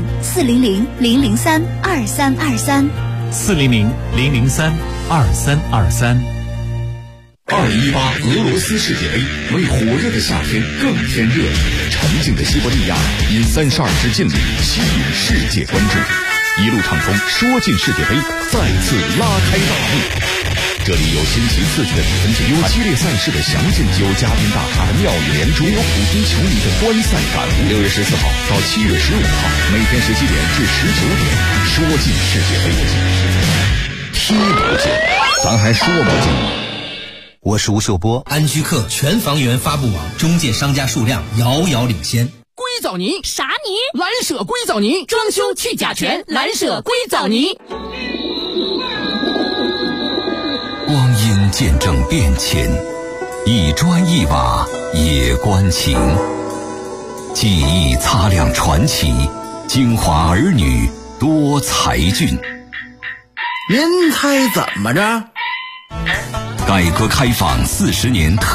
400-003-2323。 400-003-2323。 2018俄罗斯世界杯为火热的夏天更添热力，沉静的西伯利亚因32支劲旅吸引世界关注。一路畅通说进世界杯再次拉开大幕，这里有新奇刺激的比分解读，有激烈赛事的详尽，有嘉宾大咖的妙语连珠，有普京球迷的观赛感悟。6月14号到7月15号，每天17点至19点，说进世界杯，踢不进，咱还说不进。 我是吴秀波。安居客全房源发布网中介商家数量遥遥领先。 硅藻泥啥泥？ 蓝舍硅藻泥，装修去甲醛，蓝舍硅藻泥。 光阴见证变迁，一砖一瓦也关情。记忆擦亮传奇，精华儿女多才俊。 您猜怎么着？ 改革开放40年特